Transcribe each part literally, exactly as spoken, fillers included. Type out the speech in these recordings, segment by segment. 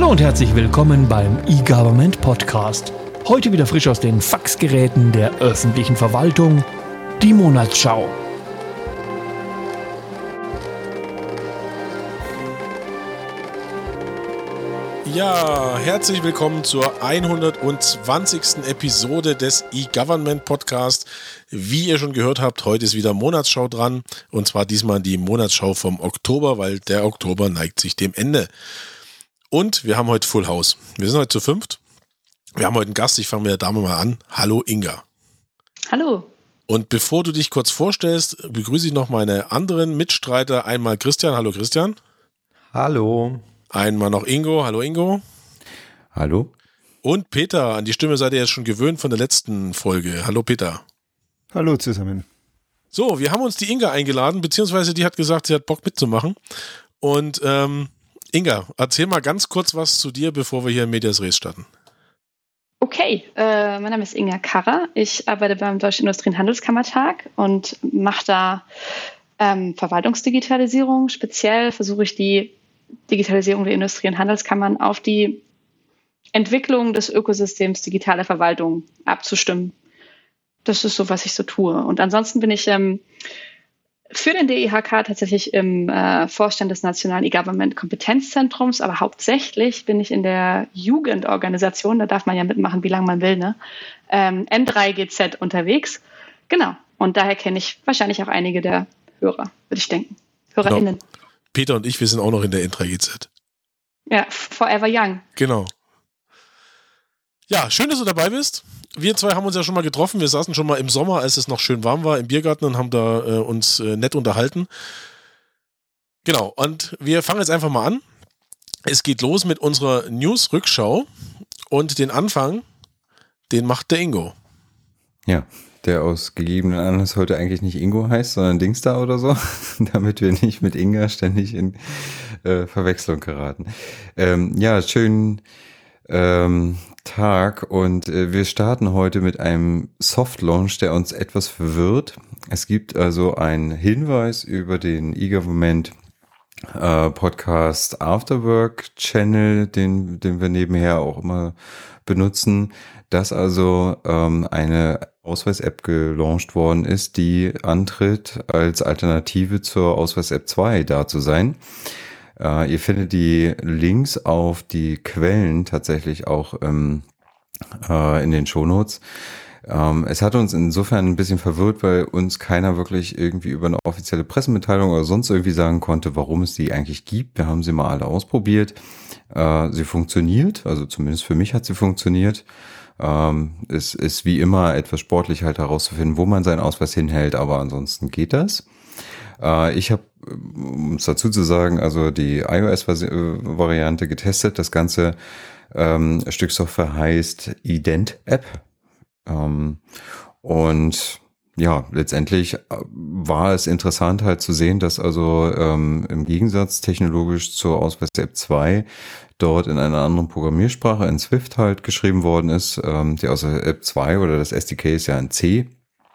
Hallo und herzlich willkommen beim eGovernment Podcast. Heute wieder frisch aus den Faxgeräten der öffentlichen Verwaltung, die Monatsschau. Ja, herzlich willkommen zur hundertzwanzigsten Episode des eGovernment Podcast. Wie ihr schon gehört habt, heute ist wieder Monatsschau dran, und zwar diesmal die Monatsschau vom Oktober, weil der Oktober neigt sich dem Ende. Und wir haben heute Full House. Wir sind heute zu fünft. Wir haben heute einen Gast, ich fange mit der Dame mal an. Hallo Inga. Hallo. Und bevor du dich kurz vorstellst, begrüße ich noch meine anderen Mitstreiter. Einmal Christian. Hallo Christian. Hallo. Einmal noch Ingo. Hallo Ingo. Hallo. Und Peter, an die Stimme seid ihr jetzt schon gewöhnt von der letzten Folge. Hallo Peter. Hallo zusammen. So, wir haben uns die Inga eingeladen, beziehungsweise die hat gesagt, sie hat Bock mitzumachen. Und ähm, Inga, erzähl mal ganz kurz was zu dir, bevor wir hier in Medias Res starten. Okay, äh, mein Name ist Inga Karrer. Ich arbeite beim Deutschen Industrie- und Handelskammertag und mache da ähm, Verwaltungsdigitalisierung. Speziell versuche ich die Digitalisierung der Industrie- und Handelskammern auf die Entwicklung des Ökosystems digitale Verwaltung abzustimmen. Das ist so, was ich so tue. Und ansonsten bin ich ähm, für den D I H K tatsächlich im äh, Vorstand des Nationalen eGovernment Kompetenzzentrums, aber hauptsächlich bin ich in der Jugendorganisation, da darf man ja mitmachen, wie lange man will, ne? ähm, N drei G Z unterwegs. Genau. Und daher kenne ich wahrscheinlich auch einige der Hörer, würde ich denken. HörerInnen. Genau. Peter und ich, wir sind auch noch in der N drei G Z. Ja, forever young. Genau. Ja, schön, dass du dabei bist. Wir zwei haben uns ja schon mal getroffen. Wir saßen schon mal im Sommer, als es noch schön warm war, im Biergarten und haben da äh, uns äh, nett unterhalten. Genau, und wir fangen jetzt einfach mal an. Es geht los mit unserer News-Rückschau und den Anfang, den macht der Ingo. Ja, der aus gegebenen Anlass heute eigentlich nicht Ingo heißt, sondern Dingsda oder so, damit wir nicht mit Inga ständig in äh, Verwechslung geraten. Ähm, ja, schönen ähm, Tag, und äh, wir starten heute mit einem Soft-Launch, der uns etwas verwirrt. Es gibt also einen Hinweis über den eGovernment äh, Podcast Afterwork Channel, den, den wir nebenher auch immer benutzen, dass also ähm, eine Ausweis-App gelauncht worden ist, die antritt, als Alternative zur Ausweis-App zwei da zu sein. Äh, ihr findet die Links auf die Quellen tatsächlich auch ähm, äh, in den Shownotes. Ähm, es hat uns insofern ein bisschen verwirrt, weil uns keiner wirklich irgendwie über eine offizielle Pressemitteilung oder sonst irgendwie sagen konnte, warum es die eigentlich gibt. Wir haben sie mal alle ausprobiert. Äh, sie funktioniert, also zumindest für mich hat sie funktioniert. Ähm, es ist wie immer etwas sportlich halt herauszufinden, wo man seinen Ausweis hinhält, aber ansonsten geht das. Äh, ich habe, um es dazu zu sagen, also die iOS-Variante getestet. Das ganze ähm, Stück Software heißt Ident-App. Ähm, und ja, letztendlich war es interessant halt zu sehen, dass also ähm, im Gegensatz technologisch zur Ausweis-App zwei dort in einer anderen Programmiersprache, in Swift halt geschrieben worden ist. Ähm, die Ausweis-App zwei oder das S D K ist ja in C.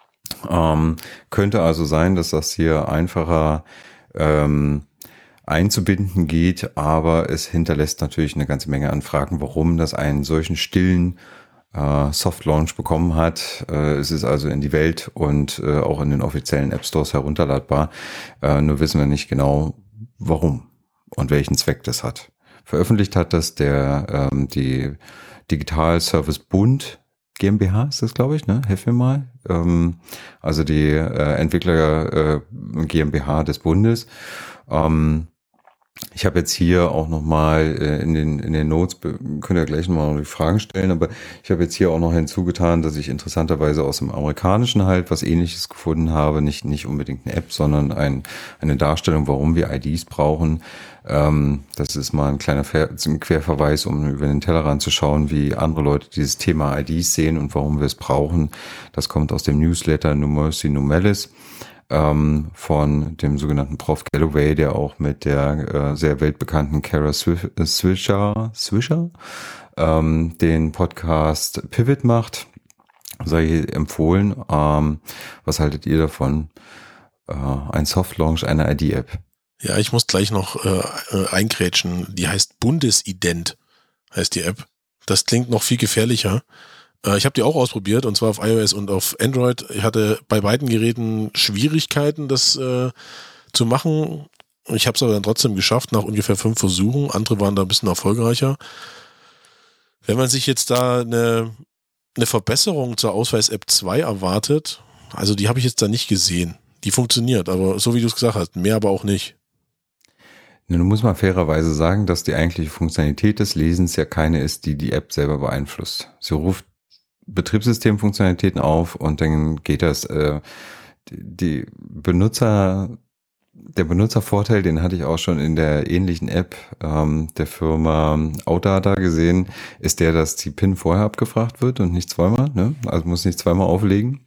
Ähm, könnte also sein, dass das hier einfacher ähm, einzubinden geht, aber es hinterlässt natürlich eine ganze Menge an Fragen, warum das einen solchen stillen äh, Soft-Launch bekommen hat. Äh, es ist also in die Welt und äh, auch in den offiziellen App-Stores herunterladbar. Äh, nur wissen wir nicht genau, warum und welchen Zweck das hat. Veröffentlicht hat das der ähm, die Digital Service Bund GmbH ist das, glaube ich, ne? Helf mir mal. Ähm, also die äh, Entwickler äh, GmbH des Bundes. Ähm, ich habe jetzt hier auch nochmal äh, in den in den Notes, könnt ihr gleich nochmal die Fragen stellen, aber ich habe jetzt hier auch noch hinzugetan, dass ich interessanterweise aus dem Amerikanischen halt was Ähnliches gefunden habe. Nicht nicht unbedingt eine App, sondern ein, eine Darstellung, warum wir I Ds brauchen. Ähm, das ist mal ein kleiner Ver- ein Querverweis, um über den Tellerrand zu schauen, wie andere Leute dieses Thema I Ds sehen und warum wir es brauchen. Das kommt aus dem Newsletter No Mercy, No Malice ähm, von dem sogenannten Prof Galloway, der auch mit der äh, sehr weltbekannten Kara Swisher, Swisher, Swisher ähm, den Podcast Pivot macht. Sei empfohlen. Ähm, was haltet ihr davon? Äh, ein Soft-Launch einer I D-App. Ja, ich muss gleich noch äh, eingrätschen. Die heißt Bundesident. heißt die App. Das klingt noch viel gefährlicher. Äh, ich habe die auch ausprobiert, und zwar auf iOS und auf Android. Ich hatte bei beiden Geräten Schwierigkeiten, das äh, zu machen. Ich habe es aber dann trotzdem geschafft, nach ungefähr fünf Versuchen. Andere waren da ein bisschen erfolgreicher. Wenn man sich jetzt da eine, eine Verbesserung zur Ausweis-App zwei erwartet, also die habe ich jetzt da nicht gesehen. Die funktioniert, aber so wie du es gesagt hast, mehr aber auch nicht. Nun muss man fairerweise sagen, dass die eigentliche Funktionalität des Lesens ja keine ist, die die App selber beeinflusst. Sie ruft Betriebssystemfunktionalitäten auf und dann geht das, äh, die Benutzer, der Benutzervorteil, den hatte ich auch schon in der ähnlichen App ähm, der Firma Outdata gesehen, ist der, dass die PIN vorher abgefragt wird und nicht zweimal, ne? Also muss nicht zweimal auflegen.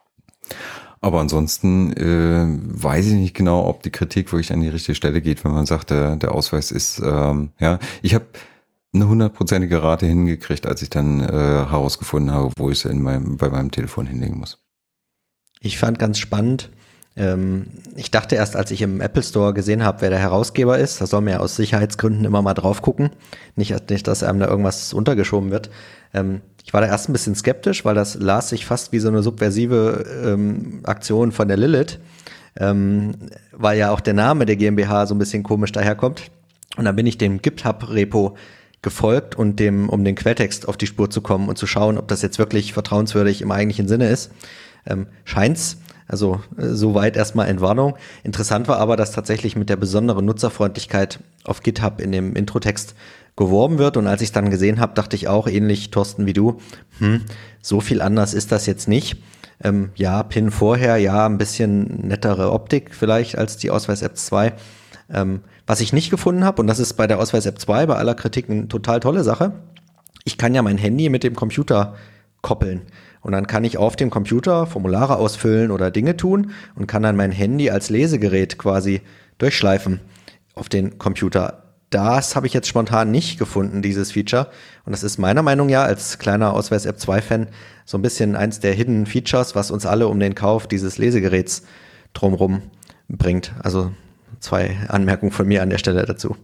Aber ansonsten äh, weiß ich nicht genau, ob die Kritik wirklich an die richtige Stelle geht, wenn man sagt, der, der Ausweis ist, ähm, ja, ich habe eine hundertprozentige Rate hingekriegt, als ich dann äh, herausgefunden habe, wo ich es in meinem, bei meinem Telefon hinlegen muss. Ich fand ganz spannend, ähm, ich dachte erst, als ich im Apple Store gesehen habe, wer der Herausgeber ist, da soll man ja aus Sicherheitsgründen immer mal drauf gucken, nicht, nicht dass einem da irgendwas untergeschoben wird. Ähm, ich war da erst ein bisschen skeptisch, weil das las sich fast wie so eine subversive ähm, Aktion von der Lilith, ähm, weil ja auch der Name der GmbH so ein bisschen komisch daherkommt. Und dann bin ich dem GitHub-Repo gefolgt und dem, um den Quelltext auf die Spur zu kommen und zu schauen, ob das jetzt wirklich vertrauenswürdig im eigentlichen Sinne ist. Ähm, scheint's, also äh, soweit erstmal Entwarnung. Interessant war aber, dass tatsächlich mit der besonderen Nutzerfreundlichkeit auf GitHub in dem Introtext geworben wird, und als ich es dann gesehen habe, dachte ich auch, ähnlich Thorsten wie du, hm, so viel anders ist das jetzt nicht. Ähm, ja, PIN vorher, ja, ein bisschen nettere Optik vielleicht als die Ausweis-App zwei. Ähm, was ich nicht gefunden habe, und das ist bei der Ausweis-App zwei bei aller Kritik eine total tolle Sache, ich kann ja mein Handy mit dem Computer koppeln. Und dann kann ich auf dem Computer Formulare ausfüllen oder Dinge tun und kann dann mein Handy als Lesegerät quasi durchschleifen auf den Computer. Das habe ich jetzt spontan nicht gefunden, dieses Feature. Und das ist meiner Meinung nach als kleiner Ausweis-App zwei Fan so ein bisschen eins der Hidden Features, was uns alle um den Kauf dieses Lesegeräts drumherum bringt. Also zwei Anmerkungen von mir an der Stelle dazu.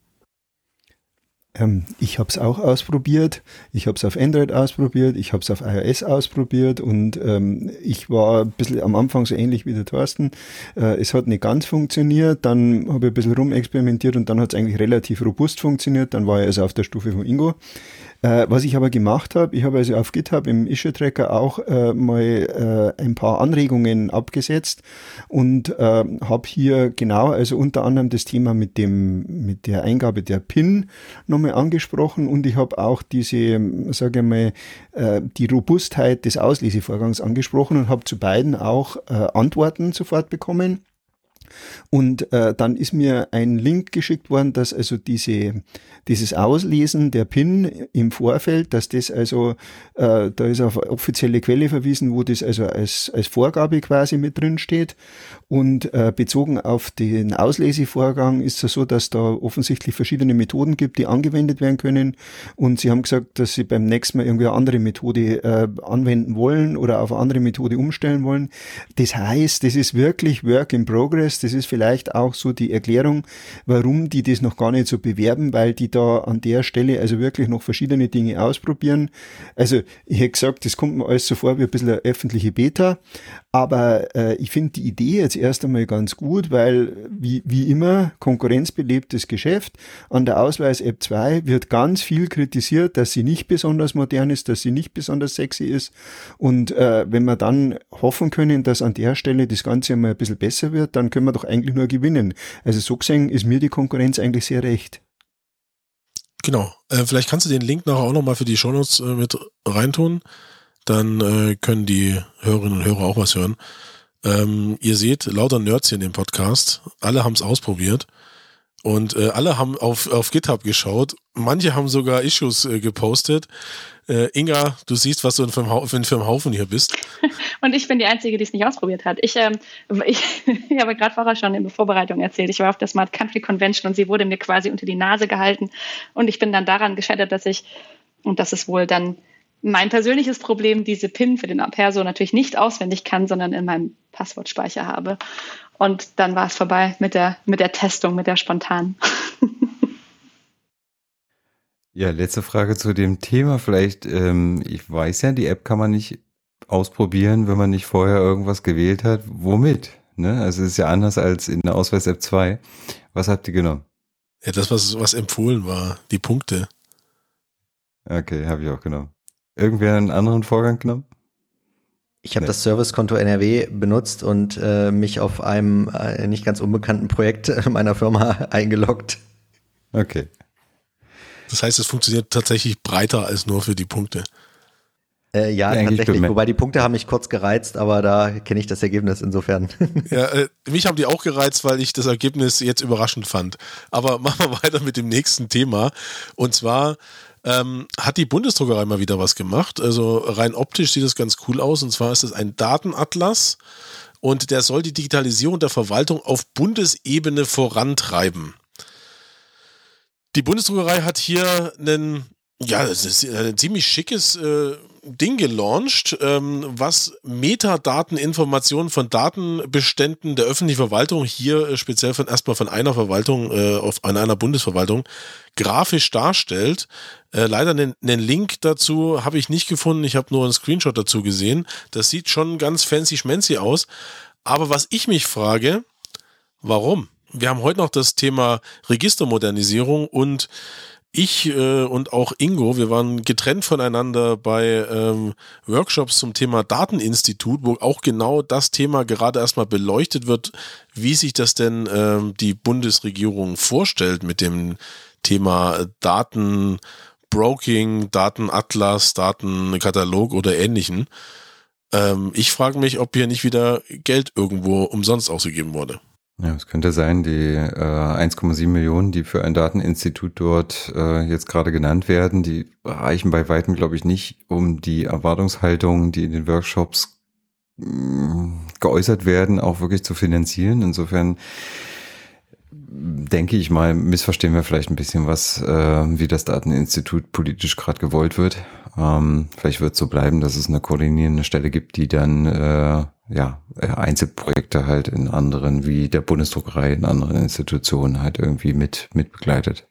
Ähm, ich habe es auch ausprobiert. Ich habe es auf Android ausprobiert. Ich habe es auf iOS ausprobiert. Und ähm, ich war ein bisschen am Anfang so ähnlich wie der Thorsten. Äh, es hat nicht ganz funktioniert. Dann habe ich ein bisschen rumexperimentiert und dann hat es eigentlich relativ robust funktioniert. Dann war ich also auf der Stufe von Ingo. Äh, was ich aber gemacht habe, ich habe also auf GitHub im Issue-Tracker auch äh, mal äh, ein paar Anregungen abgesetzt und äh, habe hier genau, also unter anderem das Thema mit dem mit der Eingabe der PIN nochmal angesprochen, und ich habe auch diese, sage ich mal, äh, die Robustheit des Auslesevorgangs angesprochen und habe zu beiden auch äh, Antworten sofort bekommen. Und äh, dann ist mir ein Link geschickt worden, dass also diese dieses Auslesen der PIN im Vorfeld, dass das also, äh, da ist auf eine offizielle Quelle verwiesen, wo das also als als Vorgabe quasi mit drin steht. Und äh, bezogen auf den Auslesevorgang ist es so, dass da offensichtlich verschiedene Methoden gibt, die angewendet werden können. Und sie haben gesagt, dass sie beim nächsten Mal irgendwie eine andere Methode äh, anwenden wollen oder auf eine andere Methode umstellen wollen. Das heißt, das ist wirklich Work in Progress. Das ist vielleicht auch so die Erklärung, warum die das noch gar nicht so bewerben, weil die da an der Stelle also wirklich noch verschiedene Dinge ausprobieren. Also ich hätte gesagt, das kommt mir alles so vor wie ein bisschen eine öffentliche Beta, aber äh, ich finde die Idee jetzt erst einmal ganz gut, weil wie, wie immer konkurrenzbelebtes Geschäft. An der Ausweis-App zwei wird ganz viel kritisiert, dass sie nicht besonders modern ist, dass sie nicht besonders sexy ist, und äh, wenn wir dann hoffen können, dass an der Stelle das Ganze einmal ein bisschen besser wird, dann können wir doch eigentlich nur gewinnen. Also so gesehen ist mir die Konkurrenz eigentlich sehr recht. Genau. Äh, vielleicht kannst du den Link nachher auch nochmal für die Shownotes äh, mit reintun. Dann äh, können die Hörerinnen und Hörer auch was hören. Ähm, ihr seht lauter Nerds hier in dem Podcast. Alle haben es ausprobiert. Und äh, alle haben auf, auf GitHub geschaut. Manche haben sogar Issues äh, gepostet. Äh, Inga, du siehst, was du für ein, Haufen, für ein Haufen hier bist. Und ich bin die Einzige, die es nicht ausprobiert hat. Ich, ähm, ich, ich habe gerade vorher schon in der Vorbereitung erzählt, ich war auf der Smart Country Convention und sie wurde mir quasi unter die Nase gehalten. Und ich bin dann daran gescheitert, dass ich, und das ist wohl dann mein persönliches Problem, diese PIN für den Aperso natürlich nicht auswendig kann, sondern in meinem Passwortspeicher habe. Und dann war es vorbei mit der, mit der Testung, mit der spontanen. Ja, letzte Frage zu dem Thema. Vielleicht, ähm, ich weiß ja, die App kann man nicht ausprobieren, wenn man nicht vorher irgendwas gewählt hat. Womit? Ne? Also es ist ja anders als in der Ausweis-App zwei. Was habt ihr genommen? Ja, das, was, was empfohlen war, die Punkte. Okay, habe ich auch genommen. Irgendwer einen anderen Vorgang genommen? Ich habe Nee. das Servicekonto N R W benutzt und äh, mich auf einem äh, nicht ganz unbekannten Projekt meiner Firma eingeloggt. Okay. Das heißt, es funktioniert tatsächlich breiter als nur für die Punkte. Äh, ja, Ja, eigentlich tatsächlich. bemerkt- Wobei die Punkte haben mich kurz gereizt, aber da kenne ich das Ergebnis insofern. Ja, äh, mich haben die auch gereizt, weil ich das Ergebnis jetzt überraschend fand. Aber machen wir weiter mit dem nächsten Thema. Und zwar ähm, hat die Bundesdruckerei mal wieder was gemacht. Also rein optisch sieht das ganz cool aus. Und zwar ist es ein Datenatlas und der soll die Digitalisierung der Verwaltung auf Bundesebene vorantreiben. Die Bundesdruckerei hat hier einen, ja, das ist ein ziemlich schickes äh, Ding gelauncht, ähm, was Metadateninformationen von Datenbeständen der öffentlichen Verwaltung, hier äh, speziell von erstmal von einer Verwaltung, äh, auf an einer Bundesverwaltung, grafisch darstellt. Äh, leider einen, einen Link dazu habe ich nicht gefunden, ich habe nur einen Screenshot dazu gesehen. Das sieht schon ganz fancy schmancy aus. Aber was ich mich frage, warum? Wir haben heute noch das Thema Registermodernisierung und ich äh, und auch Ingo, wir waren getrennt voneinander bei ähm, Workshops zum Thema Dateninstitut, wo auch genau das Thema gerade erstmal beleuchtet wird, wie sich das denn ähm, die Bundesregierung vorstellt mit dem Thema Datenbroking, Datenatlas, Datenkatalog oder ähnlichen. Ähm, ich frage mich, ob hier nicht wieder Geld irgendwo umsonst ausgegeben wurde. Ja, es könnte sein, die äh, eins Komma sieben Millionen, die für ein Dateninstitut dort äh, jetzt gerade genannt werden, die reichen bei weitem, glaube ich, nicht, um die Erwartungshaltungen, die in den Workshops mh, geäußert werden, auch wirklich zu finanzieren. Insofern denke ich mal, missverstehen wir vielleicht ein bisschen was, äh, wie das Dateninstitut politisch gerade gewollt wird. Ähm, vielleicht wird es so bleiben, dass es eine koordinierende Stelle gibt, die dann äh, ja Einzelprojekte halt in anderen, wie der Bundesdruckerei, in anderen Institutionen halt irgendwie mit, mit begleitet.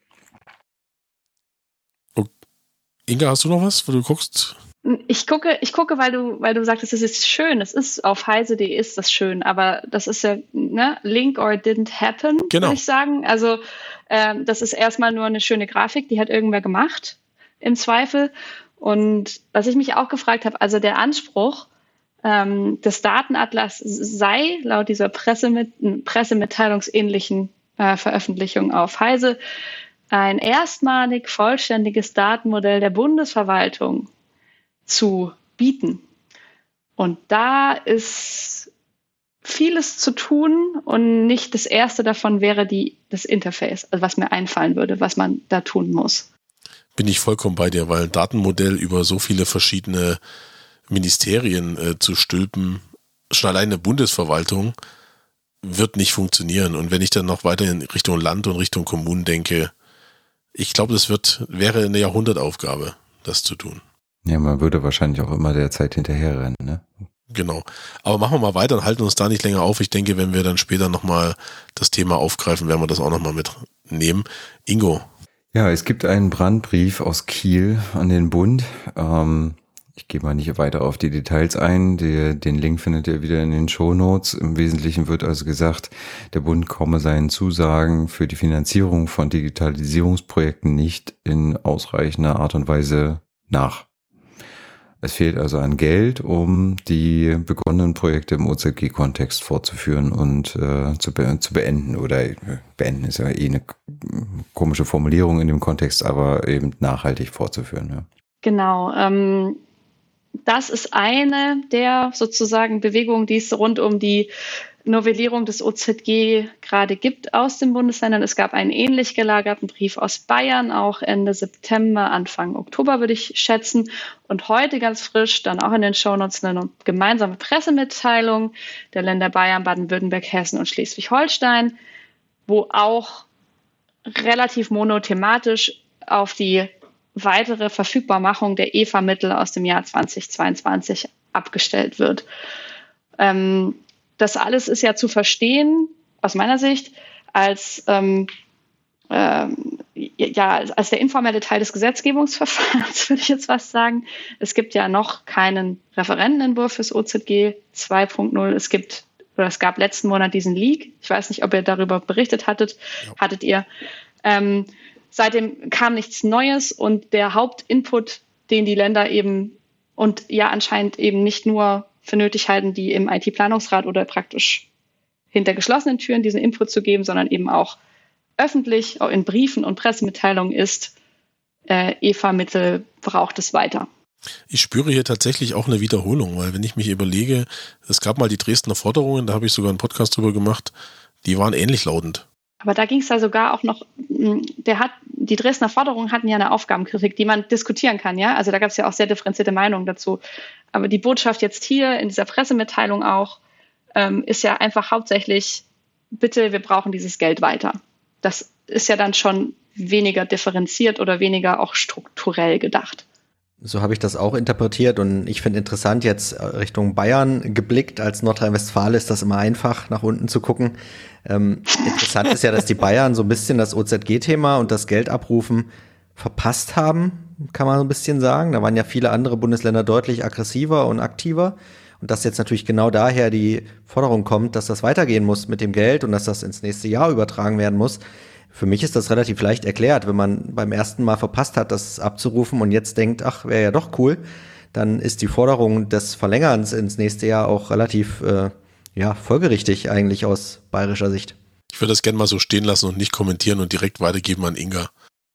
Inga, hast du noch was, wo du guckst? Ich gucke, ich gucke, weil du, weil du sagtest, es ist schön. Es ist auf heise punkt de ist das schön, aber das ist ja, ne, link or it didn't happen, Genau. würde ich sagen. Also ähm, das ist erstmal nur eine schöne Grafik, die hat irgendwer gemacht, im Zweifel. Und was ich mich auch gefragt habe, also der Anspruch ähm, des Datenatlas sei laut dieser Pressemit- pressemitteilungsähnlichen äh, Veröffentlichung auf heise ein erstmalig vollständiges Datenmodell der Bundesverwaltung zu bieten. Und da ist vieles zu tun und nicht das erste davon wäre die, das Interface, also was mir einfallen würde, was man da tun muss. Bin ich vollkommen bei dir, weil ein Datenmodell über so viele verschiedene Ministerien äh, zu stülpen, schon allein eine Bundesverwaltung, wird nicht funktionieren. Und wenn ich dann noch weiter in Richtung Land und Richtung Kommunen denke, ich glaube, das wird, wäre eine Jahrhundertaufgabe, das zu tun. Ja, man würde wahrscheinlich auch immer der Zeit hinterherrennen, ne? Genau. Aber machen wir mal weiter und halten uns da nicht länger auf. Ich denke, wenn wir dann später nochmal das Thema aufgreifen, werden wir das auch nochmal mitnehmen. Ingo. Ja, es gibt einen Brandbrief aus Kiel an den Bund. Ähm, ich gehe mal nicht weiter auf die Details ein. Die, den Link findet ihr wieder in den Shownotes. Im Wesentlichen wird also gesagt, der Bund komme seinen Zusagen für die Finanzierung von Digitalisierungsprojekten nicht in ausreichender Art und Weise nach. Es fehlt also an Geld, um die begonnenen Projekte im O Z G-Kontext fortzuführen und äh, zu, be- zu beenden. Oder äh, beenden ist ja eh eine komische Formulierung in dem Kontext, aber eben nachhaltig fortzuführen. Ja. Genau. Ähm, das ist eine der sozusagen Bewegungen, die es rund um die Novellierung des O Z G gerade gibt aus den Bundesländern. Es gab einen ähnlich gelagerten Brief aus Bayern, auch Ende September, Anfang Oktober würde ich schätzen. Und heute ganz frisch, dann auch in den Shownotes, eine gemeinsame Pressemitteilung der Länder Bayern, Baden-Württemberg, Hessen und Schleswig-Holstein, wo auch relativ monothematisch auf die weitere Verfügbarmachung der E F A-Mittel aus dem Jahr zweitausendzweiundzwanzig abgestellt wird. Ähm, Das alles ist ja zu verstehen, aus meiner Sicht, als ähm, ähm, ja, als der informelle Teil des Gesetzgebungsverfahrens, würde ich jetzt fast sagen. Es gibt ja noch keinen Referentenentwurf fürs O Z G zwei Punkt null. Es gibt, oder es gab letzten Monat diesen Leak. Ich weiß nicht, ob ihr darüber berichtet hattet. Ja. Hattet ihr. Ähm, seitdem kam nichts Neues und der Hauptinput, den die Länder eben und ja anscheinend eben nicht nur für nötig halten, die im I T-Planungsrat oder praktisch hinter geschlossenen Türen diesen Input zu geben, sondern eben auch öffentlich, auch in Briefen und Pressemitteilungen ist, äh, E F A-Mittel braucht es weiter. Ich spüre hier tatsächlich auch eine Wiederholung, weil wenn ich mich überlege, es gab mal die Dresdner Forderungen, da habe ich sogar einen Podcast drüber gemacht, die waren ähnlich lautend. Aber da ging es da sogar auch noch, der hat, die Dresdner Forderungen hatten ja eine Aufgabenkritik, die man diskutieren kann, ja. Also da gab es ja auch sehr differenzierte Meinungen dazu. Aber die Botschaft jetzt hier in dieser Pressemitteilung auch ähm, ist ja einfach hauptsächlich, bitte, wir brauchen dieses Geld weiter. Das ist ja dann schon weniger differenziert oder weniger auch strukturell gedacht. So habe ich das auch interpretiert und ich finde interessant jetzt Richtung Bayern geblickt. Als Nordrhein-Westfalen ist das immer einfach, nach unten zu gucken. Ähm, interessant ist ja, dass die Bayern so ein bisschen das O Z G-Thema und das Geld abrufen verpasst haben, kann man so ein bisschen sagen. Da waren ja viele andere Bundesländer deutlich aggressiver und aktiver. Und dass jetzt natürlich genau daher die Forderung kommt, dass das weitergehen muss mit dem Geld und dass das ins nächste Jahr übertragen werden muss. Für mich ist das relativ leicht erklärt. Wenn man beim ersten Mal verpasst hat, das abzurufen und jetzt denkt, ach, wäre ja doch cool, dann ist die Forderung des Verlängerns ins nächste Jahr auch relativ äh, ja, folgerichtig eigentlich aus bayerischer Sicht. Ich würde das gerne mal so stehen lassen und nicht kommentieren und direkt weitergeben an Inga.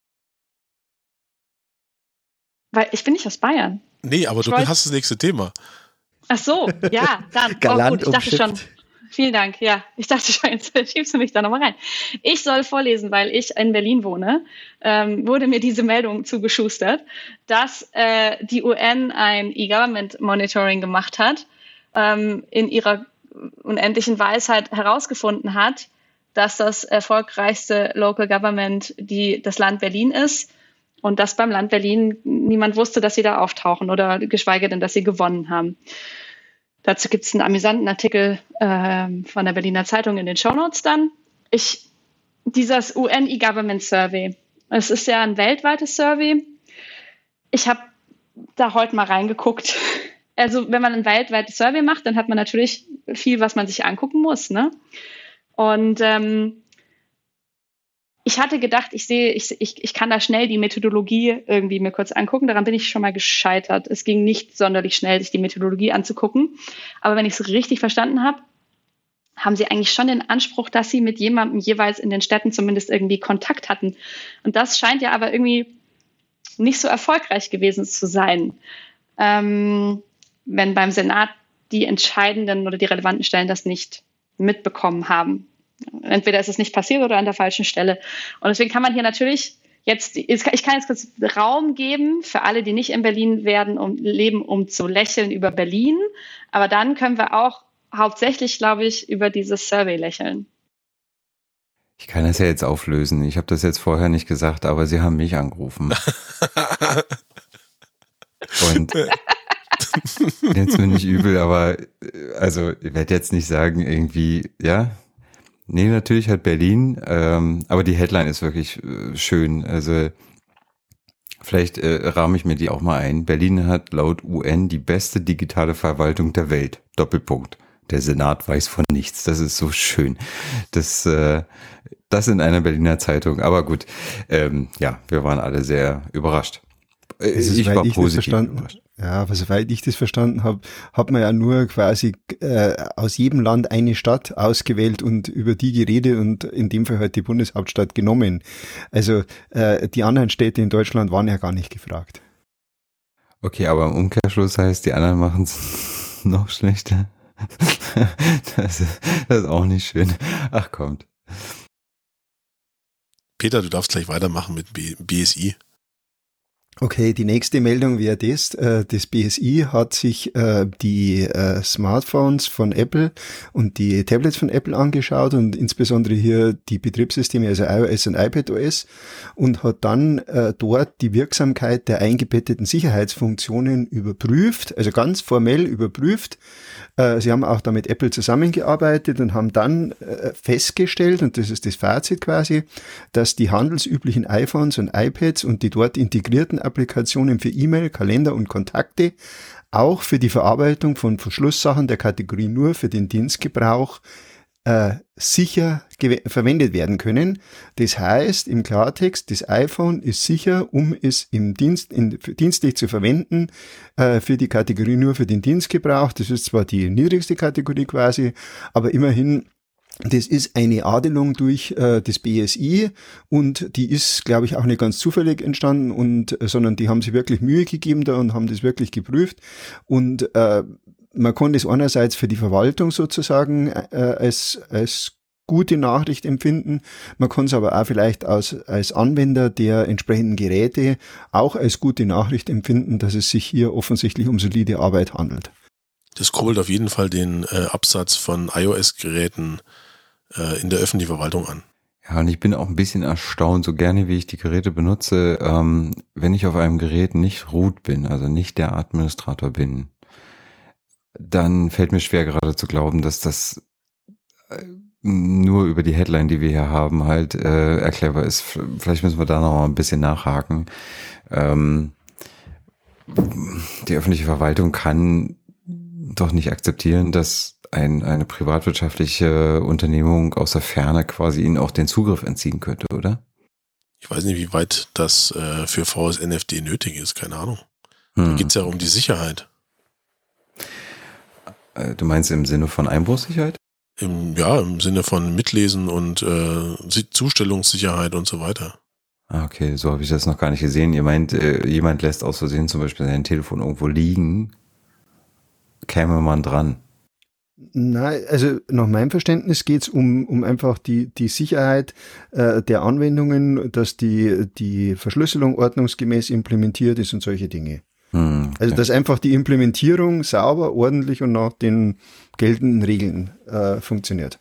Weil ich bin nicht aus Bayern. Nee, aber ich du hast das nächste Thema. Ach so, ja, dann. Galant oh, gut, ich dachte schon. Vielen Dank, ja. Ich dachte schon, jetzt schiebst du mich da nochmal rein. Ich soll vorlesen, weil ich in Berlin wohne, ähm, wurde mir diese Meldung zugeschustert, dass äh, die U N ein E-Government-Monitoring gemacht hat, ähm, in ihrer unendlichen Weisheit herausgefunden hat, dass das erfolgreichste Local Government die, das Land Berlin ist und dass beim Land Berlin niemand wusste, dass sie da auftauchen oder geschweige denn, dass sie gewonnen haben. Dazu gibt es einen amüsanten Artikel äh, von der Berliner Zeitung in den Shownotes dann. Ich, dieses U N E-Government Survey, es ist ja ein weltweites Survey. Ich habe da heute mal reingeguckt. Also wenn man ein weltweites Survey macht, dann hat man natürlich viel, was man sich angucken muss, ne? Und ähm, ich hatte gedacht, ich sehe, ich, ich, ich kann da schnell die Methodologie irgendwie mir kurz angucken. Daran bin ich schon mal gescheitert. Es ging nicht sonderlich schnell, sich die Methodologie anzugucken. Aber wenn ich es richtig verstanden habe, haben sie eigentlich schon den Anspruch, dass sie mit jemandem jeweils in den Städten zumindest irgendwie Kontakt hatten. Und das scheint ja aber irgendwie nicht so erfolgreich gewesen zu sein. Ähm, wenn beim Senat die entscheidenden oder die relevanten Stellen das nicht mitbekommen haben. Entweder ist es nicht passiert oder an der falschen Stelle. Und deswegen kann man hier natürlich jetzt, ich kann jetzt kurz Raum geben für alle, die nicht in Berlin werden und leben, um zu lächeln über Berlin. Aber dann können wir auch hauptsächlich, glaube ich, über dieses Survey lächeln. Ich kann das ja jetzt auflösen. Ich habe das jetzt vorher nicht gesagt, aber sie haben mich angerufen. Und jetzt bin ich übel, aber also ich werde jetzt nicht sagen, irgendwie, ja. Nee, natürlich hat Berlin, ähm, aber die Headline ist wirklich äh, schön. Also vielleicht äh, rahme ich mir die auch mal ein. Berlin hat laut U N die beste digitale Verwaltung der Welt. Doppelpunkt. Der Senat weiß von nichts. Das ist so schön. Das, äh, das in einer Berliner Zeitung. Aber gut, ähm, ja, wir waren alle sehr überrascht. Äh, ich war ich positiv überrascht. Ja, aber soweit ich das verstanden habe, hat man ja nur quasi äh, aus jedem Land eine Stadt ausgewählt und über die geredet und in dem Fall halt die Bundeshauptstadt genommen. Also äh, die anderen Städte in Deutschland waren ja gar nicht gefragt. Okay, aber im Umkehrschluss heißt, die anderen machen es noch schlechter. das, ist, das ist auch nicht schön. Ach, kommt. Peter, du darfst gleich weitermachen mit B- BSI. Okay, die nächste Meldung wäre das. Äh, das B S I hat sich äh, die äh, Smartphones von Apple und die Tablets von Apple angeschaut und insbesondere hier die Betriebssysteme, also iOS und iPadOS, und hat dann äh, dort die Wirksamkeit der eingebetteten Sicherheitsfunktionen überprüft, also ganz formell überprüft. Äh, sie haben auch da mit Apple zusammengearbeitet und haben dann äh, festgestellt, und das ist das Fazit quasi, dass die handelsüblichen iPhones und iPads und die dort integrierten Applikationen für E-Mail, Kalender und Kontakte auch für die Verarbeitung von Verschlusssachen der Kategorie nur für den Dienstgebrauch äh, sicher verwendet werden können. Das heißt im Klartext, das iPhone ist sicher, um es im Dienst in, dienstlich zu verwenden äh, für die Kategorie nur für den Dienstgebrauch. Das ist zwar die niedrigste Kategorie quasi, aber immerhin das ist eine Adelung durch äh, das B S I und die ist, glaube ich, auch nicht ganz zufällig entstanden, und äh, sondern die haben sich wirklich Mühe gegeben da und haben das wirklich geprüft. Und äh, man kann das einerseits für die Verwaltung sozusagen äh, als, als gute Nachricht empfinden. Man kann es aber auch vielleicht als, als Anwender der entsprechenden Geräte auch als gute Nachricht empfinden, dass es sich hier offensichtlich um solide Arbeit handelt. Das kurbelt auf jeden Fall den äh, Absatz von iOS-Geräten in der öffentlichen Verwaltung an. Ja, und ich bin auch ein bisschen erstaunt, so gerne wie ich die Geräte benutze, ähm, wenn ich auf einem Gerät nicht Root bin, also nicht der Administrator bin, dann fällt mir schwer gerade zu glauben, dass das äh, nur über die Headline, die wir hier haben, halt äh, erklärbar ist. Vielleicht müssen wir da noch mal ein bisschen nachhaken. Ähm, die öffentliche Verwaltung kann doch nicht akzeptieren, dass ein, eine privatwirtschaftliche Unternehmung aus der Ferne quasi ihnen auch den Zugriff entziehen könnte, oder? Ich weiß nicht, wie weit das äh, für V S N F D nötig ist, keine Ahnung. Hm. Da geht es ja um die Sicherheit. Äh, du meinst im Sinne von Einbruchssicherheit? Im, ja, im Sinne von Mitlesen und äh, Zustellungssicherheit und so weiter. Ah, okay, so habe ich das noch gar nicht gesehen. Ihr meint, äh, jemand lässt aus Versehen zum Beispiel sein Telefon irgendwo liegen, käme man dran. Nein, also nach meinem Verständnis geht es um, um einfach die, die Sicherheit äh, der Anwendungen, dass die, die Verschlüsselung ordnungsgemäß implementiert ist und solche Dinge. Hm, okay. Also dass einfach die Implementierung sauber, ordentlich und nach den geltenden Regeln äh, funktioniert.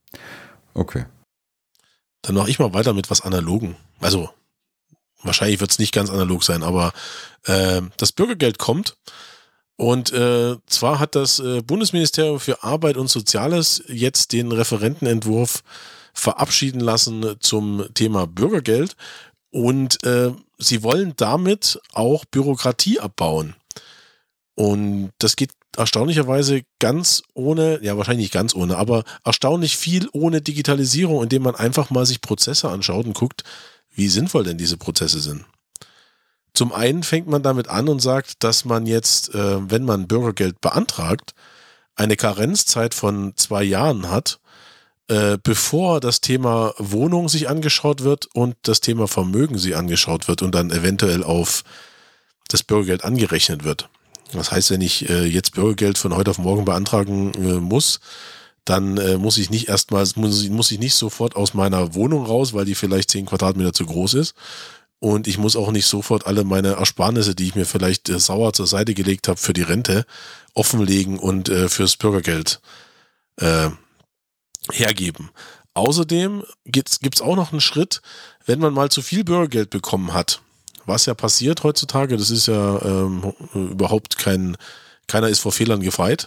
Okay. Dann mache ich mal weiter mit was Analogen. Also wahrscheinlich wird es nicht ganz analog sein, aber äh, das Bürgergeld kommt. Und äh, zwar hat das äh, Bundesministerium für Arbeit und Soziales jetzt den Referentenentwurf verabschieden lassen zum Thema Bürgergeld, und äh, sie wollen damit auch Bürokratie abbauen. Und das geht erstaunlicherweise ganz ohne, ja wahrscheinlich nicht ganz ohne, aber erstaunlich viel ohne Digitalisierung, indem man einfach mal sich Prozesse anschaut und guckt, wie sinnvoll denn diese Prozesse sind. Zum einen fängt man damit an und sagt, dass man jetzt, äh, wenn man Bürgergeld beantragt, eine Karenzzeit von zwei Jahren hat, äh, bevor das Thema Wohnung sich angeschaut wird und das Thema Vermögen sich angeschaut wird und dann eventuell auf das Bürgergeld angerechnet wird. Das heißt, wenn ich äh, jetzt Bürgergeld von heute auf morgen beantragen äh, muss, dann äh, muss ich nicht erstmal, muss ich, muss ich nicht sofort aus meiner Wohnung raus, weil die vielleicht zehn Quadratmeter zu groß ist. Und ich muss auch nicht sofort alle meine Ersparnisse, die ich mir vielleicht äh, sauer zur Seite gelegt habe für die Rente, offenlegen und äh, fürs Bürgergeld äh, hergeben. Außerdem gibt's gibt's auch noch einen Schritt, wenn man mal zu viel Bürgergeld bekommen hat. Was ja passiert heutzutage, das ist ja ähm, überhaupt kein, keiner ist vor Fehlern gefeit.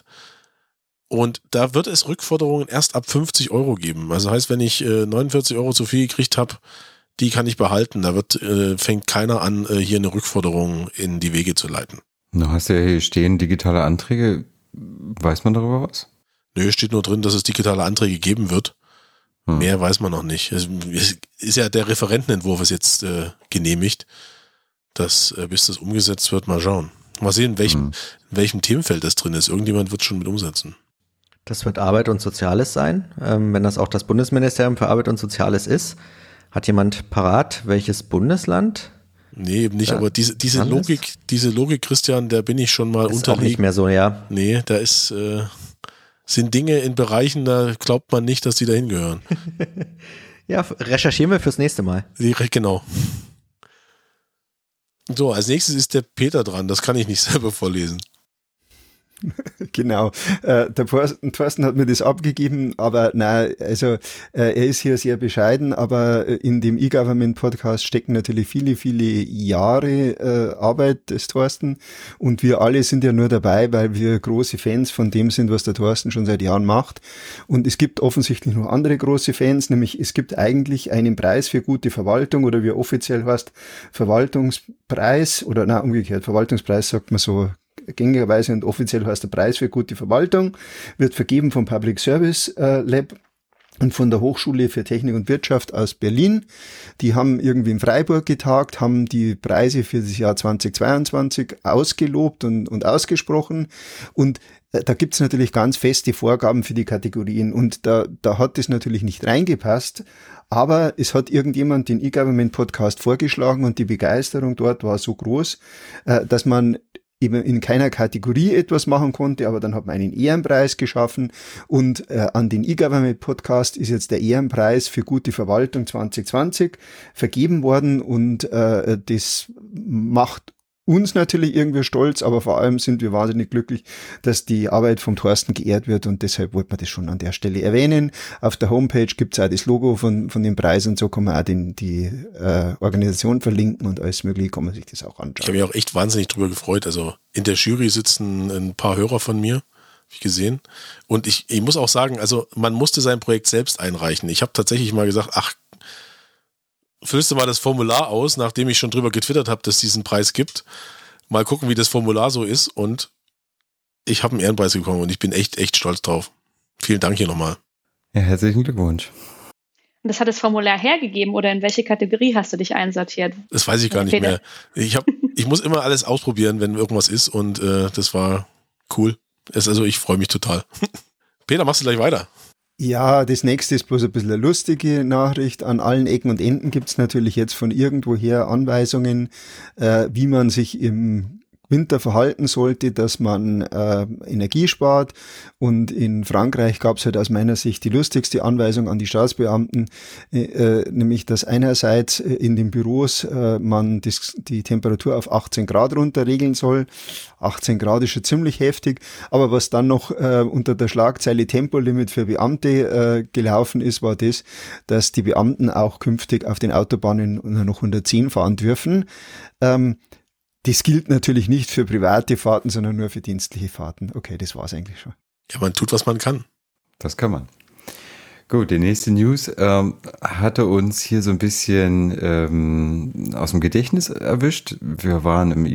Und da wird es Rückforderungen erst ab fünfzig Euro geben. Also heißt, wenn ich äh, neunundvierzig Euro zu viel gekriegt habe, die kann ich behalten. Da wird, äh, fängt keiner an, äh, hier eine Rückforderung in die Wege zu leiten. Du hast ja hier stehen digitale Anträge. Weiß man darüber was? Nö, steht nur drin, dass es digitale Anträge geben wird. Hm. Mehr weiß man noch nicht. Es ist ja der Referentenentwurf ist jetzt äh, genehmigt. Das, äh, bis das umgesetzt wird, mal schauen. Mal sehen, in welchem, hm. in welchem Themenfeld das drin ist. Irgendjemand wird schon mit umsetzen. Das wird Arbeit und Soziales sein. Ähm, wenn das auch das Bundesministerium für Arbeit und Soziales ist, hat jemand parat, welches Bundesland? Nee, eben nicht, da aber diese, diese Logik, diese Logik, Christian, da bin ich schon mal ist unterlegen. Auch nicht mehr so, ja. Nee, da ist, äh, sind Dinge in Bereichen, da glaubt man nicht, dass die da hingehören. Ja, recherchieren wir fürs nächste Mal. Die, genau. So, als nächstes ist der Peter dran. Das kann ich nicht selber vorlesen. Genau, äh, der Thorsten, Thorsten hat mir das abgegeben, aber nein, also äh, er ist hier sehr bescheiden, aber in dem E-Government-Podcast stecken natürlich viele, viele Jahre äh, Arbeit des Thorsten und wir alle sind ja nur dabei, weil wir große Fans von dem sind, was der Thorsten schon seit Jahren macht und es gibt offensichtlich noch andere große Fans, nämlich es gibt eigentlich einen Preis für gute Verwaltung oder wie er offiziell heißt, Verwaltungspreis oder na umgekehrt, Verwaltungspreis sagt man so gängigerweise und offiziell heißt der Preis für gute Verwaltung, wird vergeben vom Public Service äh, Lab und von der Hochschule für Technik und Wirtschaft aus Berlin. Die haben irgendwie in Freiburg getagt, haben die Preise für das Jahr zweitausendzweiundzwanzig ausgelobt und, und ausgesprochen und äh, da gibt's natürlich ganz feste Vorgaben für die Kategorien und da, da hat das natürlich nicht reingepasst. Aber es hat irgendjemand den E-Government-Podcast vorgeschlagen und die Begeisterung dort war so groß, äh, dass man eben in keiner Kategorie etwas machen konnte, aber dann hat man einen Ehrenpreis geschaffen und äh, an den E-Government-Podcast ist jetzt der Ehrenpreis für gute Verwaltung zwanzig zwanzig vergeben worden und äh, das macht uns natürlich irgendwie stolz, aber vor allem sind wir wahnsinnig glücklich, dass die Arbeit vom Thorsten geehrt wird und deshalb wollte man das schon an der Stelle erwähnen. Auf der Homepage gibt es auch das Logo von von dem Preis und so kann man auch den, die äh, Organisation verlinken und alles mögliche kann man sich das auch anschauen. Ich habe mich auch echt wahnsinnig drüber gefreut. Also in der Jury sitzen ein paar Hörer von mir, habe ich gesehen. Und ich, ich muss auch sagen, also man musste sein Projekt selbst einreichen. Ich habe tatsächlich mal gesagt, ach, füllst du mal das Formular aus, nachdem ich schon drüber getwittert habe, dass es diesen Preis gibt. Mal gucken, wie das Formular so ist und ich habe einen Ehrenpreis bekommen und ich bin echt, echt stolz drauf. Vielen Dank hier nochmal. Ja, herzlichen Glückwunsch. Und das hat das Formular hergegeben oder in welche Kategorie hast du dich einsortiert? Das weiß ich gar nicht mehr. Ich, hab, ich muss immer alles ausprobieren, wenn irgendwas ist und äh, das war cool. Es, also ich freue mich total. Peter, machst du gleich weiter? Ja, das nächste ist bloß ein bisschen eine lustige Nachricht. An allen Ecken und Enden gibt's natürlich jetzt von irgendwoher Anweisungen, äh, wie man sich im Winter verhalten sollte, dass man äh, Energie spart. Und in Frankreich gab es halt aus meiner Sicht die lustigste Anweisung an die Staatsbeamten, äh, nämlich dass einerseits in den Büros äh, man das, die Temperatur auf achtzehn Grad runter regeln soll. achtzehn Grad ist schon ziemlich heftig, aber was dann noch äh, unter der Schlagzeile Tempolimit für Beamte äh, gelaufen ist, war das, dass die Beamten auch künftig auf den Autobahnen nur noch hundertzehn fahren dürfen. Ähm, Das gilt natürlich nicht für private Fahrten, sondern nur für dienstliche Fahrten. Okay, das war's eigentlich schon. Ja, man tut, was man kann. Das kann man. Gut, die nächste News ähm, hatte uns hier so ein bisschen ähm, aus dem Gedächtnis erwischt. Wir waren im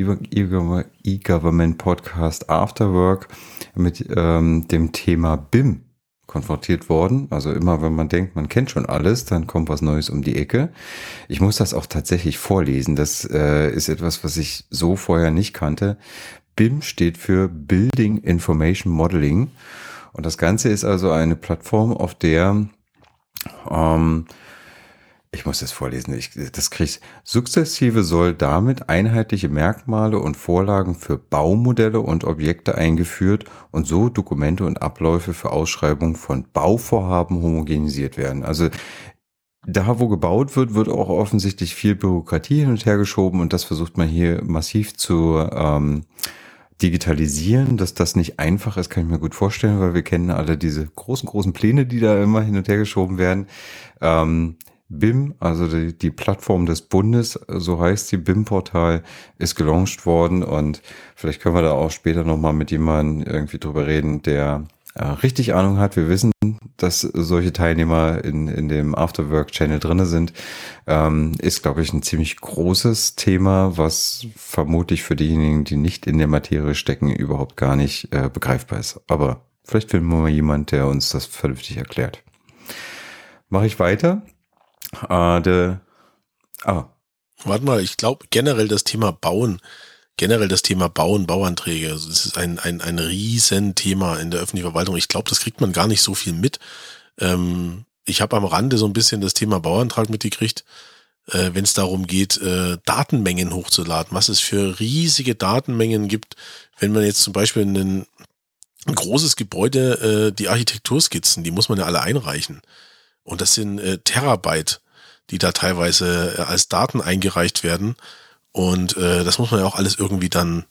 E-Government-Podcast Afterwork mit ähm, dem Thema B I M konfrontiert worden. Also immer, wenn man denkt, man kennt schon alles, dann kommt was Neues um die Ecke. Ich muss das auch tatsächlich vorlesen. Das äh, ist etwas, was ich so vorher nicht kannte. B I M steht für Building Information Modeling. Und das Ganze ist also eine Plattform, auf der, ähm, ich muss das vorlesen, ich, das kriegst, sukzessive soll damit einheitliche Merkmale und Vorlagen für Baumodelle und Objekte eingeführt und so Dokumente und Abläufe für Ausschreibungen von Bauvorhaben homogenisiert werden. Also da, wo gebaut wird, wird auch offensichtlich viel Bürokratie hin und her geschoben und das versucht man hier massiv zu ähm, digitalisieren, dass das nicht einfach ist, kann ich mir gut vorstellen, weil wir kennen alle diese großen, großen Pläne, die da immer hin und her geschoben werden. Ähm, B I M, also die, die Plattform des Bundes, so heißt die B I M-Portal, ist gelauncht worden und vielleicht können wir da auch später nochmal mit jemandem irgendwie drüber reden, der äh, richtig Ahnung hat. Wir wissen, dass solche Teilnehmer in, in dem Afterwork-Channel drinne sind. Ähm, ist, glaube ich, ein ziemlich großes Thema, was vermutlich für diejenigen, die nicht in der Materie stecken, überhaupt gar nicht äh, begreifbar ist. Aber vielleicht finden wir mal jemanden, der uns das vernünftig erklärt. Mache ich weiter? Äh, der, ah. Warte mal, ich glaube generell das Thema Bauen, generell das Thema Bauen, Bauanträge, also das ist ein, ein, ein Riesenthema in der öffentlichen Verwaltung. Ich glaube, das kriegt man gar nicht so viel mit. Ähm, ich habe am Rande so ein bisschen das Thema Bauantrag mitgekriegt, äh, wenn es darum geht, äh, Datenmengen hochzuladen, was es für riesige Datenmengen gibt, wenn man jetzt zum Beispiel ein, ein großes Gebäude, äh, die Architekturskizzen, die muss man ja alle einreichen. Und das sind äh, Terabyte, die da teilweise äh, als Daten eingereicht werden. Und äh, das muss man ja auch alles irgendwie dann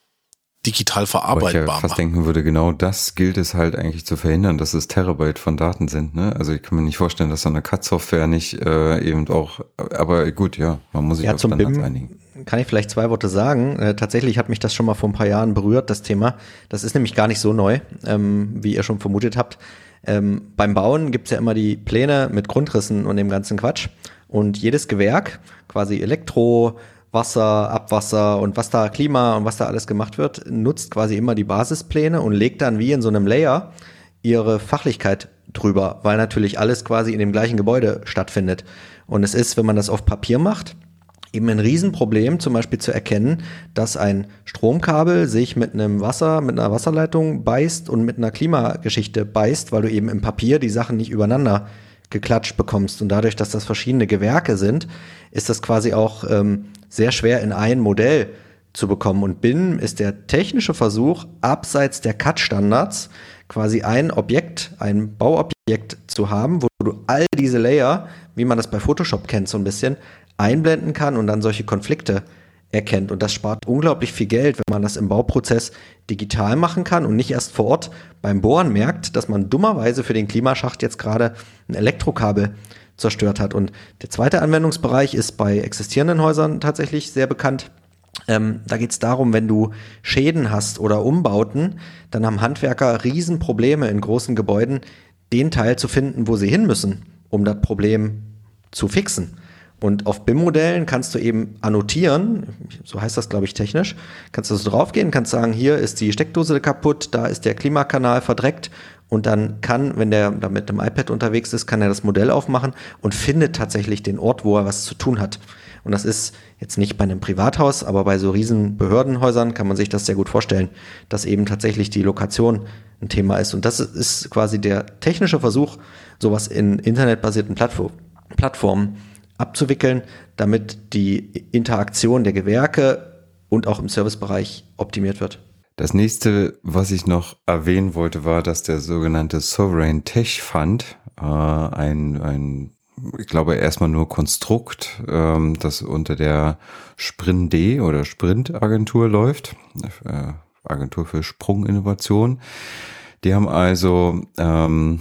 digital verarbeitbar machen. Ich ja fast machen. denken würde, genau das gilt es halt eigentlich zu verhindern, dass es Terabyte von Daten sind. Ne? Also ich kann mir nicht vorstellen, dass so eine C A D-Software nicht äh, eben auch, aber gut, ja, man muss sich ja, auf zum Standards B I M einigen. Kann ich vielleicht zwei Worte sagen. Äh, tatsächlich hat mich das schon mal vor ein paar Jahren berührt, das Thema. Das ist nämlich gar nicht so neu, ähm, wie ihr schon vermutet habt. Ähm, beim Bauen gibt's ja immer die Pläne mit Grundrissen und dem ganzen Quatsch. Und jedes Gewerk, quasi Elektro, Wasser, Abwasser und was da Klima und was da alles gemacht wird, nutzt quasi immer die Basispläne und legt dann wie in so einem Layer ihre Fachlichkeit drüber, weil natürlich alles quasi in dem gleichen Gebäude stattfindet. Und es ist, wenn man das auf Papier macht, eben ein Riesenproblem, zum Beispiel zu erkennen, dass ein Stromkabel sich mit einem Wasser, mit einer Wasserleitung beißt und mit einer Klimageschichte beißt, weil du eben im Papier die Sachen nicht übereinander geklatscht bekommst. Und dadurch, dass das verschiedene Gewerke sind, ist das quasi auch ähm, sehr schwer in ein Modell zu bekommen. Und B I M ist der technische Versuch, abseits der C A D-Standards quasi ein Objekt, ein Bauobjekt zu haben, wo du all diese Layer, wie man das bei Photoshop kennt, so ein bisschen einblenden kann und dann solche Konflikte erkennt. Und das spart unglaublich viel Geld, wenn man das im Bauprozess digital machen kann und nicht erst vor Ort beim Bohren merkt, dass man dummerweise für den Klimaschacht jetzt gerade ein Elektrokabel zerstört hat. Und der zweite Anwendungsbereich ist bei existierenden Häusern tatsächlich sehr bekannt. Ähm, da geht es darum, wenn du Schäden hast oder Umbauten, dann haben Handwerker Riesenprobleme in großen Gebäuden, den Teil zu finden, wo sie hin müssen, um das Problem zu fixen. Und auf B I M-Modellen kannst du eben annotieren, so heißt das, glaube ich, technisch, kannst du so draufgehen, kannst sagen, hier ist die Steckdose kaputt, da ist der Klimakanal verdreckt und dann kann, wenn der da mit dem iPad unterwegs ist, kann er das Modell aufmachen und findet tatsächlich den Ort, wo er was zu tun hat. Und das ist jetzt nicht bei einem Privathaus, aber bei so riesen Behördenhäusern kann man sich das sehr gut vorstellen, dass eben tatsächlich die Lokation ein Thema ist. Und das ist quasi der technische Versuch, sowas in internetbasierten Plattform, Plattformen abzuwickeln, damit die Interaktion der Gewerke und auch im Servicebereich optimiert wird. Das nächste, was ich noch erwähnen wollte, war, dass der sogenannte Sovereign Tech Fund, äh, ein, ein, ich glaube erstmal nur Konstrukt, ähm, das unter der Sprint D oder Sprint Agentur läuft, äh, Agentur für Sprunginnovation. Die haben also ähm,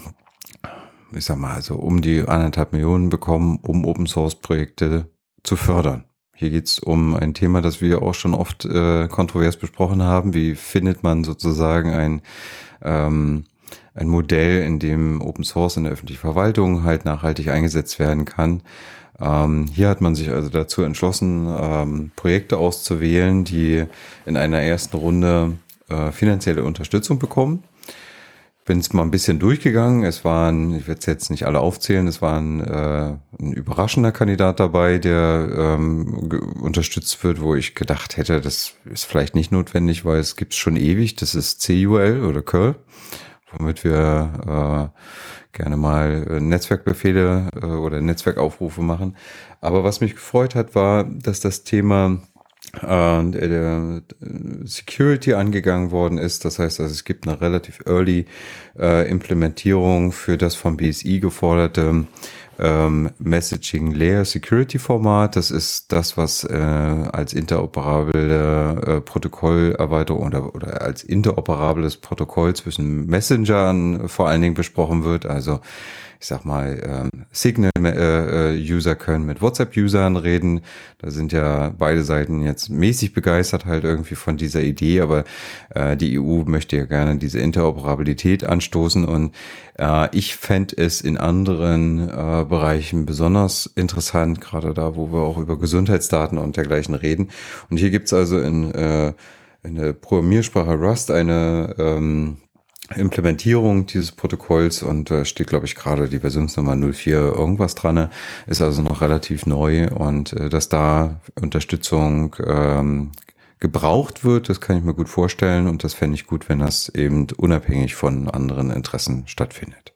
ich sag mal, also um die anderthalb Millionen bekommen, um Open-Source-Projekte zu fördern. Hier geht's um ein Thema, das wir auch schon oft äh, kontrovers besprochen haben. Wie findet man sozusagen ein, ähm, ein Modell, in dem Open-Source in der öffentlichen Verwaltung halt nachhaltig eingesetzt werden kann? Ähm, hier hat man sich also dazu entschlossen, ähm, Projekte auszuwählen, die in einer ersten Runde äh, finanzielle Unterstützung bekommen. Bin es mal ein bisschen durchgegangen. Es waren, ich werde es jetzt nicht alle aufzählen, es war ein, äh, ein überraschender Kandidat dabei, der ähm, ge- unterstützt wird, wo ich gedacht hätte, das ist vielleicht nicht notwendig, weil es gibt es schon ewig. Das ist C U L oder Curl, womit wir äh, gerne mal äh, Netzwerkbefehle äh, oder Netzwerkaufrufe machen. Aber was mich gefreut hat, war, dass das Thema äh, der Security angegangen worden ist. Das heißt, also es gibt eine relativ early äh, Implementierung für das vom B S I geforderte ähm, Messaging Layer Security Format. Das ist das, was äh, als interoperable äh, Protokollerweiterung oder, oder als interoperables Protokoll zwischen Messengern vor allen Dingen besprochen wird. Also ich sag mal, ähm, Signal-User äh, können mit WhatsApp-Usern reden. Da sind ja beide Seiten jetzt mäßig begeistert halt irgendwie von dieser Idee, aber äh, die E U möchte ja gerne diese Interoperabilität anstoßen und äh, ich fände es in anderen äh, Bereichen besonders interessant, gerade da, wo wir auch über Gesundheitsdaten und dergleichen reden. Und hier gibt's also in, äh, in der Programmiersprache Rust eine ähm, Implementierung dieses Protokolls und da äh, steht, glaube ich, gerade die Versionsnummer null vier irgendwas dran, ist also noch relativ neu und äh, dass da Unterstützung ähm, gebraucht wird, das kann ich mir gut vorstellen und das fände ich gut, wenn das eben unabhängig von anderen Interessen stattfindet.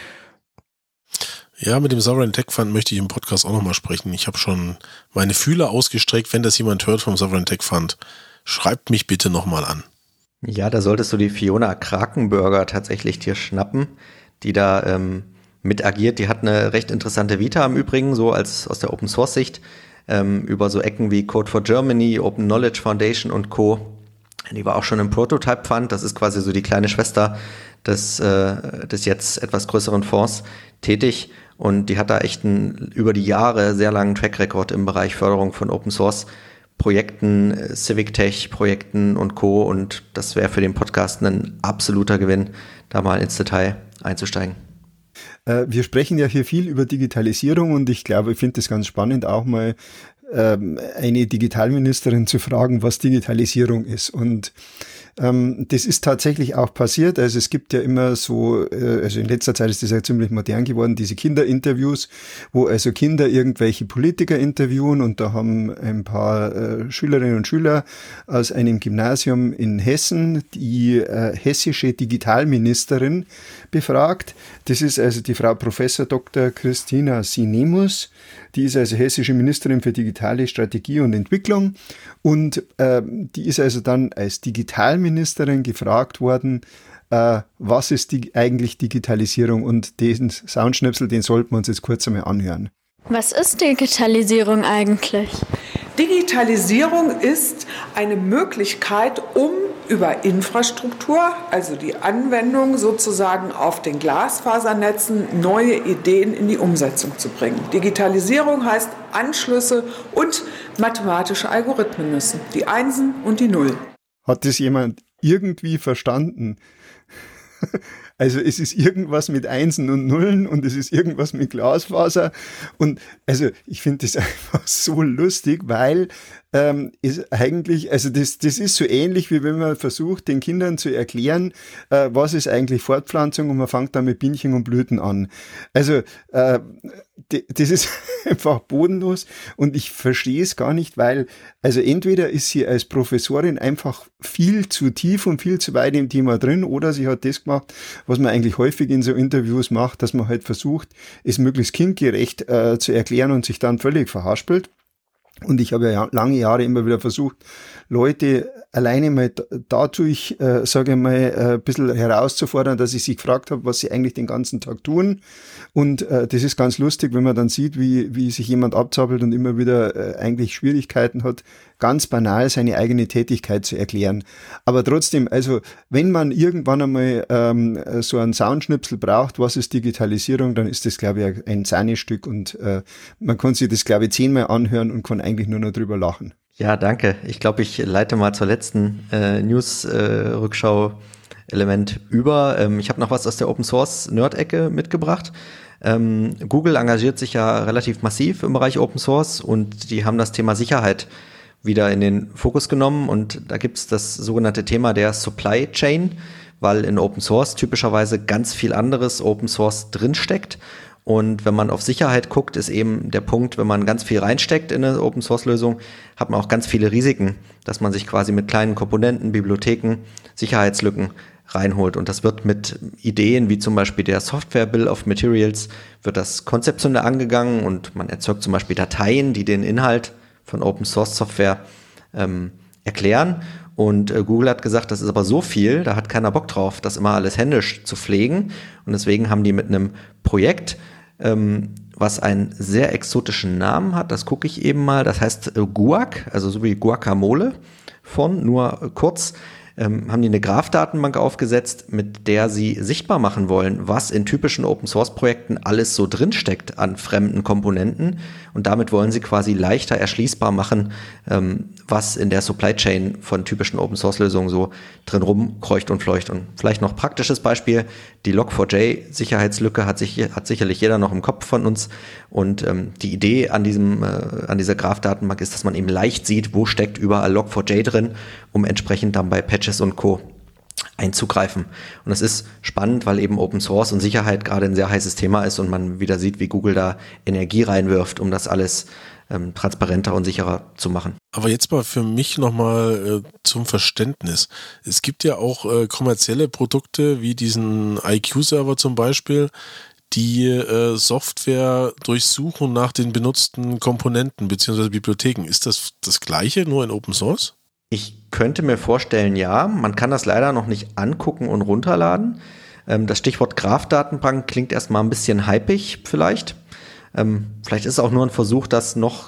Ja, mit dem Sovereign Tech Fund möchte ich im Podcast auch nochmal sprechen. Ich habe schon meine Fühler ausgestreckt, wenn das jemand hört vom Sovereign Tech Fund, schreibt mich bitte nochmal an. Ja, da solltest du die Fiona Krakenberger tatsächlich dir schnappen, die da ähm, mit agiert. Die hat eine recht interessante Vita im Übrigen, so als aus der Open-Source-Sicht. ähm, über so Ecken wie Code for Germany, Open Knowledge Foundation und Co. Die war auch schon im Prototype Fund, das ist quasi so die kleine Schwester des, äh, des jetzt etwas größeren Fonds, tätig. Und die hat da echt einen, über die Jahre sehr langen Track-Record im Bereich Förderung von Open Source Projekten, Civic Tech Projekten und Co. Und das wäre für den Podcast ein absoluter Gewinn, da mal ins Detail einzusteigen. Wir sprechen ja hier viel über Digitalisierung und ich glaube, ich finde es ganz spannend, auch mal ähm, eine Digitalministerin zu fragen, was Digitalisierung ist. Und ähm, das ist tatsächlich auch passiert. Also es gibt ja immer so, äh, also in letzter Zeit ist das ja ziemlich modern geworden, diese Kinderinterviews, wo also Kinder irgendwelche Politiker interviewen und da haben ein paar äh, Schülerinnen und Schüler aus einem Gymnasium in Hessen die äh, hessische Digitalministerin befragt. Das ist also die Frau Professor Doktor Christina Sinemus. Die ist also hessische Ministerin für digitale Strategie und Entwicklung und äh, die ist also dann als Digitalministerin gefragt worden, äh, was ist die, eigentlich Digitalisierung, und den Soundschnipsel, den sollten wir uns jetzt kurz einmal anhören. Was ist Digitalisierung eigentlich? Digitalisierung ist eine Möglichkeit, um über Infrastruktur, also die Anwendung sozusagen auf den Glasfasernetzen, neue Ideen in die Umsetzung zu bringen. Digitalisierung heißt Anschlüsse und mathematische Algorithmen müssen, die Einsen und die Null. Hat das jemand irgendwie verstanden? Also es ist irgendwas mit Einsen und Nullen und es ist irgendwas mit Glasfaser und also ich finde das einfach so lustig, weil ähm, ist eigentlich, also das, das ist so ähnlich, wie wenn man versucht, den Kindern zu erklären, äh, was ist eigentlich Fortpflanzung, und man fängt dann mit Bienchen und Blüten an. Also äh, das ist einfach bodenlos und ich verstehe es gar nicht, weil also entweder ist sie als Professorin einfach viel zu tief und viel zu weit im Thema drin, oder sie hat das gemacht, was man eigentlich häufig in so Interviews macht, dass man halt versucht, es möglichst kindgerecht äh, zu erklären und sich dann völlig verhaspelt. Und ich habe ja lange Jahre immer wieder versucht, Leute alleine mal dazu, ich äh, sage mal, äh, ein bisschen herauszufordern, dass ich sie gefragt habe, was sie eigentlich den ganzen Tag tun. Und äh, das ist ganz lustig, wenn man dann sieht, wie wie sich jemand abzappelt und immer wieder äh, eigentlich Schwierigkeiten hat, ganz banal seine eigene Tätigkeit zu erklären. Aber trotzdem, also wenn man irgendwann einmal ähm, so einen Soundschnipsel braucht, was ist Digitalisierung, dann ist das, glaube ich, ein Sahnestück und äh, man kann sich das, glaube ich, zehnmal anhören und kann eigentlich nur noch drüber lachen. Ja, danke. Ich glaube, ich leite mal zur letzten äh, News-Rückschau-Element äh, über. Ähm, ich habe noch was aus der Open-Source-Nerd-Ecke mitgebracht. Ähm, Google engagiert sich ja relativ massiv im Bereich Open-Source und die haben das Thema Sicherheit wieder in den Fokus genommen. Und da gibt es das sogenannte Thema der Supply Chain, weil in Open-Source typischerweise ganz viel anderes Open-Source drinsteckt. Und wenn man auf Sicherheit guckt, ist eben der Punkt, wenn man ganz viel reinsteckt in eine Open-Source-Lösung, hat man auch ganz viele Risiken, dass man sich quasi mit kleinen Komponenten, Bibliotheken, Sicherheitslücken reinholt. Und das wird mit Ideen wie zum Beispiel der Software Bill of Materials, wird das konzeptionell angegangen und man erzeugt zum Beispiel Dateien, die den Inhalt von Open-Source-Software ähm, erklären. Und äh, Google hat gesagt, das ist aber so viel, da hat keiner Bock drauf, das immer alles händisch zu pflegen. Und deswegen haben die mit einem Projekt, ähm, was einen sehr exotischen Namen hat, das gucke ich eben mal, das heißt äh, Guac, also so wie Guacamole von, nur äh, kurz, ähm, haben die eine Graph-Datenbank aufgesetzt, mit der sie sichtbar machen wollen, was in typischen Open-Source-Projekten alles so drinsteckt an fremden Komponenten. Und damit wollen sie quasi leichter erschließbar machen, ähm, was in der Supply Chain von typischen Open-Source-Lösungen so drin rumkreucht und fleucht. Und vielleicht noch praktisches Beispiel, die Log four j Sicherheitslücke hat, sich, hat sicherlich jeder noch im Kopf von uns. Und ähm, die Idee an diesem, äh, an dieser Graph-Datenbank ist, dass man eben leicht sieht, wo steckt überall Log four j drin, um entsprechend dann bei Patches und Co. einzugreifen. Und das ist spannend, weil eben Open Source und Sicherheit gerade ein sehr heißes Thema ist und man wieder sieht, wie Google da Energie reinwirft, um das alles ähm, transparenter und sicherer zu machen. Aber jetzt mal für mich nochmal äh, zum Verständnis. Es gibt ja auch äh, kommerzielle Produkte wie diesen I Q-Server zum Beispiel, die äh, Software durchsuchen nach den benutzten Komponenten bzw. Bibliotheken. Ist das das Gleiche, nur in Open Source? Ich könnte mir vorstellen, ja. Man kann das leider noch nicht angucken und runterladen. Ähm, das Stichwort Graph-Datenbank klingt erstmal ein bisschen hypig vielleicht. Ähm, vielleicht ist es auch nur ein Versuch, das noch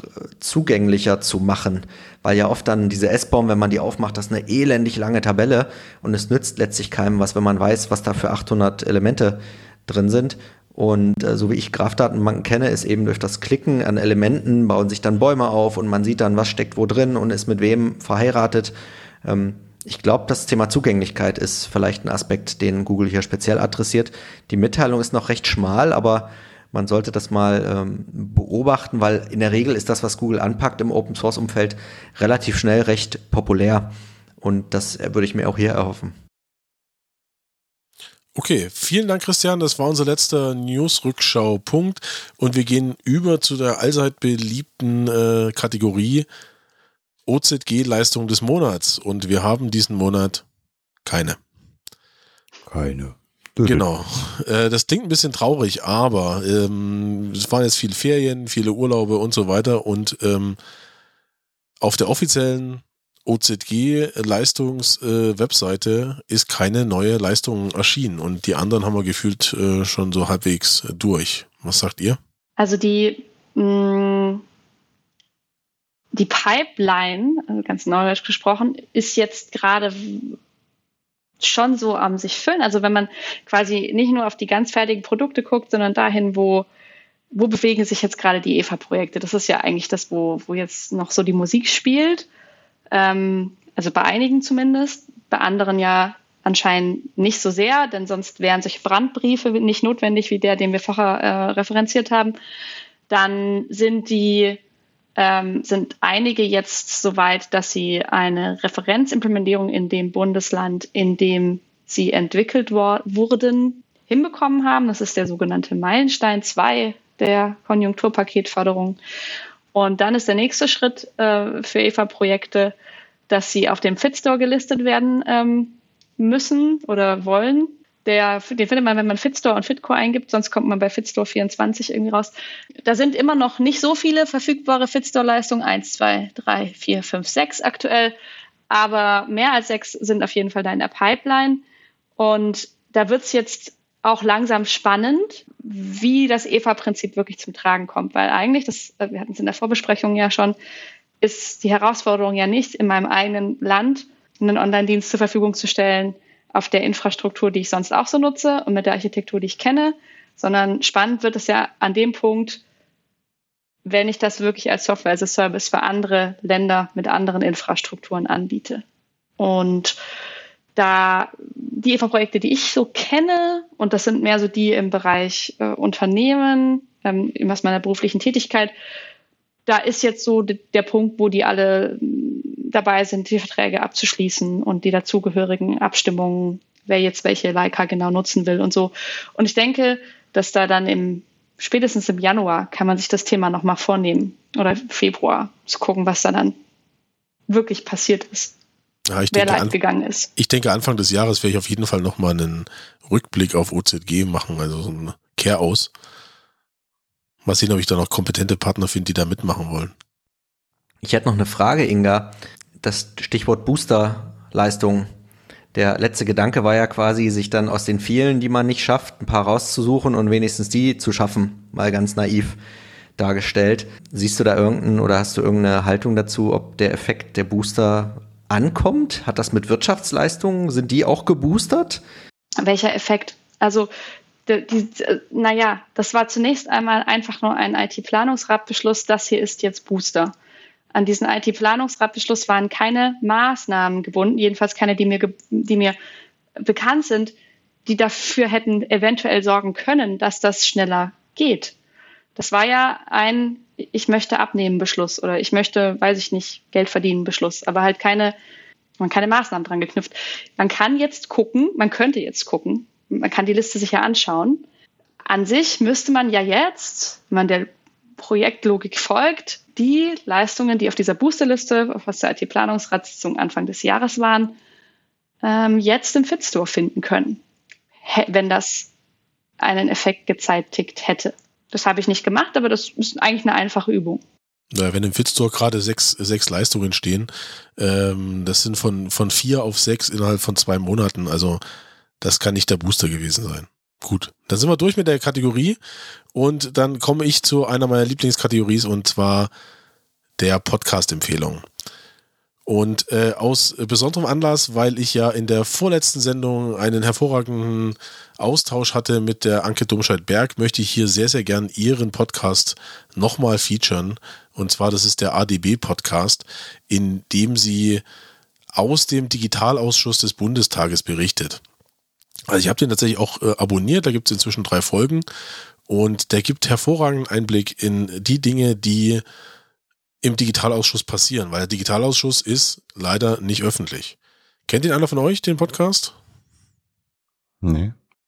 zugänglicher zu machen, weil ja oft dann diese S B O M, wenn man die aufmacht, das ist eine elendig lange Tabelle und es nützt letztlich keinem was, wenn man weiß, was da für achthundert Elemente drin sind. Und äh, so wie ich Graph-Datenbanken kenne, ist eben durch das Klicken an Elementen bauen sich dann Bäume auf und man sieht dann, was steckt wo drin und ist mit wem verheiratet. Ähm, ich glaube, das Thema Zugänglichkeit ist vielleicht ein Aspekt, den Google hier speziell adressiert. Die Mitteilung ist noch recht schmal, aber man sollte das mal ähm, beobachten, weil in der Regel ist das, was Google anpackt im Open-Source-Umfeld, relativ schnell recht populär. Und das würde ich mir auch hier erhoffen. Okay, vielen Dank, Christian. Das war unser letzter News-Rückschau-Punkt. Und wir gehen über zu der allzeit beliebten äh, Kategorie O Z G-Leistung des Monats. Und wir haben diesen Monat keine. Keine. Genau. Äh, das klingt ein bisschen traurig, aber ähm, es waren jetzt viele Ferien, viele Urlaube und so weiter. Und ähm, auf der offiziellen O Z G-Leistungs-Webseite äh, ist keine neue Leistung erschienen und die anderen haben wir gefühlt äh, schon so halbwegs durch. Was sagt ihr? Also die, mh, die Pipeline, also ganz neudeutsch gesprochen, ist jetzt gerade schon so am sich füllen. Also wenn man quasi nicht nur auf die ganz fertigen Produkte guckt, sondern dahin, wo wo bewegen sich jetzt gerade die E V A-Projekte. Das ist ja eigentlich das, wo, wo jetzt noch so die Musik spielt. Also bei einigen zumindest, bei anderen ja anscheinend nicht so sehr, denn sonst wären solche Brandbriefe nicht notwendig, wie der, den wir vorher äh, referenziert haben. Dann sind die ähm, sind einige jetzt so weit, dass sie eine Referenzimplementierung in dem Bundesland, in dem sie entwickelt wor- wurden, hinbekommen haben. Das ist der sogenannte Meilenstein zwei der Konjunkturpaketförderung. Und dann ist der nächste Schritt äh, für E V A-Projekte, dass sie auf dem Fitstore gelistet werden ähm, müssen oder wollen. Der, den findet man, wenn man Fitstore und Fitcore eingibt, sonst kommt man bei Fitstore vierundzwanzig irgendwie raus. Da sind immer noch nicht so viele verfügbare Fitstore-Leistungen, eins, zwei, drei, vier, fünf, sechs aktuell, aber mehr als sechs sind auf jeden Fall da in der Pipeline. Und da wird es jetzt auch langsam spannend, wie das E V A-Prinzip wirklich zum Tragen kommt, weil eigentlich, das, wir hatten es in der Vorbesprechung ja schon, ist die Herausforderung ja nicht, in meinem eigenen Land einen Online-Dienst zur Verfügung zu stellen, auf der Infrastruktur, die ich sonst auch so nutze und mit der Architektur, die ich kenne, sondern spannend wird es ja an dem Punkt, wenn ich das wirklich als Software as a Service für andere Länder mit anderen Infrastrukturen anbiete. Und da die E V A-Projekte, die ich so kenne, und das sind mehr so die im Bereich äh, Unternehmen, ähm, aus meiner beruflichen Tätigkeit, da ist jetzt so de- der Punkt, wo die alle dabei sind, die Verträge abzuschließen und die dazugehörigen Abstimmungen, wer jetzt welche Leica genau nutzen will und so. Und ich denke, dass da dann im spätestens im Januar kann man sich das Thema nochmal vornehmen oder Februar zu gucken, was da dann wirklich passiert ist. Ja, ich wer denke, live an, gegangen ist. Ich denke, Anfang des Jahres werde ich auf jeden Fall nochmal einen Rückblick auf O Z G machen, also so ein Care-Aus. Mal sehen, ob ich da noch kompetente Partner finde, die da mitmachen wollen. Ich hätte noch eine Frage, Inga. Das Stichwort Boosterleistung. Der letzte Gedanke war ja quasi, sich dann aus den vielen, die man nicht schafft, ein paar rauszusuchen und wenigstens die zu schaffen. Mal ganz naiv dargestellt. Siehst du da irgendeinen oder hast du irgendeine Haltung dazu, ob der Effekt der Booster ankommt? Hat das mit Wirtschaftsleistungen, sind die auch geboostert? Welcher Effekt? Also, die, die, naja, das war zunächst einmal einfach nur ein I T-Planungsratbeschluss. Das hier ist jetzt Booster. An diesen I T-Planungsratbeschluss waren keine Maßnahmen gebunden, jedenfalls keine, die mir, die mir bekannt sind, die dafür hätten eventuell sorgen können, dass das schneller geht. Das war ja ein Ich möchte abnehmen Beschluss oder ich möchte, weiß ich nicht, Geld verdienen Beschluss, aber halt keine, man keine Maßnahmen dran geknüpft. Man kann jetzt gucken, man könnte jetzt gucken, man kann die Liste sich ja anschauen. An sich müsste man ja jetzt, wenn man der Projektlogik folgt, die Leistungen, die auf dieser Boosterliste, was der I T-Planungsratssitzung Anfang des Jahres waren, ähm, jetzt im Fitstore finden können, wenn das einen Effekt gezeitigt hätte. Das habe ich nicht gemacht, aber das ist eigentlich eine einfache Übung. Ja, wenn im Fitstore gerade sechs, sechs Leistungen stehen, ähm, das sind von, von vier auf sechs innerhalb von zwei Monaten, also das kann nicht der Booster gewesen sein. Gut, dann sind wir durch mit der Kategorie und dann komme ich zu einer meiner Lieblingskategorien und zwar der Podcast-Empfehlung. Und äh, aus besonderem Anlass, weil ich ja in der vorletzten Sendung einen hervorragenden Austausch hatte mit der Anke Domscheit-Berg, möchte ich hier sehr, sehr gern ihren Podcast nochmal featuren. Und zwar, das ist der A D B-Podcast, in dem sie aus dem Digitalausschuss des Bundestages berichtet. Also ich habe den tatsächlich auch äh, abonniert, da gibt es inzwischen drei Folgen und der gibt hervorragenden Einblick in die Dinge, die im Digitalausschuss passieren, weil der Digitalausschuss ist leider nicht öffentlich. Kennt ihn einer von euch, den Podcast? Nee.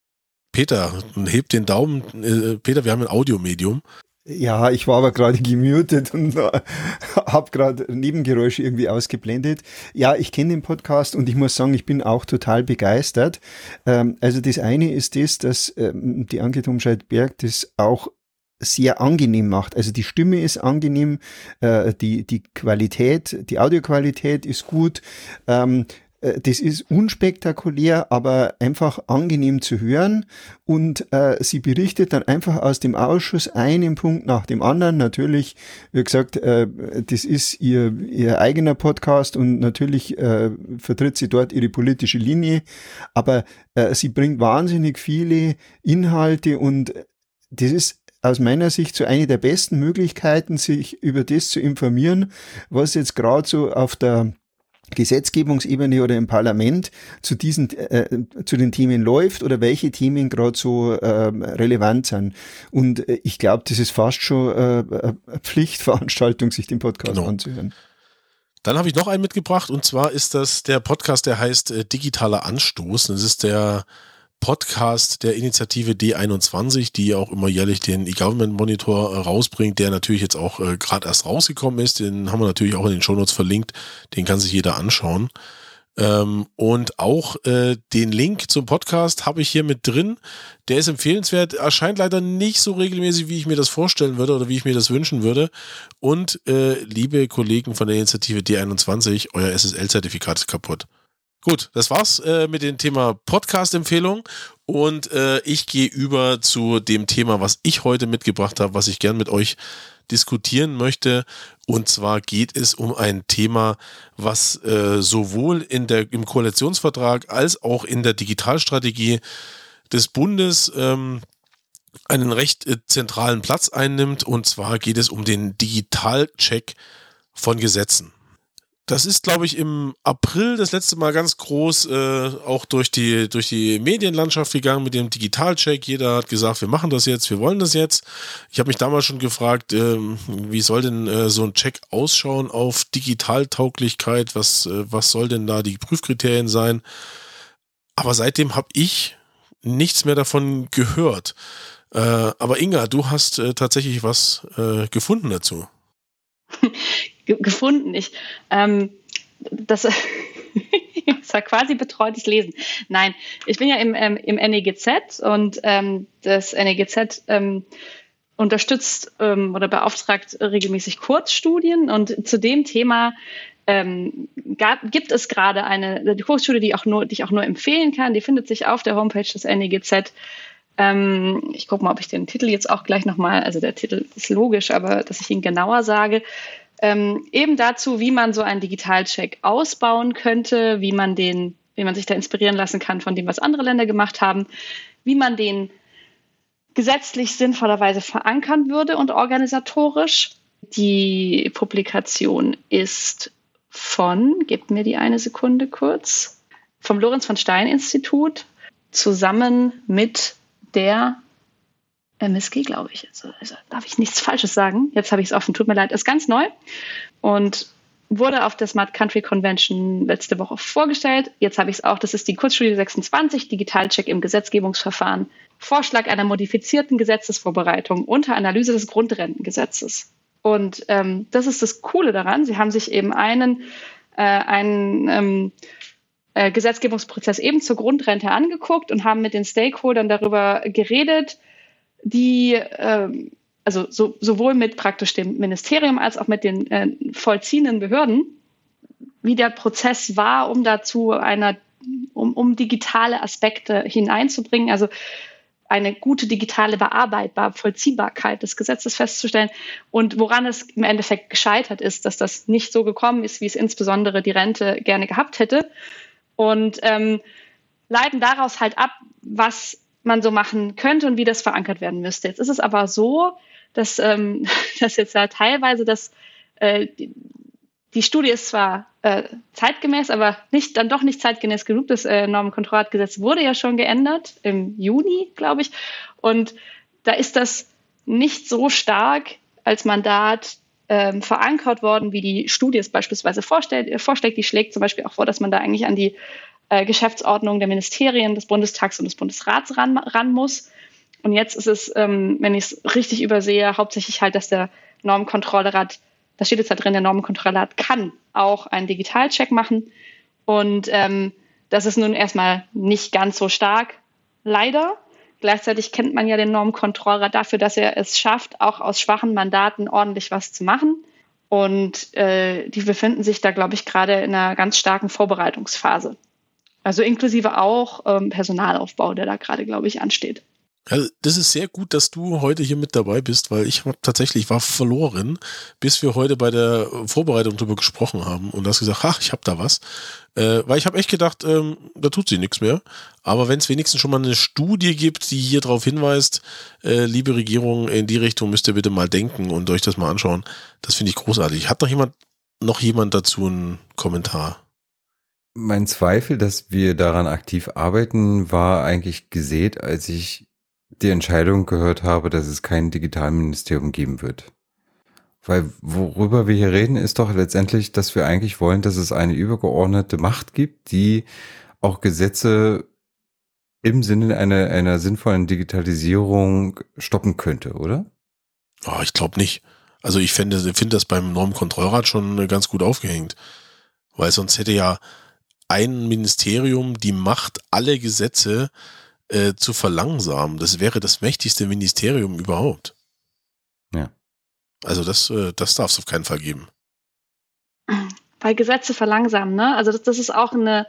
Peter, hebt den Daumen. Äh, Peter, wir haben ein Audiomedium. Ja, ich war aber gerade gemutet und äh, habe gerade Nebengeräusche irgendwie ausgeblendet. Ja, ich kenne den Podcast und ich muss sagen, ich bin auch total begeistert. Ähm, also das eine ist das, dass ähm, die Anke Domscheit-Berg das auch sehr angenehm macht. Also die Stimme ist angenehm, äh, die, die Qualität, die Audioqualität ist gut. Ähm, äh, das ist unspektakulär, aber einfach angenehm zu hören. Und äh, sie berichtet dann einfach aus dem Ausschuss einen Punkt nach dem anderen. Natürlich, wie gesagt, äh, das ist ihr, ihr eigener Podcast und natürlich äh, vertritt sie dort ihre politische Linie. Aber äh, sie bringt wahnsinnig viele Inhalte und das ist aus meiner Sicht so eine der besten Möglichkeiten, sich über das zu informieren, was jetzt gerade so auf der Gesetzgebungsebene oder im Parlament zu diesen äh, zu den Themen läuft oder welche Themen gerade so äh, relevant sind. Und äh, ich glaube, das ist fast schon äh, eine Pflichtveranstaltung, sich den Podcast genau. anzuhören. Dann habe ich noch einen mitgebracht und zwar ist das der Podcast, der heißt äh, Digitaler Anstoß. Das ist der Podcast der Initiative D einundzwanzig, die auch immer jährlich den E-Government-Monitor äh, rausbringt, der natürlich jetzt auch äh, gerade erst rausgekommen ist. Den haben wir natürlich auch in den Shownotes verlinkt. Den kann sich jeder anschauen. Ähm, und auch äh, den Link zum Podcast habe ich hier mit drin. Der ist empfehlenswert, erscheint leider nicht so regelmäßig, wie ich mir das vorstellen würde oder wie ich mir das wünschen würde. Und äh, liebe Kollegen von der Initiative D einundzwanzig, euer S S L-Zertifikat ist kaputt. Gut, das war's äh, mit dem Thema Podcast-Empfehlung und äh, ich gehe über zu dem Thema, was ich heute mitgebracht habe, was ich gern mit euch diskutieren möchte. Und zwar geht es um ein Thema, was äh, sowohl in der, im Koalitionsvertrag als auch in der Digitalstrategie des Bundes ähm, einen recht äh, zentralen Platz einnimmt. Und zwar geht es um den Digitalcheck von Gesetzen. Das ist, glaube ich, im April das letzte Mal ganz groß äh, auch durch die, durch die Medienlandschaft gegangen mit dem Digitalcheck. Jeder hat gesagt, wir machen das jetzt, wir wollen das jetzt. Ich habe mich damals schon gefragt, äh, wie soll denn äh, so ein Check ausschauen auf Digitaltauglichkeit? Was, äh, was soll denn da die Prüfkriterien sein? Aber seitdem habe ich nichts mehr davon gehört. Äh, aber Inga, du hast äh, tatsächlich was äh, gefunden dazu. gefunden. Ich, ähm, das, das war quasi betreutes Lesen. Nein, ich bin ja im, ähm, im N E G Z und ähm, das N E G Z ähm, unterstützt ähm, oder beauftragt regelmäßig Kurzstudien und zu dem Thema ähm, gab, gibt es gerade eine die Kurzstudie, die, auch nur, die ich auch nur empfehlen kann. Die findet sich auf der Homepage des N E G Z. Ähm, ich gucke mal, ob ich den Titel jetzt auch gleich nochmal, also der Titel ist logisch, aber dass ich ihn genauer sage. Ähm, eben dazu, wie man so einen Digitalcheck ausbauen könnte, wie man den, wie man sich da inspirieren lassen kann von dem, was andere Länder gemacht haben, wie man den gesetzlich sinnvollerweise verankern würde und organisatorisch. Die Publikation ist von, gebt mir die eine Sekunde kurz, vom Lorenz von Stein Institut zusammen mit der M S G, glaube ich. Also, also darf ich nichts Falsches sagen. Jetzt habe ich es offen, tut mir leid. Ist ganz neu und wurde auf der Smart Country Convention letzte Woche vorgestellt. Jetzt habe ich es auch. Das ist die Kurzstudie sechsundzwanzig, Digitalcheck im Gesetzgebungsverfahren. Vorschlag einer modifizierten Gesetzesvorbereitung unter Analyse des Grundrentengesetzes. Und ähm, das ist das Coole daran. Sie haben sich eben einen, äh, einen ähm, äh, Gesetzgebungsprozess eben zur Grundrente angeguckt und haben mit den Stakeholdern darüber geredet, die, äh, also so, sowohl mit praktisch dem Ministerium als auch mit den äh, vollziehenden Behörden, wie der Prozess war, um dazu einer, um, um digitale Aspekte hineinzubringen. Also eine gute digitale Bearbeitbar, Vollziehbarkeit des Gesetzes festzustellen. Und woran es im Endeffekt gescheitert ist, dass das nicht so gekommen ist, wie es insbesondere die Rente gerne gehabt hätte. Und ähm, leiten daraus halt ab, was man so machen könnte und wie das verankert werden müsste. Jetzt ist es aber so, dass, ähm, dass jetzt ja teilweise das, äh, die, die Studie ist zwar äh, zeitgemäß, aber nicht, dann doch nicht zeitgemäß genug. Das äh, Normenkontrollgesetz wurde ja schon geändert, im Juni, glaube ich. Und da ist das nicht so stark als Mandat ähm, verankert worden, wie die Studie es beispielsweise vorstellt, äh, vorschlägt. Die schlägt zum Beispiel auch vor, dass man da eigentlich an die äh, Geschäftsordnung der Ministerien, des Bundestags und des Bundesrats ran, ran muss. Und jetzt ist es, ähm, wenn ich es richtig übersehe, hauptsächlich halt, dass der Normenkontrollrat, da steht jetzt da drin, der Normenkontrollrat kann auch einen Digitalcheck machen. Und ähm, das ist nun erstmal nicht ganz so stark, leider. Gleichzeitig kennt man ja den Normenkontrollrat dafür, dass er es schafft, auch aus schwachen Mandaten ordentlich was zu machen. Und äh, die befinden sich da, glaube ich, gerade in einer ganz starken Vorbereitungsphase. Also inklusive auch ähm, Personalaufbau, der da gerade, glaube ich, ansteht. Also das ist sehr gut, dass du heute hier mit dabei bist, weil ich hab tatsächlich war verloren, bis wir heute bei der Vorbereitung darüber gesprochen haben und hast gesagt, ach, ich habe da was. Äh, weil ich habe echt gedacht, ähm, da tut sie nichts mehr. Aber wenn es wenigstens schon mal eine Studie gibt, die hier darauf hinweist, äh, liebe Regierung, in die Richtung müsst ihr bitte mal denken und euch das mal anschauen, das finde ich großartig. Hat noch jemand, noch jemand dazu einen Kommentar? Mein Zweifel, dass wir daran aktiv arbeiten, war eigentlich gesät, als ich die Entscheidung gehört habe, dass es kein Digitalministerium geben wird. Weil worüber wir hier reden, ist doch letztendlich, dass wir eigentlich wollen, dass es eine übergeordnete Macht gibt, die auch Gesetze im Sinne einer, einer sinnvollen Digitalisierung stoppen könnte, oder? Oh, ich glaube nicht. Also ich finde find das beim Normenkontrollrat schon ganz gut aufgehängt. Weil sonst hätte ja ein Ministerium die Macht, alle Gesetze Äh, zu verlangsamen. Das wäre das mächtigste Ministerium überhaupt. Ja. Also das, äh, das darf es auf keinen Fall geben. Bei Gesetze verlangsamen, ne? Also das, das ist auch eine,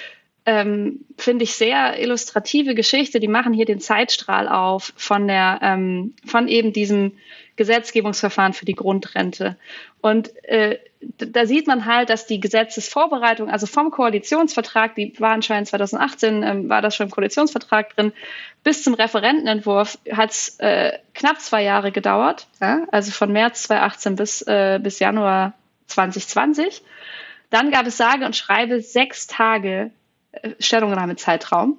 ähm, finde ich, sehr illustrative Geschichte. Die machen hier den Zeitstrahl auf von der, ähm, von eben diesem Gesetzgebungsverfahren für die Grundrente. Und äh, da sieht man halt, dass die Gesetzesvorbereitung, also vom Koalitionsvertrag, die war anscheinend zwanzig achtzehn, ähm, war das schon im Koalitionsvertrag drin, bis zum Referentenentwurf hat es äh, knapp zwei Jahre gedauert, ja? Also von März zweitausendachtzehn bis, äh, bis Januar zwanzig zwanzig. Dann gab es sage und schreibe sechs Tage äh, Stellungnahmezeitraum.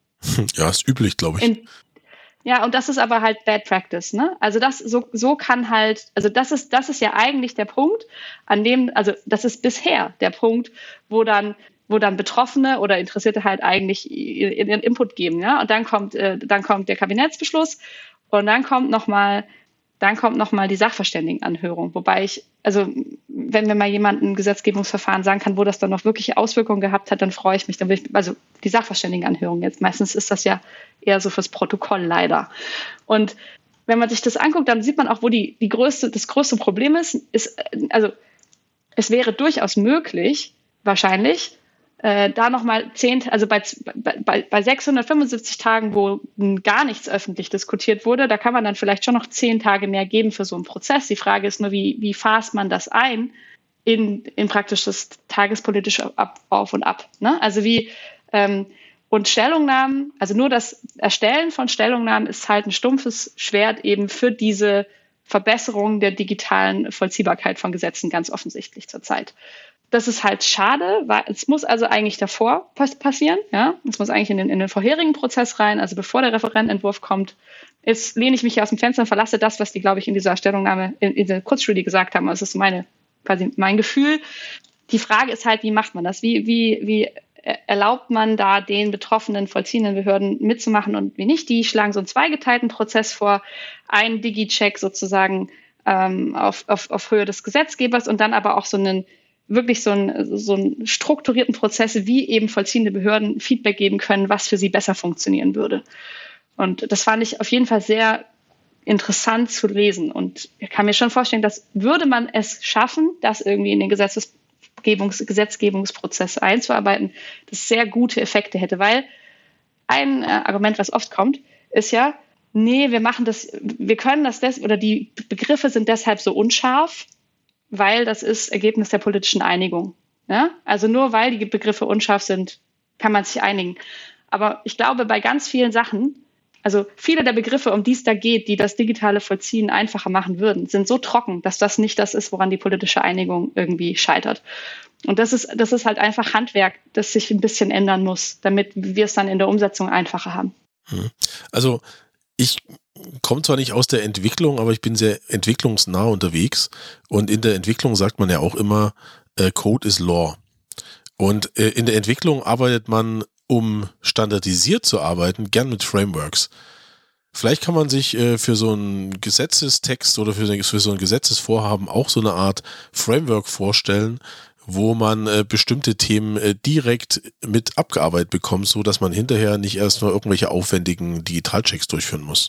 Ja, ist üblich, glaube ich. In, Ja, und das ist aber halt Bad Practice, ne? Also das, so, so kann halt, also das ist, das ist ja eigentlich der Punkt, an dem, also das ist bisher der Punkt, wo dann, wo dann Betroffene oder Interessierte halt eigentlich ihren Input geben, ja? Und dann kommt, äh, dann kommt der Kabinettsbeschluss und dann kommt nochmal, dann kommt nochmal die Sachverständigenanhörung. Wobei ich, also wenn mir mal jemand ein Gesetzgebungsverfahren sagen kann, wo das dann noch wirklich Auswirkungen gehabt hat, dann freue ich mich. Dann will ich, also die Sachverständigenanhörung jetzt. Meistens ist das ja eher so fürs Protokoll leider. Und wenn man sich das anguckt, dann sieht man auch, wo die, die größte, das größte Problem ist, ist, also es wäre durchaus möglich, wahrscheinlich, äh, da nochmal zehn, also bei, bei, bei sechshundertfünfundsiebzig Tagen, wo gar nichts öffentlich diskutiert wurde, da kann man dann vielleicht schon noch zehn Tage mehr geben für so einen Prozess. Die Frage ist nur, wie, wie fasst man das ein in, in praktisch das tagespolitische Ab, Auf und Ab, ne? Also wie, ähm, und Stellungnahmen, also nur das Erstellen von Stellungnahmen ist halt ein stumpfes Schwert eben für diese Verbesserung der digitalen Vollziehbarkeit von Gesetzen ganz offensichtlich zurzeit. Das ist halt schade, weil es muss also eigentlich davor pass- passieren, ja. Es muss eigentlich in den, in den vorherigen Prozess rein, also bevor der Referentenentwurf kommt. Jetzt lehne ich mich hier aus dem Fenster und verlasse das, was die, glaube ich, in dieser Stellungnahme, in, in der Kurzstudie gesagt haben. Also das ist meine, quasi mein Gefühl. Die Frage ist halt, wie macht man das? Wie, wie, wie erlaubt man da den betroffenen vollziehenden Behörden mitzumachen und wie nicht? Die schlagen so einen zweigeteilten Prozess vor, einen Digi-Check sozusagen ähm, auf, auf, auf Höhe des Gesetzgebers und dann aber auch so einen wirklich so einen, so einen strukturierten Prozess, wie eben vollziehende Behörden Feedback geben können, was für sie besser funktionieren würde. Und das fand ich auf jeden Fall sehr interessant zu lesen. Und ich kann mir schon vorstellen, dass würde man es schaffen, das irgendwie in den Gesetzgebungs- Gesetzgebungsprozess einzuarbeiten, das sehr gute Effekte hätte. Weil ein äh, Argument, was oft kommt, ist ja, nee, wir machen das, wir können das, des, oder die Begriffe sind deshalb so unscharf, weil das ist Ergebnis der politischen Einigung. Ja? Also nur weil die Begriffe unscharf sind, kann man sich einigen. Aber ich glaube, bei ganz vielen Sachen, also viele der Begriffe, um die es da geht, die das digitale Vollziehen einfacher machen würden, sind so trocken, dass das nicht das ist, woran die politische Einigung irgendwie scheitert. Und das ist, das ist halt einfach Handwerk, das sich ein bisschen ändern muss, damit wir es dann in der Umsetzung einfacher haben. Also ich komme zwar nicht aus der Entwicklung, aber ich bin sehr entwicklungsnah unterwegs. Und in der Entwicklung sagt man ja auch immer, äh, Code is Law. Und äh, in der Entwicklung arbeitet man, um standardisiert zu arbeiten, gern mit Frameworks. Vielleicht kann man sich äh, für so einen Gesetzestext oder für, für so ein Gesetzesvorhaben auch so eine Art Framework vorstellen, wo man äh, bestimmte Themen äh, direkt mit abgearbeitet bekommt, so dass man hinterher nicht erst mal irgendwelche aufwendigen Digitalchecks durchführen muss.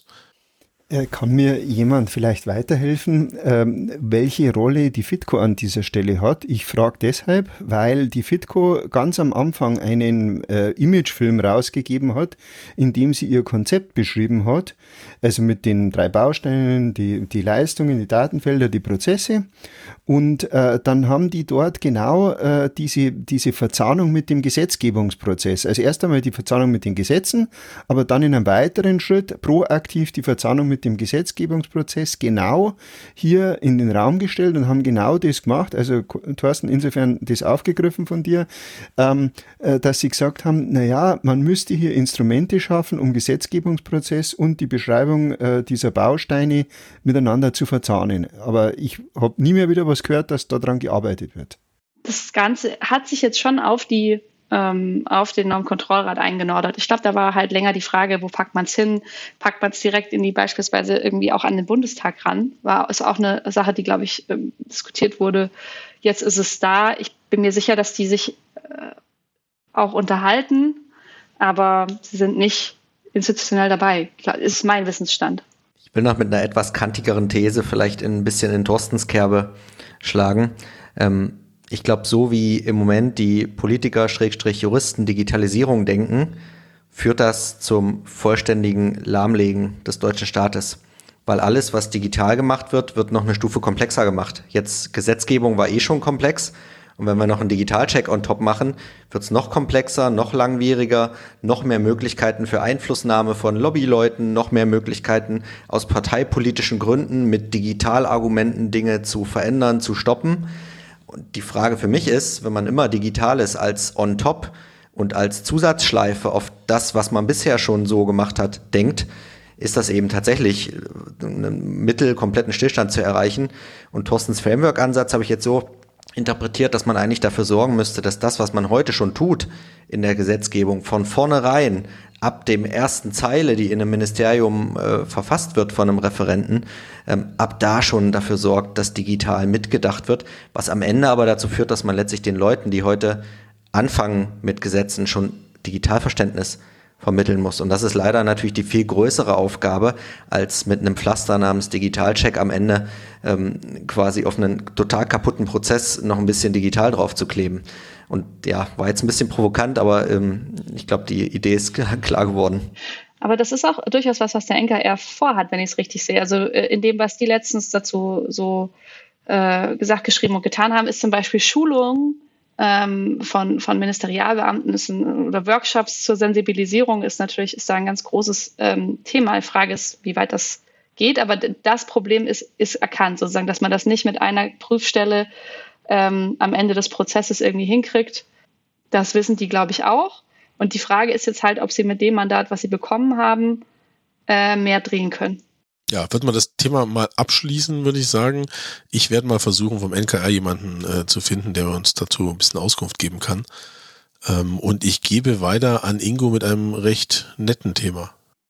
Kann mir jemand vielleicht weiterhelfen, ähm, welche Rolle die FITCO an dieser Stelle hat? Ich frage deshalb, weil die FITCO ganz am Anfang einen äh, Imagefilm rausgegeben hat, in dem sie ihr Konzept beschrieben hat, also mit den drei Bausteinen, die, die Leistungen, die Datenfelder, die Prozesse. Und äh, dann haben die dort genau äh, diese, diese Verzahnung mit dem Gesetzgebungsprozess. Also erst einmal die Verzahnung mit den Gesetzen, aber dann in einem weiteren Schritt proaktiv die Verzahnung mit dem Gesetzgebungsprozess genau hier in den Raum gestellt und haben genau das gemacht. Also Thorsten, insofern das aufgegriffen von dir, ähm, äh, dass sie gesagt haben, naja, man müsste hier Instrumente schaffen, um Gesetzgebungsprozess und die Beschreibung äh, dieser Bausteine miteinander zu verzahnen. Aber ich habe nie mehr wieder was gehört, dass daran gearbeitet wird. Das Ganze hat sich jetzt schon auf die ähm, auf den Normkontrollrat eingenordert. Ich glaube, da war halt länger die Frage, wo packt man es hin? Packt man es direkt in die beispielsweise irgendwie auch an den Bundestag ran? War ist auch eine Sache, die, glaube ich, ähm, diskutiert wurde. Jetzt ist es da. Ich bin mir sicher, dass die sich äh, auch unterhalten, aber sie sind nicht institutionell dabei. Das ist mein Wissensstand. Ich will noch mit einer etwas kantigeren These vielleicht ein bisschen in Thorstens Kerbe schlagen. Ähm, ich glaube, so wie im Moment die Politiker, Schrägstrich Juristen Digitalisierung denken, führt das zum vollständigen Lahmlegen des deutschen Staates. Weil alles, was digital gemacht wird, wird noch eine Stufe komplexer gemacht. Jetzt Gesetzgebung war eh schon komplex. Und wenn wir noch einen Digitalcheck on top machen, wird es noch komplexer, noch langwieriger, noch mehr Möglichkeiten für Einflussnahme von Lobbyleuten, noch mehr Möglichkeiten aus parteipolitischen Gründen mit Digitalargumenten Dinge zu verändern, zu stoppen. Und die Frage für mich ist, wenn man immer Digitales als on top und als Zusatzschleife auf das, was man bisher schon so gemacht hat, denkt, ist das eben tatsächlich einen mittelkompletten Stillstand zu erreichen. Und Thorstens Framework-Ansatz habe ich jetzt so interpretiert, dass man eigentlich dafür sorgen müsste, dass das, was man heute schon tut in der Gesetzgebung, von vornherein ab dem ersten Zeile, die in einem Ministerium äh, verfasst wird von einem Referenten, ähm, ab da schon dafür sorgt, dass digital mitgedacht wird, was am Ende aber dazu führt, dass man letztlich den Leuten, die heute anfangen mit Gesetzen, schon Digitalverständnis vermitteln muss. Und das ist leider natürlich die viel größere Aufgabe, als mit einem Pflaster namens Digitalcheck am Ende ähm, quasi auf einen total kaputten Prozess noch ein bisschen digital drauf zu kleben. Und ja, war jetzt ein bisschen provokant, aber ähm, ich glaube, die Idee ist klar geworden. Aber das ist auch durchaus was, was der N K R vorhat, wenn ich es richtig sehe. Also äh, in dem, was die letztens dazu so äh, gesagt, geschrieben und getan haben, ist zum Beispiel Schulung ähm, von, von Ministerialbeamten ist ein, oder Workshops zur Sensibilisierung ist natürlich ist da ein ganz großes ähm, Thema. Die Frage ist, wie weit das geht, aber das Problem ist, ist erkannt, sozusagen, dass man das nicht mit einer Prüfstelle ähm, am Ende des Prozesses irgendwie hinkriegt. Das wissen die, glaube ich, auch. Und die Frage ist jetzt halt, ob sie mit dem Mandat, was sie bekommen haben, äh, mehr drehen können. Ja, wird man das Thema mal abschließen, würde ich sagen. Ich werde mal versuchen, vom N K R jemanden äh, zu finden, der uns dazu ein bisschen Auskunft geben kann. Ähm, und ich gebe weiter an Ingo mit einem recht netten Thema.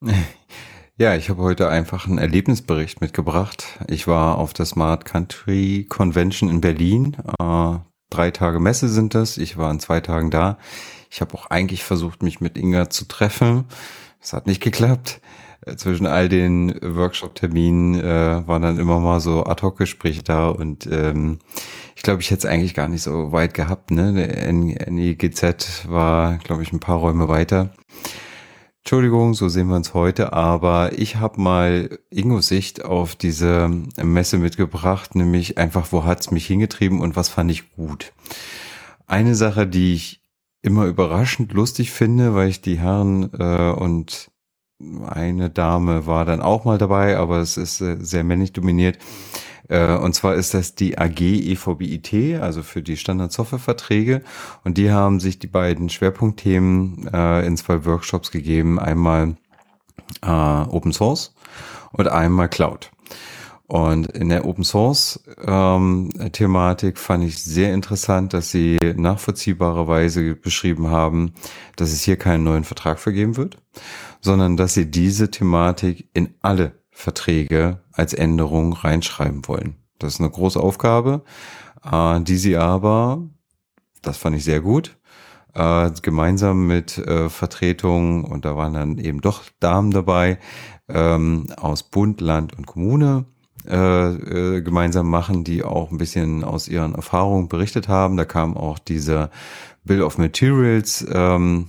Ja, ich habe heute einfach einen Erlebnisbericht mitgebracht. Ich war auf der Smart Country Convention in Berlin. Äh, drei Tage Messe sind das. Ich war in zwei Tagen da. Ich habe auch eigentlich versucht, mich mit Inga zu treffen. Das hat nicht geklappt. Zwischen all den Workshop-Terminen äh, waren dann immer mal so Ad-Hoc-Gespräche da und ähm, ich glaube, ich hätte es eigentlich gar nicht so weit gehabt. Ne? Der N E G Z war, glaube ich, ein paar Räume weiter. Entschuldigung, so sehen wir uns heute, aber ich habe mal Ingos Sicht auf diese Messe mitgebracht, nämlich einfach, wo hat's mich hingetrieben und was fand ich gut. Eine Sache, die ich immer überraschend lustig finde, weil ich die Herren äh, und eine Dame war dann auch mal dabei, aber es ist äh, sehr männlich dominiert. Äh, und zwar ist das die A G E V B I T, also für die Standard-Software-Verträge. Und die haben sich die beiden Schwerpunktthemen äh, in zwei Workshops gegeben. Einmal äh, Open Source und einmal Cloud. Und in der Open Source ähm, Thematik fand ich sehr interessant, dass sie nachvollziehbarerweise beschrieben haben, dass es hier keinen neuen Vertrag vergeben wird, sondern dass sie diese Thematik in alle Verträge als Änderung reinschreiben wollen. Das ist eine große Aufgabe, äh, die sie aber, das fand ich sehr gut, äh, gemeinsam mit äh, Vertretungen, und da waren dann eben doch Damen dabei, ähm, aus Bund, Land und Kommune, äh, äh, gemeinsam machen, die auch ein bisschen aus ihren Erfahrungen berichtet haben. Da kam auch dieser Bill of Materials ähm,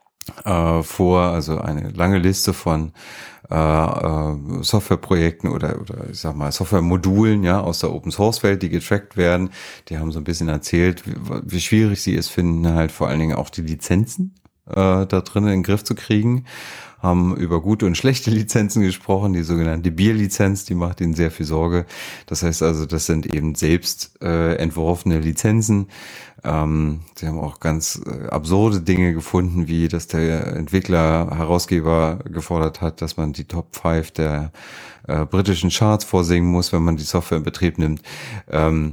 äh, vor, also eine lange Liste von äh, äh, Softwareprojekten oder oder ich sag mal Softwaremodulen, ja, aus der Open Source Welt, die getrackt werden. Die haben so ein bisschen erzählt, wie, wie schwierig sie es finden, halt vor allen Dingen auch die Lizenzen äh, da drin in den Griff zu kriegen. Haben über gute und schlechte Lizenzen gesprochen. Die sogenannte Bierlizenz, die macht ihnen sehr viel Sorge. Das heißt also, das sind eben selbst äh, entworfene Lizenzen. Ähm, sie haben auch ganz äh, absurde Dinge gefunden, wie dass der Entwickler, Herausgeber gefordert hat, dass man die Top fünf der äh, britischen Charts vorsingen muss, wenn man die Software in Betrieb nimmt. Ähm,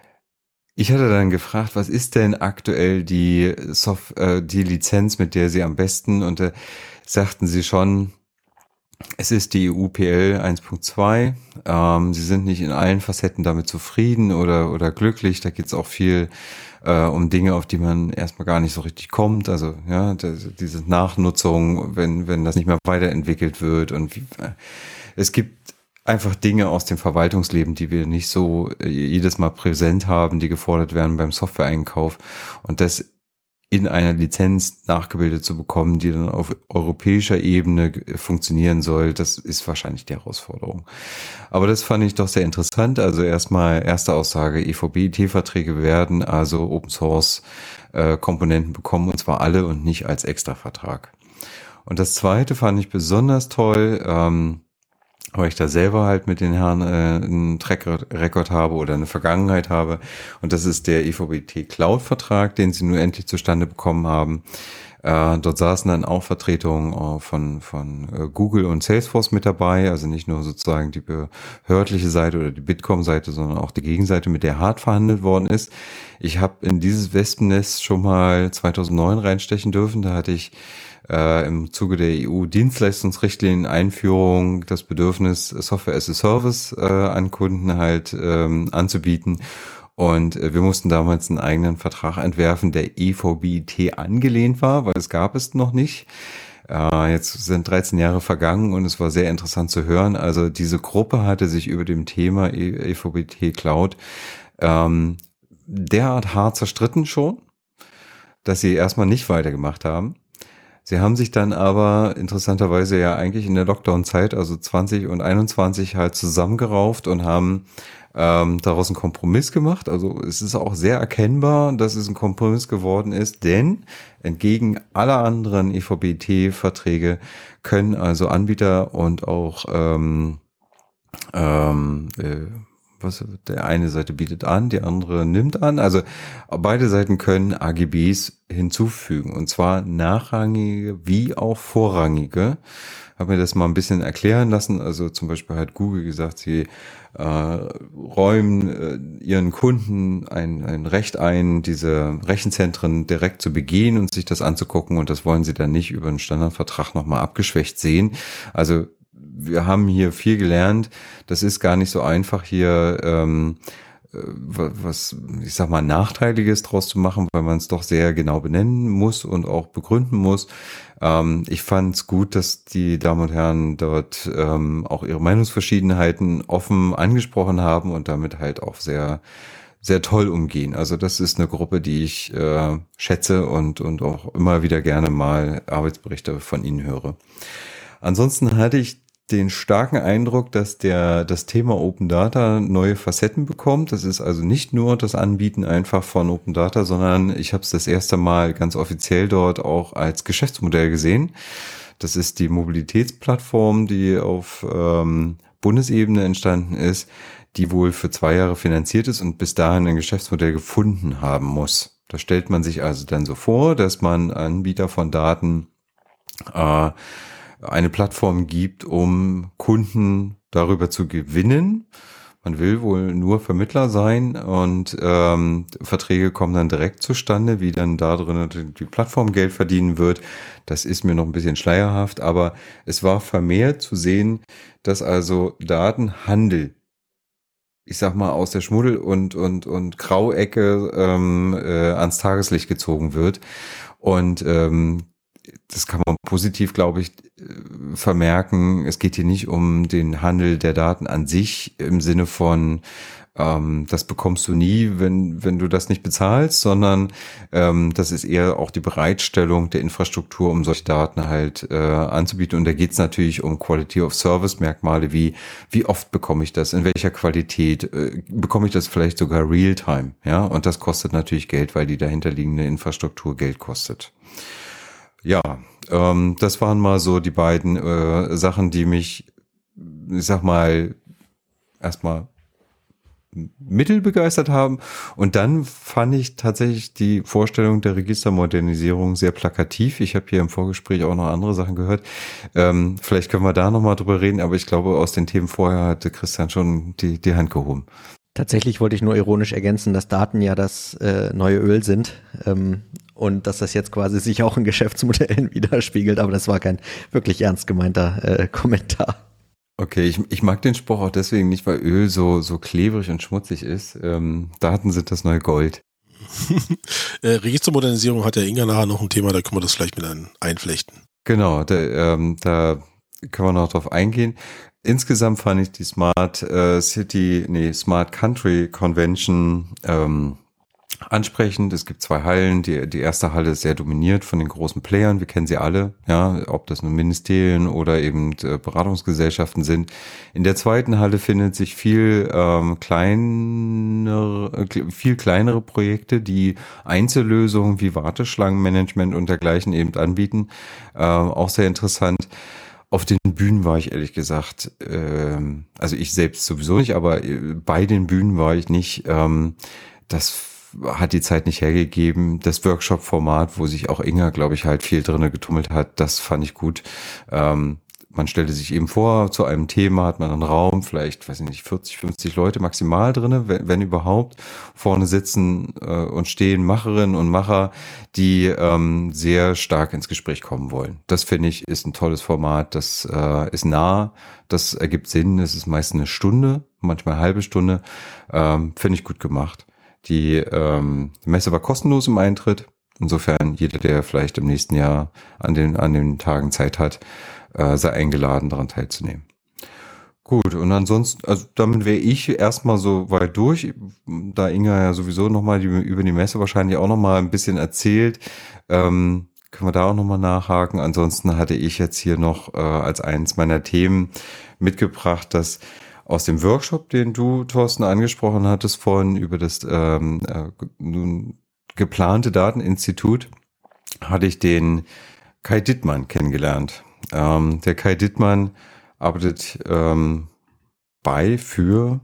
Ich hatte dann gefragt, was ist denn aktuell die Soft äh, die Lizenz, mit der sie am besten, und äh, sagten sie schon, es ist die E U P L eins Punkt zwei. Ähm, sie sind nicht in allen Facetten damit zufrieden oder oder glücklich. Da geht es auch viel äh, um Dinge, auf die man erstmal gar nicht so richtig kommt. Also ja, das, diese Nachnutzung, wenn wenn das nicht mehr weiterentwickelt wird, und wie, äh, es gibt einfach Dinge aus dem Verwaltungsleben, die wir nicht so jedes Mal präsent haben, die gefordert werden beim Software-Einkauf, und das in einer Lizenz nachgebildet zu bekommen, die dann auf europäischer Ebene funktionieren soll, das ist wahrscheinlich die Herausforderung. Aber das fand ich doch sehr interessant. Also erstmal erste Aussage, E V B I T-Verträge werden also Open-Source-Komponenten bekommen, und zwar alle und nicht als Extravertrag. Und das Zweite fand ich besonders toll, ähm, weil ich da selber halt mit den Herren äh, einen Track-Record habe oder eine Vergangenheit habe. Und das ist der E V B I T Cloud-Vertrag, den sie nun endlich zustande bekommen haben. Äh, dort saßen dann auch Vertretungen äh, von von äh, Google und Salesforce mit dabei. Also nicht nur sozusagen die behördliche Seite oder die Bitkom-Seite, sondern auch die Gegenseite, mit der hart verhandelt worden ist. Ich habe in dieses Wespennest schon mal zweitausendneun reinstechen dürfen. Da hatte ich Äh, im Zuge der E U-Dienstleistungsrichtlinien-Einführung das Bedürfnis, Software as a Service äh, an Kunden halt ähm, anzubieten. Und äh, wir mussten damals einen eigenen Vertrag entwerfen, der E V B I T angelehnt war, weil es gab es noch nicht. Äh, jetzt sind dreizehn Jahre vergangen und es war sehr interessant zu hören. Also diese Gruppe hatte sich über dem Thema E V B I T Cloud ähm, derart hart zerstritten schon, dass sie erstmal nicht weitergemacht haben. Sie haben sich dann aber interessanterweise ja eigentlich in der Lockdown-Zeit, also zwanzig und einundzwanzig, halt zusammengerauft und haben ähm, daraus einen Kompromiss gemacht. Also es ist auch sehr erkennbar, dass es ein Kompromiss geworden ist, denn entgegen aller anderen E V B I T-Verträge können also Anbieter und auch ähm, ähm, äh, was der eine Seite bietet an, die andere nimmt an. Also beide Seiten können A G Bs hinzufügen, und zwar nachrangige wie auch vorrangige. Habe mir das mal ein bisschen erklären lassen. Also zum Beispiel hat Google gesagt, sie äh, räumen äh, ihren Kunden ein, ein Recht ein, diese Rechenzentren direkt zu begehen und sich das anzugucken, und das wollen sie dann nicht über einen Standardvertrag nochmal abgeschwächt sehen. Also wir haben hier viel gelernt. Das ist gar nicht so einfach, hier ähm, was, ich sag mal, Nachteiliges draus zu machen, weil man es doch sehr genau benennen muss und auch begründen muss. Ähm, ich fand es gut, dass die Damen und Herren dort ähm, auch ihre Meinungsverschiedenheiten offen angesprochen haben und damit halt auch sehr sehr toll umgehen. Also das ist eine Gruppe, die ich äh, schätze und, und auch immer wieder gerne mal Arbeitsberichte von ihnen höre. Ansonsten hatte ich den starken Eindruck, dass der das Thema Open Data neue Facetten bekommt. Das ist also nicht nur das Anbieten einfach von Open Data, sondern ich habe es das erste Mal ganz offiziell dort auch als Geschäftsmodell gesehen. Das ist die Mobilitätsplattform, die auf ähm, Bundesebene entstanden ist, die wohl für zwei Jahre finanziert ist und bis dahin ein Geschäftsmodell gefunden haben muss. Da stellt man sich also dann so vor, dass man Anbieter von Daten äh, eine Plattform gibt, um Kunden darüber zu gewinnen. Man will wohl nur Vermittler sein und ähm, Verträge kommen dann direkt zustande, wie dann da drin die Plattform Geld verdienen wird. Das ist mir noch ein bisschen schleierhaft, aber es war vermehrt zu sehen, dass also Datenhandel, ich sag mal, aus der Schmuddel- und und und Grauecke ähm, äh, ans Tageslicht gezogen wird. Und ähm, das kann man positiv, glaube ich, vermerken. Es geht hier nicht um den Handel der Daten an sich im Sinne von, ähm, das bekommst du nie, wenn wenn du das nicht bezahlst, sondern ähm, das ist eher auch die Bereitstellung der Infrastruktur, um solche Daten halt äh, anzubieten. Und da geht es natürlich um Quality of Service Merkmale, wie wie oft bekomme ich das, in welcher Qualität, äh, bekomme ich das vielleicht sogar real-time, ja? Und das kostet natürlich Geld, weil die dahinterliegende Infrastruktur Geld kostet. Ja, ähm, das waren mal so die beiden äh, Sachen, die mich, ich sag mal, erstmal mittelbegeistert haben. Und dann fand ich tatsächlich die Vorstellung der Registermodernisierung sehr plakativ. Ich habe hier im Vorgespräch auch noch andere Sachen gehört. Ähm, vielleicht können wir da nochmal drüber reden, aber ich glaube, aus den Themen vorher hatte Christian schon die, die Hand gehoben. Tatsächlich wollte ich nur ironisch ergänzen, dass Daten ja das äh, neue Öl sind ähm, und dass das jetzt quasi sich auch in Geschäftsmodellen widerspiegelt, aber das war kein wirklich ernst gemeinter äh, Kommentar. Okay, ich, ich mag den Spruch auch deswegen nicht, weil Öl so so klebrig und schmutzig ist. Ähm, Daten sind das neue Gold. äh, Registermodernisierung hat ja Inga nachher noch ein Thema, da können wir das vielleicht mit ein, einflechten. Genau, da, ähm, da können wir noch drauf eingehen. Insgesamt fand ich die Smart äh, City, nee, Smart Country Convention ähm, ansprechend. Es gibt zwei Hallen. Die, die erste Halle ist sehr dominiert von den großen Playern. Wir kennen sie alle, ja, ob das nun Ministerien oder eben äh, Beratungsgesellschaften sind. In der zweiten Halle findet sich viel ähm, kleinere, viel kleinere Projekte, die Einzellösungen wie Warteschlangenmanagement und dergleichen eben anbieten. Äh, auch sehr interessant. Auf den Bühnen war ich ehrlich gesagt, ähm, also ich selbst sowieso nicht, aber bei den Bühnen war ich nicht. Ähm, das hat die Zeit nicht hergegeben. Das Workshop-Format, wo sich auch Inga, glaube ich, halt viel drinne getummelt hat, das fand ich gut. Ähm, man stellte sich eben vor, zu einem Thema hat man einen Raum, vielleicht, weiß ich nicht, vierzig, fünfzig Leute maximal drinne, wenn, wenn überhaupt. Vorne sitzen äh, und stehen Macherinnen und Macher, die ähm, sehr stark ins Gespräch kommen wollen. Das finde ich ist ein tolles Format, das äh, ist nah, das ergibt Sinn, es ist meist eine Stunde, manchmal eine halbe Stunde, ähm, finde ich gut gemacht. Die, ähm, die Messe war kostenlos im Eintritt, insofern jeder, der vielleicht im nächsten Jahr an den, an den Tagen Zeit hat, äh, sei eingeladen, daran teilzunehmen. Gut, und ansonsten, also damit wäre ich erstmal so weit durch, da Inga ja sowieso nochmal die, über die Messe wahrscheinlich auch nochmal ein bisschen erzählt, ähm, können wir da auch nochmal nachhaken. Ansonsten hatte ich jetzt hier noch äh, als eins meiner Themen mitgebracht, dass aus dem Workshop, den du, Thorsten, angesprochen hattest vorhin über das ähm, äh, nun geplante Dateninstitut, hatte ich den Kai Dittmann kennengelernt. Ähm, der Kai Dittmann arbeitet ähm, bei für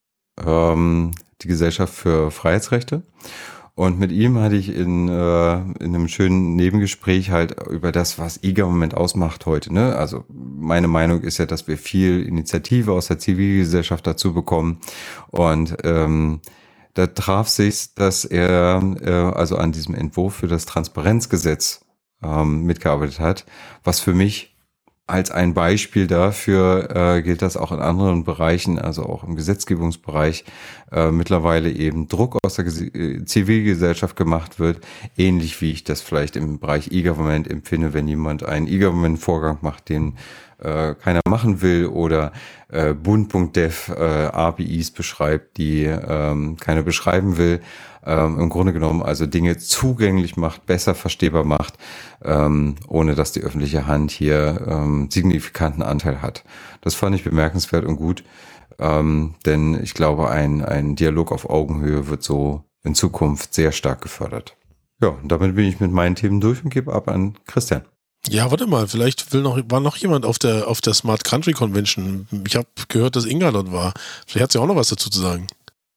ähm, die Gesellschaft für Freiheitsrechte. Und mit ihm hatte ich in, äh, in einem schönen Nebengespräch halt über das, was E-Government ausmacht heute. Ne? Also meine Meinung ist ja, dass wir viel Initiative aus der Zivilgesellschaft dazu bekommen. Und ähm, da traf sich, dass er äh, also an diesem Entwurf für das Transparenzgesetz ähm, mitgearbeitet hat, was für mich als ein Beispiel dafür äh, gilt, das auch in anderen Bereichen, also auch im Gesetzgebungsbereich, äh, mittlerweile eben Druck aus der Ges- Zivilgesellschaft gemacht wird, ähnlich wie ich das vielleicht im Bereich E-Government empfinde, wenn jemand einen E-Government-Vorgang macht, den äh, keiner machen will oder äh, Bund Punkt dev äh, A P Is beschreibt, die ähm, keiner beschreiben will. Ähm, im Grunde genommen also Dinge zugänglich macht, besser verstehbar macht, ähm, ohne dass die öffentliche Hand hier ähm, signifikanten Anteil hat. Das fand ich bemerkenswert und gut, ähm, denn ich glaube, ein, ein Dialog auf Augenhöhe wird so in Zukunft sehr stark gefördert. Ja, und damit bin ich mit meinen Themen durch und gebe ab an Christian. Ja, warte mal, vielleicht will noch, war noch jemand auf der, auf der Smart Country Convention. Ich habe gehört, dass Inga dort war. Vielleicht hat sie auch noch was dazu zu sagen.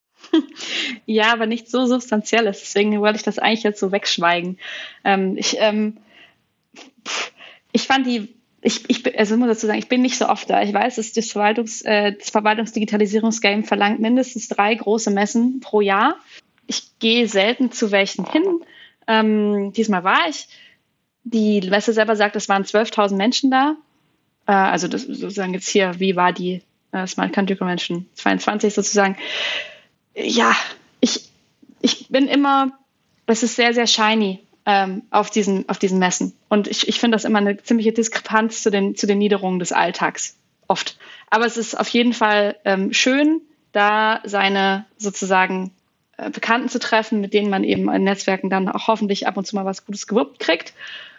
Ja, aber nicht so Substanzielles. Deswegen wollte ich das eigentlich jetzt so wegschweigen. Ähm, ich, ähm, ich fand die, ich, ich, also ich muss dazu sagen, ich bin nicht so oft da. Ich weiß, dass das, Verwaltungs, äh, das Verwaltungsdigitalisierungsgame verlangt mindestens drei große Messen pro Jahr. Ich gehe selten zu welchen hin. Ähm, diesmal war ich. Die Messe selber sagt, es waren zwölftausend Menschen da. Äh, also das sozusagen jetzt hier, wie war die äh, Smart Country Convention zweiundzwanzig sozusagen. Ja, ich, ich bin immer, es ist sehr, sehr shiny ähm, auf diesen, auf diesen Messen. Und ich, ich finde das immer eine ziemliche Diskrepanz zu den, zu den Niederungen des Alltags, oft. Aber es ist auf jeden Fall ähm, schön, da seine sozusagen äh, Bekannten zu treffen, mit denen man eben in Netzwerken dann auch hoffentlich ab und zu mal was Gutes gewuppt kriegt.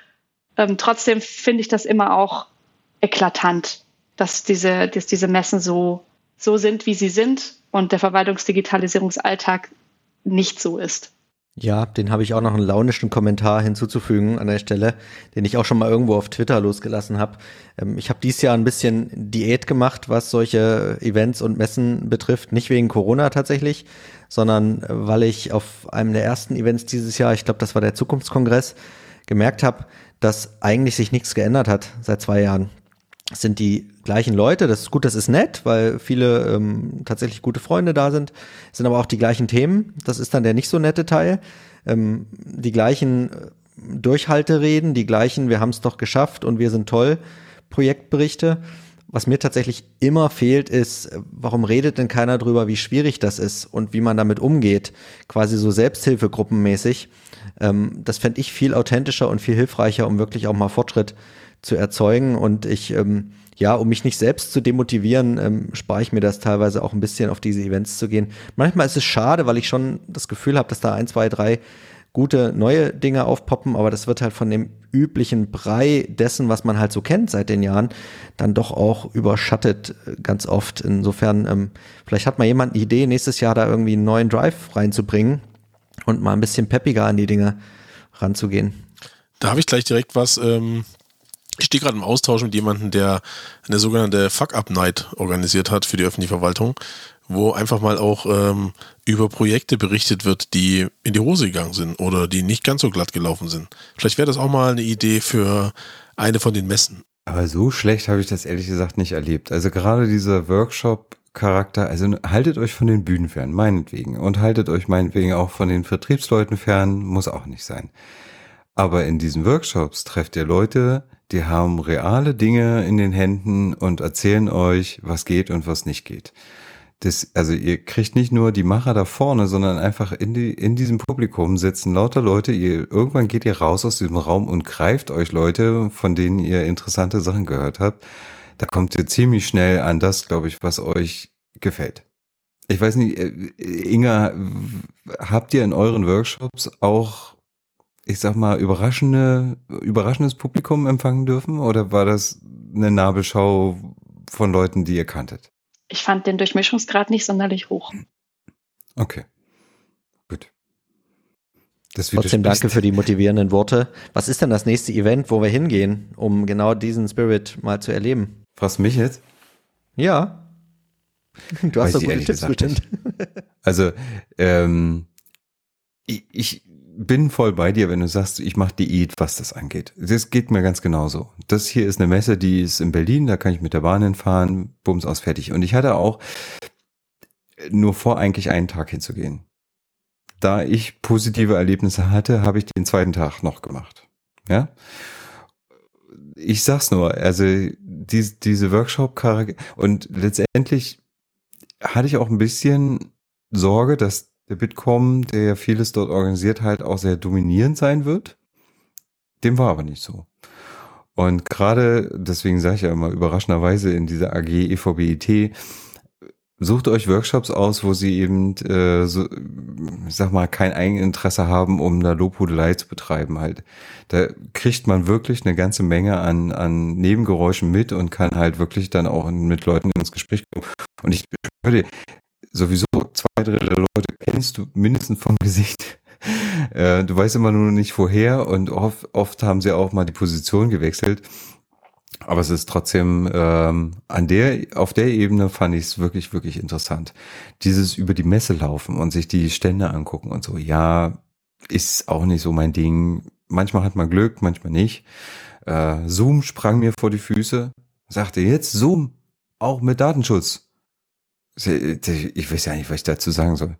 Ähm, trotzdem finde ich das immer auch eklatant, dass diese, dass diese Messen so, so sind, wie sie sind und der Verwaltungsdigitalisierungsalltag nicht so ist. Ja, den habe ich auch noch einen launischen Kommentar hinzuzufügen an der Stelle, den ich auch schon mal irgendwo auf Twitter losgelassen habe. Ähm, ich habe dieses Jahr ein bisschen Diät gemacht, was solche Events und Messen betrifft. Nicht wegen Corona tatsächlich, sondern weil ich auf einem der ersten Events dieses Jahr, ich glaube, das war der Zukunftskongress, gemerkt habe, dass eigentlich sich nichts geändert hat seit zwei Jahren. Es sind die gleichen Leute, das ist gut, das ist nett, weil viele ähm, tatsächlich gute Freunde da sind. Es sind aber auch die gleichen Themen, das ist dann der nicht so nette Teil. Ähm, die gleichen Durchhaltereden, die gleichen wir haben es doch geschafft und wir sind toll Projektberichte. Was mir tatsächlich immer fehlt, ist, warum redet denn keiner drüber, wie schwierig das ist und wie man damit umgeht, quasi so Selbsthilfegruppenmäßig. Ähm, das fände ich viel authentischer und viel hilfreicher, um wirklich auch mal Fortschritt zu erzeugen. Und ich, ähm, ja, um mich nicht selbst zu demotivieren, ähm, spare ich mir das teilweise auch ein bisschen, auf diese Events zu gehen. Manchmal ist es schade, weil ich schon das Gefühl habe, dass da ein, zwei, drei gute neue Dinge aufpoppen, aber das wird halt von dem üblichen Brei dessen, was man halt so kennt seit den Jahren, dann doch auch überschattet ganz oft. Insofern, ähm, vielleicht hat mal jemand eine Idee, nächstes Jahr da irgendwie einen neuen Drive reinzubringen und mal ein bisschen peppiger an die Dinge ranzugehen. Da habe ich gleich direkt was. Ähm, ich stehe gerade im Austausch mit jemandem, der eine sogenannte Fuck-Up-Night organisiert hat für die öffentliche Verwaltung, wo einfach mal auch ähm, über Projekte berichtet wird, die in die Hose gegangen sind oder die nicht ganz so glatt gelaufen sind. Vielleicht wäre das auch mal eine Idee für eine von den Messen. Aber so schlecht habe ich das ehrlich gesagt nicht erlebt. Also gerade dieser Workshop-Charakter, also haltet euch von den Bühnen fern, meinetwegen. Und haltet euch meinetwegen auch von den Vertriebsleuten fern, muss auch nicht sein. Aber in diesen Workshops trefft ihr Leute, die haben reale Dinge in den Händen und erzählen euch, was geht und was nicht geht. Das, also ihr kriegt nicht nur die Macher da vorne, sondern einfach in die, in diesem Publikum sitzen lauter Leute. Ihr, irgendwann geht ihr raus aus diesem Raum und greift euch Leute, von denen ihr interessante Sachen gehört habt. Da kommt ihr ziemlich schnell an das, glaube ich, was euch gefällt. Ich weiß nicht, Inga, habt ihr in euren Workshops auch, ich sag mal, überraschende, überraschendes Publikum empfangen dürfen? Oder war das eine Nabelschau von Leuten, die ihr kanntet? Ich fand den Durchmischungsgrad nicht sonderlich hoch. Okay, gut. Das Trotzdem danke für die motivierenden Worte. Was ist denn das nächste Event, wo wir hingehen, um genau diesen Spirit mal zu erleben? Fragst du mich jetzt? Ja. Du hast Weiß so gute Tipps bestimmt. Also, ähm, ich, ich bin voll bei dir, wenn du sagst, ich mache Diät, was das angeht. Das geht mir ganz genauso. Das hier ist eine Messe, die ist in Berlin, da kann ich mit der Bahn hinfahren, bums aus, fertig. Und ich hatte auch nur vor, eigentlich einen Tag hinzugehen. Da ich positive Erlebnisse hatte, habe ich den zweiten Tag noch gemacht. Ja? Ich sag's nur, also diese, diese Workshop-Charakter und letztendlich hatte ich auch ein bisschen Sorge, dass der Bitkom, der ja vieles dort organisiert, halt auch sehr dominierend sein wird. Dem war aber nicht so. Und gerade, deswegen sage ich ja immer, überraschenderweise in dieser A G E V B I T, sucht euch Workshops aus, wo sie eben, äh, so, sag mal, kein Eigeninteresse haben, um da Lobhudelei zu betreiben halt. Da kriegt man wirklich eine ganze Menge an, an Nebengeräuschen mit und kann halt wirklich dann auch mit Leuten ins Gespräch kommen. Und ich höre dir, sowieso zwei Drittel der Leute kennst du mindestens vom Gesicht. äh, du weißt immer nur nicht woher und oft, oft haben sie auch mal die Position gewechselt. Aber es ist trotzdem ähm, an der, auf der Ebene fand ich es wirklich, wirklich interessant. Dieses über die Messe laufen und sich die Stände angucken und so, ja, ist auch nicht so mein Ding. Manchmal hat man Glück, manchmal nicht. Äh, Zoom sprang mir vor die Füße, sagte jetzt Zoom, auch mit Datenschutz. Ich weiß ja nicht, was ich dazu sagen soll.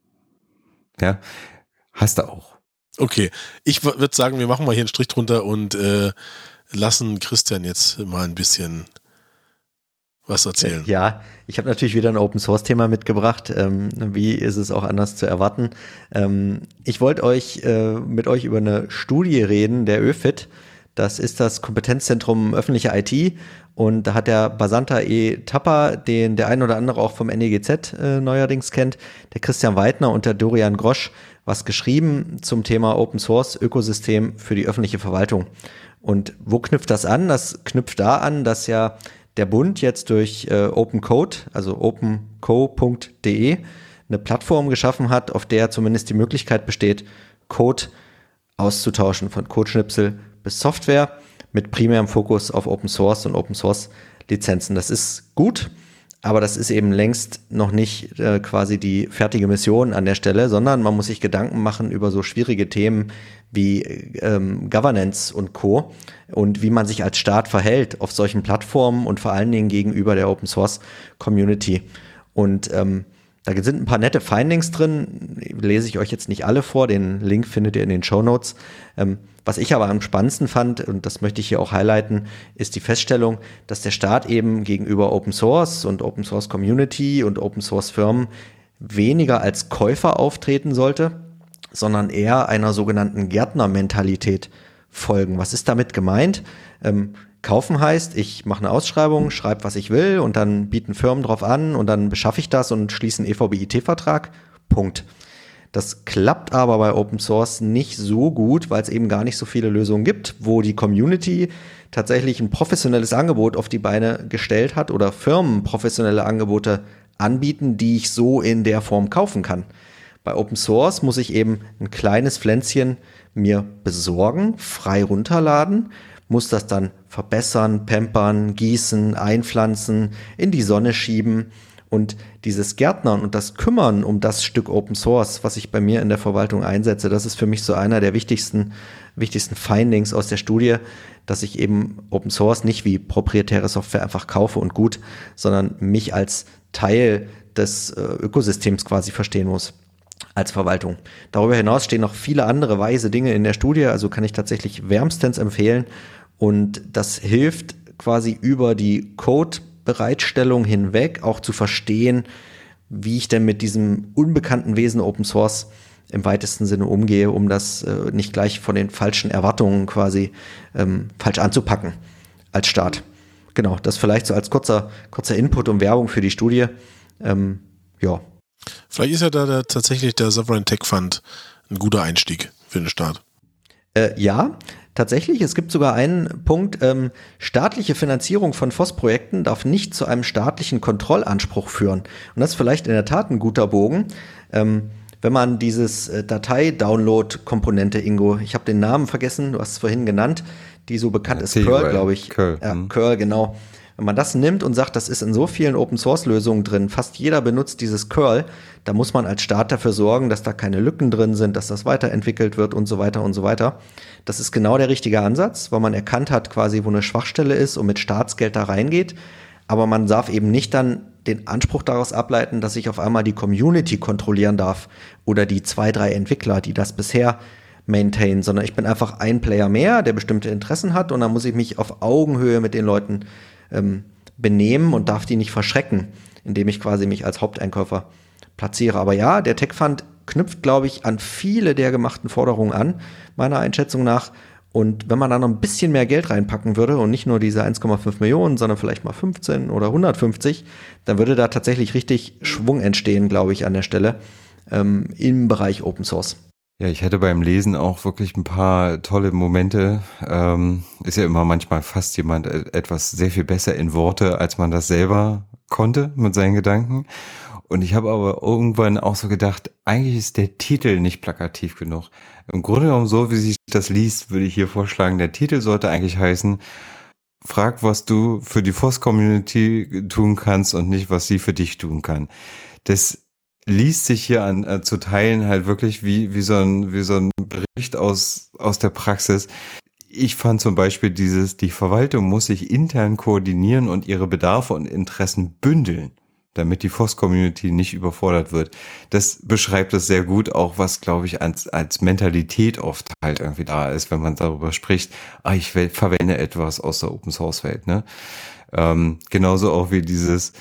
Ja, hast du auch. Okay, ich würde sagen, wir machen mal hier einen Strich drunter und äh, lassen Christian jetzt mal ein bisschen was erzählen. Ja, ich habe natürlich wieder ein Open-Source-Thema mitgebracht. Ähm, wie ist es auch anders zu erwarten? Ähm, ich wollte euch äh, mit euch über eine Studie reden, der Ö F I T. Das ist das Kompetenzzentrum öffentliche I T. Und da hat der Basanta E. Tapper, den der ein oder andere auch vom N E G Z äh, neuerdings kennt, der Christian Weidner und der Dorian Grosch, was geschrieben zum Thema Open-Source-Ökosystem für die öffentliche Verwaltung. Und wo knüpft das an? Das knüpft da an, dass ja der Bund jetzt durch äh, Open Code, also open co punkt de, eine Plattform geschaffen hat, auf der zumindest die Möglichkeit besteht, Code auszutauschen, von Codeschnipsel bis Software, mit primärem Fokus auf Open Source und Open Source Lizenzen. Das ist gut, aber das ist eben längst noch nicht äh, quasi die fertige Mission an der Stelle, sondern man muss sich Gedanken machen über so schwierige Themen wie ähm, Governance und Co. und wie man sich als Staat verhält auf solchen Plattformen und vor allen Dingen gegenüber der Open Source Community. Und ähm, da sind ein paar nette Findings drin, lese ich euch jetzt nicht alle vor, den Link findet ihr in den Shownotes. Ähm, was ich aber am spannendsten fand, und das möchte ich hier auch highlighten, ist die Feststellung, dass der Staat eben gegenüber Open Source und Open Source Community und Open Source Firmen weniger als Käufer auftreten sollte, sondern eher einer sogenannten Gärtnermentalität folgen. Was ist damit gemeint? Ähm, kaufen heißt, ich mache eine Ausschreibung, schreibe, was ich will und dann bieten Firmen drauf an und dann beschaffe ich das und schließe einen E V B I T-Vertrag. Punkt. Das klappt aber bei Open Source nicht so gut, weil es eben gar nicht so viele Lösungen gibt, wo die Community tatsächlich ein professionelles Angebot auf die Beine gestellt hat oder Firmen professionelle Angebote anbieten, die ich so in der Form kaufen kann. Bei Open Source muss ich eben ein kleines Pflänzchen mir besorgen, frei runterladen, muss das dann verbessern, pampern, gießen, einpflanzen, in die Sonne schieben. Und dieses Gärtnern und das Kümmern um das Stück Open Source, was ich bei mir in der Verwaltung einsetze, das ist für mich so einer der wichtigsten, wichtigsten Findings aus der Studie, dass ich eben Open Source nicht wie proprietäre Software einfach kaufe und gut, sondern mich als Teil des äh, Ökosystems quasi verstehen muss als Verwaltung. Darüber hinaus stehen noch viele andere weise Dinge in der Studie, also kann ich tatsächlich wärmstens empfehlen. Und das hilft quasi über die Code-Bereitstellung hinweg auch zu verstehen, wie ich denn mit diesem unbekannten Wesen Open Source im weitesten Sinne umgehe, um das äh, nicht gleich von den falschen Erwartungen quasi ähm, falsch anzupacken als Staat. Genau, das vielleicht so als kurzer, kurzer Input und Werbung für die Studie. Ähm, ja. Vielleicht ist ja da der, tatsächlich der Sovereign Tech Fund ein guter Einstieg für den Staat. Äh, ja, tatsächlich. Es gibt sogar einen Punkt, ähm, staatliche Finanzierung von F O S-Projekten darf nicht zu einem staatlichen Kontrollanspruch führen. Und das ist vielleicht in der Tat ein guter Bogen. Ähm, wenn man dieses äh, Datei-Download-Komponente, Ingo, ich habe den Namen vergessen, du hast es vorhin genannt, die so bekannt ja, ist, Curl, glaube ich. Curl. Ja, Curl, genau. Wenn man das nimmt und sagt, das ist in so vielen Open-Source-Lösungen drin, fast jeder benutzt dieses Curl, da muss man als Staat dafür sorgen, dass da keine Lücken drin sind, dass das weiterentwickelt wird und so weiter und so weiter. Das ist genau der richtige Ansatz, weil man erkannt hat quasi, wo eine Schwachstelle ist und mit Staatsgeld da reingeht. Aber man darf eben nicht dann den Anspruch daraus ableiten, dass ich auf einmal die Community kontrollieren darf oder die zwei, drei Entwickler, die das bisher maintainen, sondern ich bin einfach ein Player mehr, der bestimmte Interessen hat und dann muss ich mich auf Augenhöhe mit den Leuten ähm, benehmen und darf die nicht verschrecken, indem ich quasi mich als Haupteinkäufer platziere. Aber ja, der Tech Fund knüpft, glaube ich, an viele der gemachten Forderungen an, meiner Einschätzung nach. Und wenn man da noch ein bisschen mehr Geld reinpacken würde und nicht nur diese eins Komma fünf Millionen, sondern vielleicht mal fünfzehn oder hundertfünfzig, dann würde da tatsächlich richtig Schwung entstehen, glaube ich, an der Stelle ähm, im Bereich Open Source. Ja, ich hatte beim Lesen auch wirklich ein paar tolle Momente. Ähm, ist ja immer manchmal fast jemand etwas sehr viel besser in Worte, als man das selber konnte mit seinen Gedanken. Und ich habe aber irgendwann auch so gedacht, eigentlich ist der Titel nicht plakativ genug. Im Grunde genommen, so wie sich das liest, würde ich hier vorschlagen, der Titel sollte eigentlich heißen, frag, was du für die F O S-Community tun kannst und nicht, was sie für dich tun kann. Das liest sich hier an äh, zu Teilen halt wirklich wie wie so ein wie so ein Bericht aus aus der Praxis. Ich fand zum Beispiel dieses, die Verwaltung muss sich intern koordinieren und ihre Bedarfe und Interessen bündeln, damit die F O S-Community nicht überfordert wird. Das beschreibt es sehr gut, auch was, glaube ich, als als Mentalität oft halt irgendwie da ist, wenn man darüber spricht, ah, ich will, verwende etwas aus der Open-Source-Welt. Ne? Ähm, genauso auch wie dieses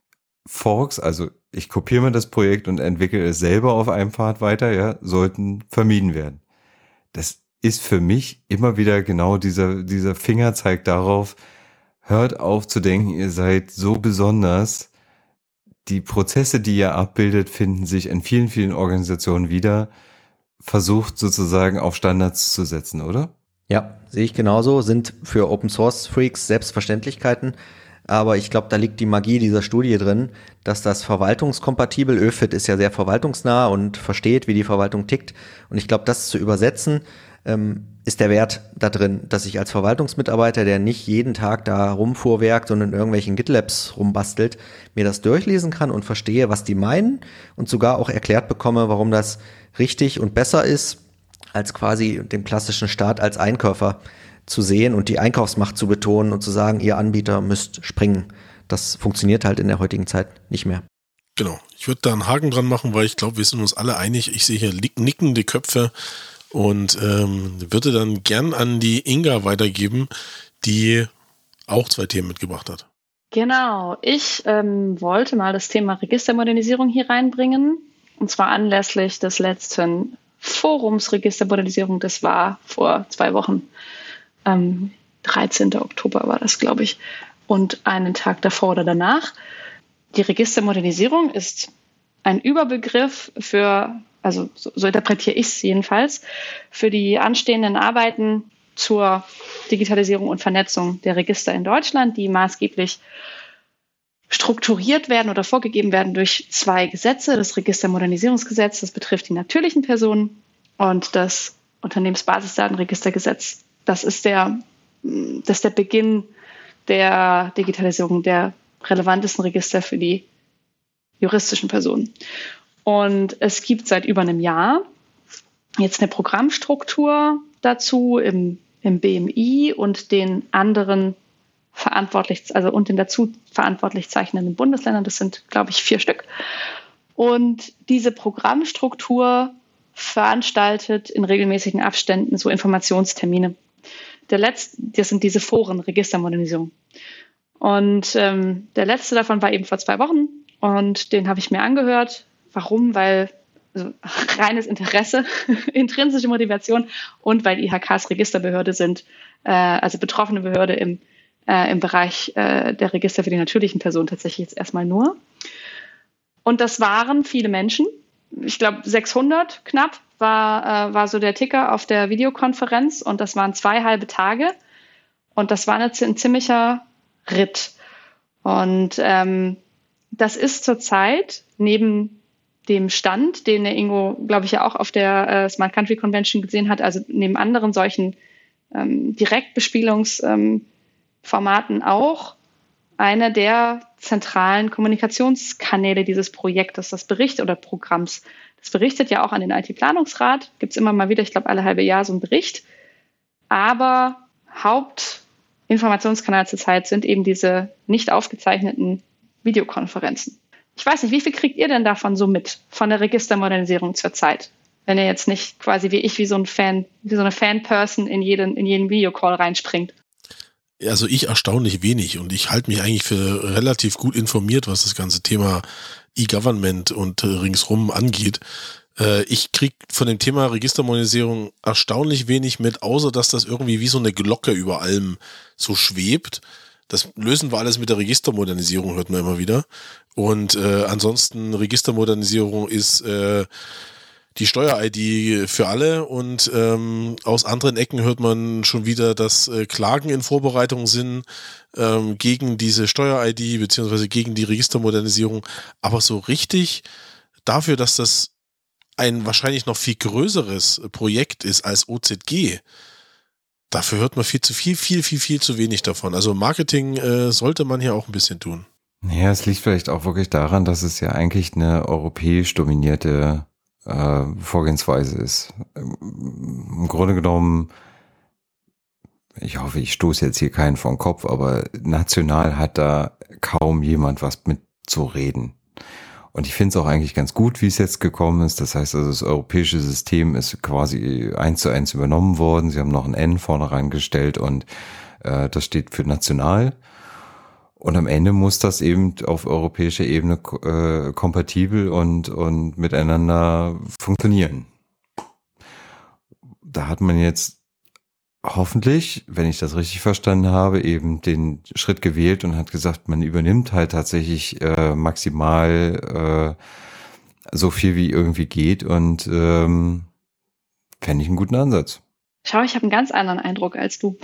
Forks, also ich kopiere mir das Projekt und entwickle es selber auf einem Pfad weiter, ja, sollten vermieden werden. Das ist für mich immer wieder genau dieser, dieser Fingerzeig darauf, hört auf zu denken, ihr seid so besonders. Die Prozesse, die ihr abbildet, finden sich in vielen, vielen Organisationen wieder. Versucht sozusagen auf Standards zu setzen, oder? Ja, sehe ich genauso, sind für Open Source Freaks Selbstverständlichkeiten. Aber ich glaube, da liegt die Magie dieser Studie drin, dass das verwaltungskompatibel, ÖFIT ist ja sehr verwaltungsnah und versteht, wie die Verwaltung tickt. Und ich glaube, das zu übersetzen, ähm, ist der Wert da drin, dass ich als Verwaltungsmitarbeiter, der nicht jeden Tag da rumfuhrwerkt und in irgendwelchen GitLabs rumbastelt, mir das durchlesen kann und verstehe, was die meinen und sogar auch erklärt bekomme, warum das richtig und besser ist, als quasi den klassischen Staat als Einkäufer zu sehen und die Einkaufsmacht zu betonen und zu sagen, ihr Anbieter müsst springen. Das funktioniert halt in der heutigen Zeit nicht mehr. Genau. Ich würde da einen Haken dran machen, weil ich glaube, wir sind uns alle einig. Ich sehe hier nickende Köpfe und ähm, würde dann gern an die Inga weitergeben, die auch zwei Themen mitgebracht hat. Genau. Ich ähm, wollte mal das Thema Registermodernisierung hier reinbringen. Und zwar anlässlich des letzten Forums Registermodernisierung. Das war vor zwei Wochen. Ähm, dreizehnten Oktober war das, glaube ich, und einen Tag davor oder danach. Die Registermodernisierung ist ein Überbegriff für, also so, so interpretiere ich es jedenfalls, für die anstehenden Arbeiten zur Digitalisierung und Vernetzung der Register in Deutschland, die maßgeblich strukturiert werden oder vorgegeben werden durch zwei Gesetze. Das Registermodernisierungsgesetz, das betrifft die natürlichen Personen, und das Unternehmensbasisdatenregistergesetz. Das ist der, das ist der Beginn der Digitalisierung der relevantesten Register für die juristischen Personen. Und es gibt seit über einem Jahr jetzt eine Programmstruktur dazu im, im B M I und den anderen verantwortlich, also und den dazu verantwortlich zeichnenden Bundesländern. Das sind, glaube ich, vier Stück. Und diese Programmstruktur veranstaltet in regelmäßigen Abständen so Informationstermine. Der letzte, das sind diese Foren, Registermodernisierung. Und ähm, der letzte davon war eben vor zwei Wochen und den habe ich mir angehört. Warum? Weil also reines Interesse, intrinsische Motivation und weil I H Ks Registerbehörde sind, äh, also betroffene Behörde im, äh, im Bereich äh, der Register für die natürlichen Personen tatsächlich jetzt erstmal nur. Und das waren viele Menschen. Ich glaube, sechshundert knapp war, äh, war so der Ticker auf der Videokonferenz, und das waren zwei halbe Tage, und das war eine, ein ziemlicher Ritt. Und ähm, das ist zurzeit neben dem Stand, den der Ingo, glaube ich, ja auch auf der äh, Smart Country Convention gesehen hat, also neben anderen solchen ähm, Direktbespielungsformaten ähm, auch, einer der zentralen Kommunikationskanäle dieses Projektes, das Bericht oder Programms. Das berichtet ja auch an den I T-Planungsrat. Gibt es immer mal wieder, ich glaube, alle halbe Jahr so einen Bericht. Aber Hauptinformationskanal zurzeit sind eben diese nicht aufgezeichneten Videokonferenzen. Ich weiß nicht, wie viel kriegt ihr denn davon so mit, von der Registermodernisierung zurzeit? Wenn ihr jetzt nicht quasi wie ich, wie so ein Fan, wie so eine Fan-Person in jeden, in jeden Videocall reinspringt. Also ich erstaunlich wenig, und ich halte mich eigentlich für relativ gut informiert, was das ganze Thema E-Government und äh, ringsrum angeht. Äh, ich kriege von dem Thema Registermodernisierung erstaunlich wenig mit, außer dass das irgendwie wie so eine Glocke über allem so schwebt. Das lösen wir alles mit der Registermodernisierung, hört man immer wieder. Und äh, ansonsten Registermodernisierung ist äh, die Steuer-I D für alle und ähm, aus anderen Ecken hört man schon wieder, dass äh, Klagen in Vorbereitung sind ähm, gegen diese Steuer-I D beziehungsweise gegen die Registermodernisierung. Aber so richtig dafür, dass das ein wahrscheinlich noch viel größeres Projekt ist als O Z G, dafür hört man viel zu viel, viel, viel, viel zu wenig davon. Also Marketing äh, sollte man hier auch ein bisschen tun. Ja, es liegt vielleicht auch wirklich daran, dass es ja eigentlich eine europäisch dominierte äh, Vorgehensweise ist. Im Grunde genommen, ich hoffe, ich stoße jetzt hier keinen vor den Kopf, aber national hat da kaum jemand was mitzureden. Und ich finde es auch eigentlich ganz gut, wie es jetzt gekommen ist. Das heißt also, das europäische System ist quasi eins zu eins übernommen worden. Sie haben noch ein N vorne reingestellt und äh, das steht für national. Und am Ende muss das eben auf europäischer Ebene äh, kompatibel und, und miteinander funktionieren. Da hat man jetzt hoffentlich, wenn ich das richtig verstanden habe, eben den Schritt gewählt und hat gesagt, man übernimmt halt tatsächlich äh, maximal äh, so viel wie irgendwie geht und ähm, fände ich einen guten Ansatz. Schau, ich habe einen ganz anderen Eindruck als du.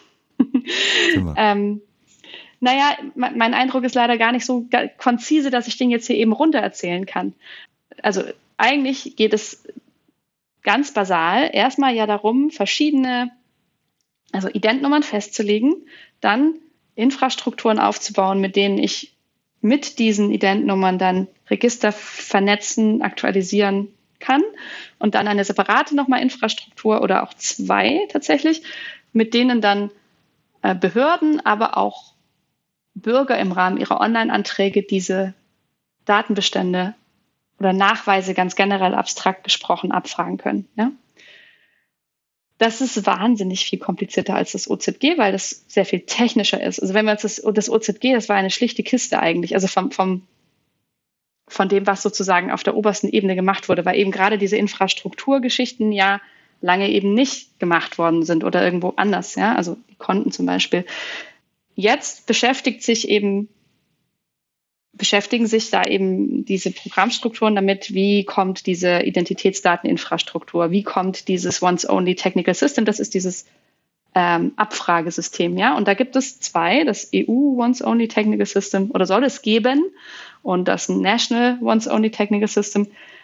ähm, naja, mein Eindruck ist leider gar nicht so konzise, dass ich den jetzt hier eben runter erzählen kann. Also eigentlich geht es ganz basal erstmal ja darum, verschiedene Also Identnummern festzulegen, dann Infrastrukturen aufzubauen, mit denen ich mit diesen Identnummern dann Register vernetzen, aktualisieren kann und dann eine separate nochmal Infrastruktur oder auch zwei tatsächlich, mit denen dann äh, Behörden, aber auch Bürger im Rahmen ihrer Online-Anträge diese Datenbestände oder Nachweise ganz generell abstrakt gesprochen abfragen können. Ja? Das ist wahnsinnig viel komplizierter als das O Z G, weil das sehr viel technischer ist. Also wenn wir uns das, das O Z G, das war eine schlichte Kiste eigentlich, also vom, vom, von dem, was sozusagen auf der obersten Ebene gemacht wurde, weil eben gerade diese Infrastrukturgeschichten ja lange eben nicht gemacht worden sind oder irgendwo anders, ja, also die Konten zum Beispiel. Jetzt beschäftigt sich eben beschäftigen sich da eben diese Programmstrukturen damit, wie kommt diese Identitätsdateninfrastruktur, wie kommt dieses Once-Only Technical System, das ist dieses ähm, Abfragesystem, ja, und da gibt es zwei, das E U Once-Only Technical System, oder soll es geben, und das National Once-Only Technical System,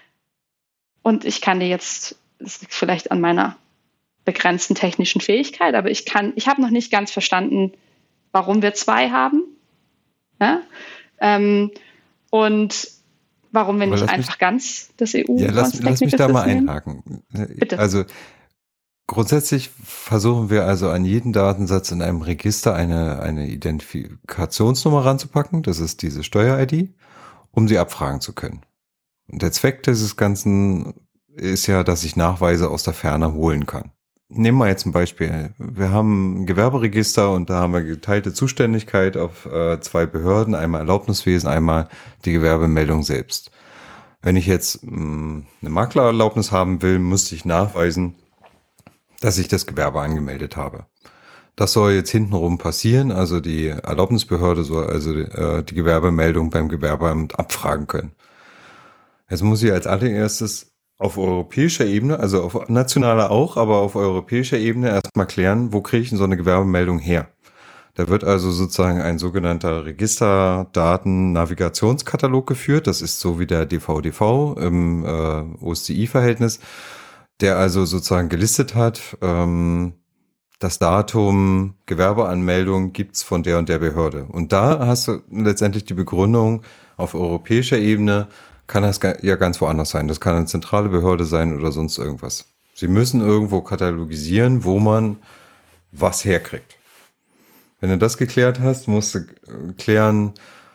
und ich kann dir jetzt, das liegt vielleicht an meiner begrenzten technischen Fähigkeit, aber ich kann, ich habe noch nicht ganz verstanden, warum wir zwei haben, ja, Ähm, und warum wir nicht einfach mich, ganz das E U ja, lass, lass mich da mal einhaken. Bitte. Also grundsätzlich versuchen wir also an jeden Datensatz in einem Register eine, eine Identifikationsnummer ranzupacken, das ist diese Steuer-I D, um sie abfragen zu können. Und der Zweck dieses Ganzen ist ja, dass ich Nachweise aus der Ferne holen kann. Nehmen wir jetzt ein Beispiel. Wir haben ein Gewerberegister und da haben wir geteilte Zuständigkeit auf äh, zwei Behörden, einmal Erlaubniswesen, einmal die Gewerbemeldung selbst. Wenn ich jetzt mh, eine Maklererlaubnis haben will, müsste ich nachweisen, dass ich das Gewerbe angemeldet habe. Das soll jetzt hintenrum passieren, also die Erlaubnisbehörde soll also die, äh, die Gewerbemeldung beim Gewerbeamt abfragen können. Jetzt muss ich als allererstes auf europäischer Ebene, also auf nationaler auch, aber auf europäischer Ebene erstmal klären, wo kriege ich denn so eine Gewerbemeldung her? Da wird also sozusagen ein sogenannter Registerdaten-Navigationskatalog geführt. Das ist so wie der D V D V im äh, O S C I-Verhältnis, der also sozusagen gelistet hat, ähm, das Datum Gewerbeanmeldung gibt's von der und der Behörde. Und da hast du letztendlich die Begründung auf europäischer Ebene, kann das ja ganz woanders sein. Das kann eine zentrale Behörde sein oder sonst irgendwas. Sie müssen irgendwo katalogisieren, wo man was herkriegt. Wenn du das geklärt hast, musst du klären,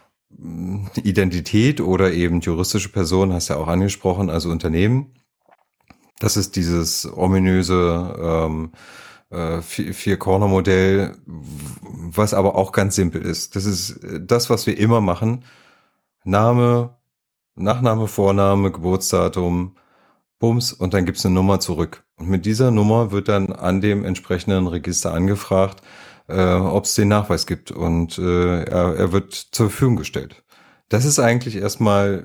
Identität oder eben juristische Person, hast du ja auch angesprochen, also Unternehmen. Das ist dieses ominöse ähm, äh, Vier-Corner-Modell, was aber auch ganz simpel ist. Das ist das, was wir immer machen. Name, Nachname, Vorname, Geburtsdatum, Bums, und dann gibt's eine Nummer zurück. Und mit dieser Nummer wird dann an dem entsprechenden Register angefragt, äh, ob es den Nachweis gibt. Und äh, er, er wird zur Verfügung gestellt. Das ist eigentlich erstmal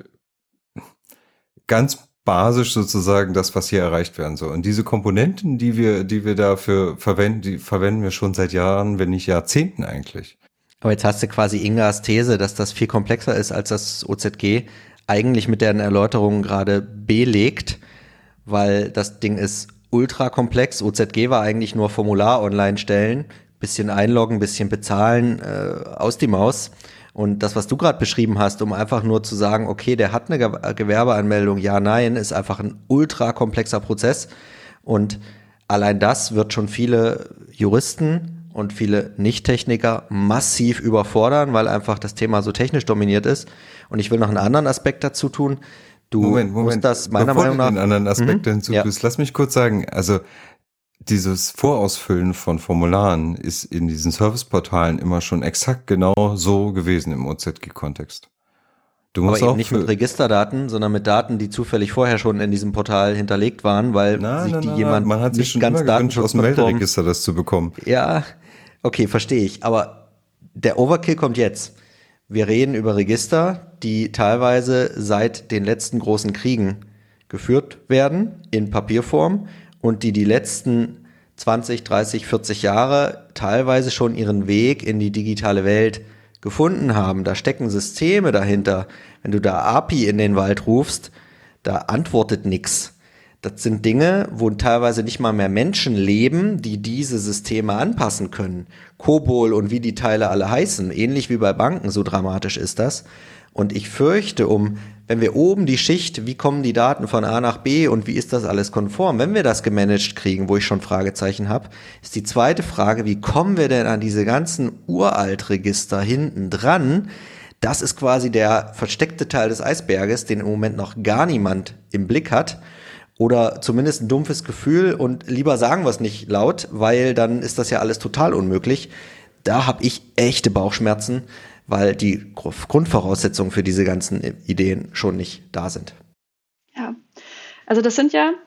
ganz basisch sozusagen das, was hier erreicht werden soll. Und diese Komponenten, die wir, die wir dafür verwenden, die verwenden wir schon seit Jahren, wenn nicht Jahrzehnten eigentlich. Aber jetzt hast du quasi Ingas These, dass das viel komplexer ist, als das O Z G eigentlich mit deren Erläuterungen gerade belegt, weil das Ding ist ultra komplex. O Z G war eigentlich nur Formular online stellen, bisschen einloggen, bisschen bezahlen, äh, aus die Maus. Und das, was du gerade beschrieben hast, um einfach nur zu sagen, okay, der hat eine Ge- Gewerbeanmeldung, ja, nein, ist einfach ein ultra komplexer Prozess. Und allein das wird schon viele Juristen und viele Nicht-Techniker massiv überfordern, weil einfach das Thema so technisch dominiert ist. Und ich will noch einen anderen Aspekt dazu tun. Du Moment, Moment. musst das meiner Bevor Meinung nach... du den anderen Aspekt Mhm. hinzufügst, ja. Lass mich kurz sagen, also dieses Vorausfüllen von Formularen ist in diesen Serviceportalen immer schon exakt genau so gewesen im O Z G-Kontext. Du musst aber auch eben nicht für, mit Registerdaten, sondern mit Daten, die zufällig vorher schon in diesem Portal hinterlegt waren, weil na, sich na, die na, jemand man hat sich nicht schon ganz immer gewünscht, aus dem datenschutzkonform- Melderegister das zu bekommen. Ja, okay, verstehe ich. Aber der Overkill kommt jetzt. Wir reden über Register, die teilweise seit den letzten großen Kriegen geführt werden in Papierform und die die letzten zwanzig, dreißig, vierzig Jahre teilweise schon ihren Weg in die digitale Welt gefunden haben. Da stecken Systeme dahinter. Wenn du da A P I in den Wald rufst, da antwortet nix. Das sind Dinge, wo teilweise nicht mal mehr Menschen leben, die diese Systeme anpassen können. COBOL und wie die Teile alle heißen, ähnlich wie bei Banken, so dramatisch ist das. Und ich fürchte, um, wenn wir oben die Schicht, wie kommen die Daten von A nach B und wie ist das alles konform, wenn wir das gemanagt kriegen, wo ich schon Fragezeichen habe, ist die zweite Frage, wie kommen wir denn an diese ganzen Uraltregister hinten dran? Das ist quasi der versteckte Teil des Eisberges, den im Moment noch gar niemand im Blick hat. Oder zumindest ein dumpfes Gefühl und lieber sagen wir es nicht laut, weil dann ist das ja alles total unmöglich. Da habe ich echte Bauchschmerzen, weil die Grundvoraussetzungen für diese ganzen Ideen schon nicht da sind. Ja, also das sind ja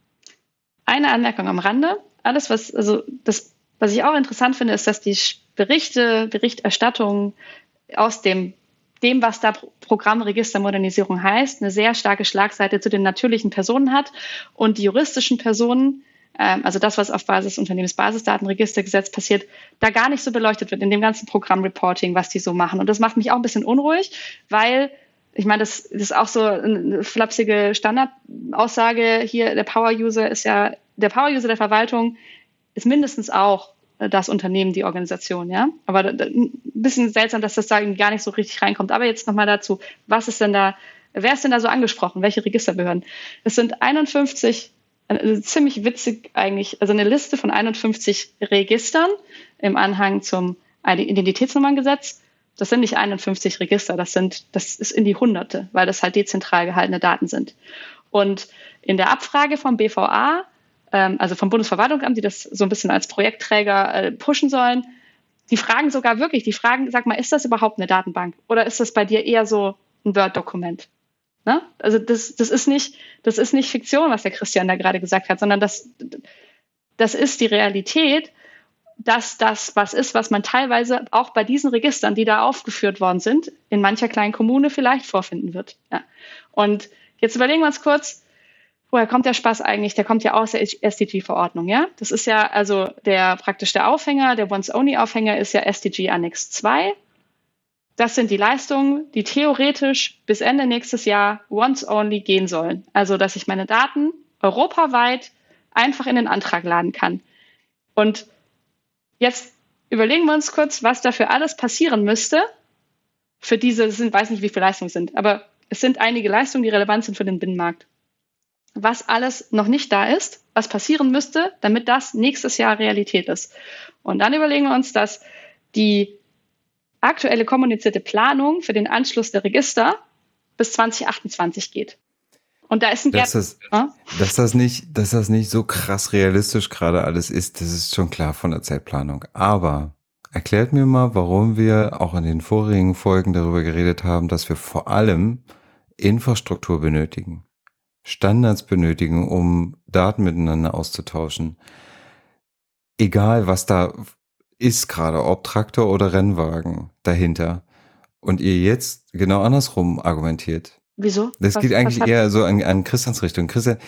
eine Anmerkung am Rande. Alles, was, also das, was ich auch interessant finde, ist, dass die Berichte, Berichterstattung aus dem dem, was da Programmregistermodernisierung heißt, eine sehr starke Schlagseite zu den natürlichen Personen hat und die juristischen Personen, ähm, also das, was auf Basis Unternehmensbasisdatenregistergesetz passiert, da gar nicht so beleuchtet wird in dem ganzen Programmreporting, was die so machen. Und das macht mich auch ein bisschen unruhig, weil, ich meine, das, das ist auch so eine flapsige Standardaussage hier, der Power-User ist ja, der Power-User der Verwaltung ist mindestens auch das Unternehmen, die Organisation, ja. Aber ein bisschen seltsam, dass das da gar nicht so richtig reinkommt. Aber jetzt nochmal dazu, was ist denn da, wer ist denn da so angesprochen? Welche Registerbehörden? Es sind einundfünfzig, also ziemlich witzig eigentlich, also eine Liste von einundfünfzig Registern im Anhang zum Identitätsnummerngesetz. Das sind nicht einundfünfzig Register, das sind, das ist in die Hunderte, weil das halt dezentral gehaltene Daten sind. Und in der Abfrage vom B V A, also vom Bundesverwaltungsamt, die das so ein bisschen als Projektträger äh, pushen sollen, die fragen sogar wirklich, die fragen, sag mal, ist das überhaupt eine Datenbank oder ist das bei dir eher so ein Word-Dokument? Ne? Also das, das ist nicht, das ist nicht Fiktion, was der Christian da gerade gesagt hat, sondern das, das ist die Realität, dass das was ist, was man teilweise auch bei diesen Registern, die da aufgeführt worden sind, in mancher kleinen Kommune vielleicht vorfinden wird. Ja. Und jetzt überlegen wir uns kurz, woher kommt der Spaß eigentlich? Der kommt ja aus der S D G-Verordnung, ja? Das ist ja, also der praktisch der Aufhänger, der Once-Only-Aufhänger ist ja S D G Annex zwei. Das sind die Leistungen, die theoretisch bis Ende nächstes Jahr Once-Only gehen sollen. Also, dass ich meine Daten europaweit einfach in den Antrag laden kann. Und jetzt überlegen wir uns kurz, was dafür alles passieren müsste für diese, ich weiß nicht, wie viele Leistungen sind, aber es sind einige Leistungen, die relevant sind für den Binnenmarkt. Was alles noch nicht da ist, was passieren müsste, damit das nächstes Jahr Realität ist. Und dann überlegen wir uns, dass die aktuelle kommunizierte Planung für den Anschluss der Register bis zwanzig achtundzwanzig geht. Und da ist ein Gap. Dass das, ja? dass das nicht, dass das nicht so krass realistisch gerade alles ist, das ist schon klar von der Zeitplanung. Aber erklärt mir mal, warum wir auch in den vorigen Folgen darüber geredet haben, dass wir vor allem Infrastruktur benötigen. Standards benötigen, um Daten miteinander auszutauschen, egal was da ist gerade, ob Traktor oder Rennwagen dahinter, und ihr jetzt genau andersrum argumentiert. Wieso? Das was, geht eigentlich hat... eher so an, an Christians Richtung. Christian,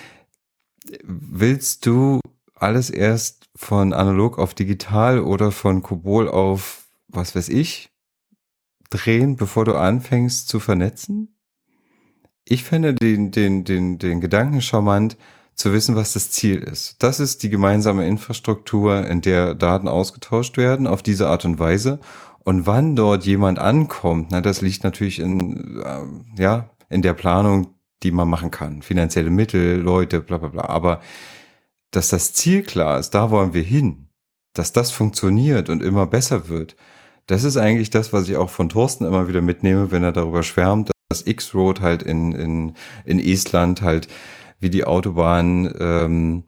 willst du alles erst von analog auf digital oder von Kobol auf, was weiß ich, drehen, bevor du anfängst zu vernetzen? Ich fände den, den, den, den Gedanken charmant, zu wissen, was das Ziel ist. Das ist die gemeinsame Infrastruktur, in der Daten ausgetauscht werden, auf diese Art und Weise. Und wann dort jemand ankommt, na, das liegt natürlich in, äh, ja, in der Planung, die man machen kann. Finanzielle Mittel, Leute, bla, bla, bla. Aber dass das Ziel klar ist, da wollen wir hin, dass das funktioniert und immer besser wird, das ist eigentlich das, was ich auch von Thorsten immer wieder mitnehme, wenn er darüber schwärmt, dass X-Road halt in, in, in Estland halt wie die Autobahn ähm,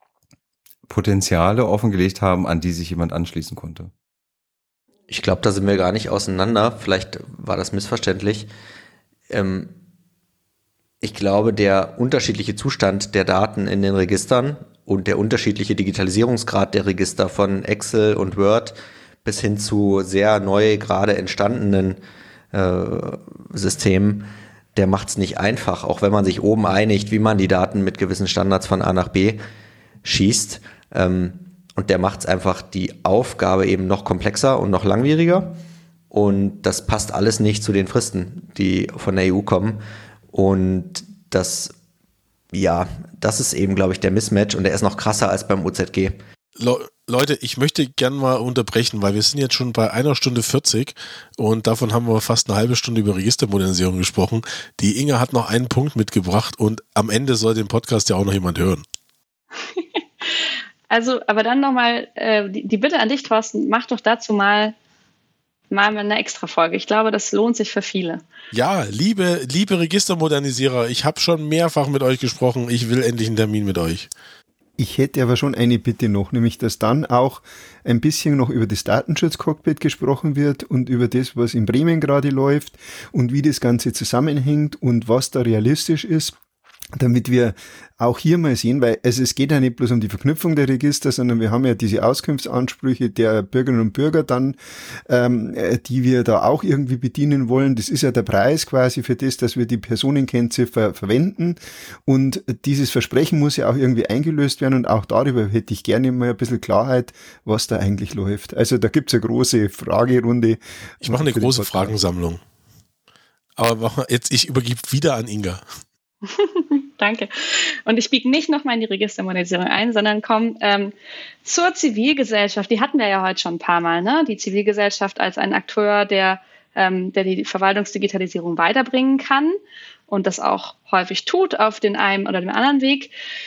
Potenziale offengelegt haben, an die sich jemand anschließen konnte. Ich glaube, da sind wir gar nicht auseinander. Vielleicht war das missverständlich. Ähm, ich glaube, der unterschiedliche Zustand der Daten in den Registern und der unterschiedliche Digitalisierungsgrad der Register von Excel und Word bis hin zu sehr neu gerade entstandenen äh, Systemen, der macht es nicht einfach, auch wenn man sich oben einigt, wie man die Daten mit gewissen Standards von A nach B schießt. Ähm, und der macht es einfach die Aufgabe eben noch komplexer und noch langwieriger. Und das passt alles nicht zu den Fristen, die von der E U kommen. Und das, ja, das ist eben, glaube ich, der Mismatch. Und der ist noch krasser als beim O Z G. Le- Leute, ich möchte gern mal unterbrechen, weil wir sind jetzt schon bei einer Stunde vierzig und davon haben wir fast eine halbe Stunde über Registermodernisierung gesprochen. Die Inga hat noch einen Punkt mitgebracht und am Ende soll den Podcast ja auch noch jemand hören. Also, aber dann nochmal äh, die, die Bitte an dich, Thorsten, mach doch dazu mal, mal eine extra Folge. Ich glaube, das lohnt sich für viele. Ja, liebe, liebe Registermodernisierer, ich habe schon mehrfach mit euch gesprochen. Ich will endlich einen Termin mit euch. Ich hätte aber schon eine Bitte noch, nämlich dass dann auch ein bisschen noch über das Datenschutzcockpit gesprochen wird und über das, was in Bremen gerade läuft und wie das Ganze zusammenhängt und was da realistisch ist, damit wir auch hier mal sehen, weil also es geht ja nicht bloß um die Verknüpfung der Register, sondern wir haben ja diese Auskunftsansprüche der Bürgerinnen und Bürger dann, ähm, die wir da auch irgendwie bedienen wollen. Das ist ja der Preis quasi für das, dass wir die Personenkennziffer verwenden und dieses Versprechen muss ja auch irgendwie eingelöst werden und auch darüber hätte ich gerne mal ein bisschen Klarheit, was da eigentlich läuft. Also da gibt's eine große Fragerunde. Ich mache eine große Fragensammlung. Aber jetzt, ich übergebe wieder an Inga. Danke. Und ich biege nicht nochmal in die Registermodernisierung ein, sondern komme ähm, zur Zivilgesellschaft. Die hatten wir ja heute schon ein paar Mal, ne? Die Zivilgesellschaft als ein Akteur, der, ähm, der die Verwaltungsdigitalisierung weiterbringen kann und das auch häufig tut auf den einen oder dem anderen Weg.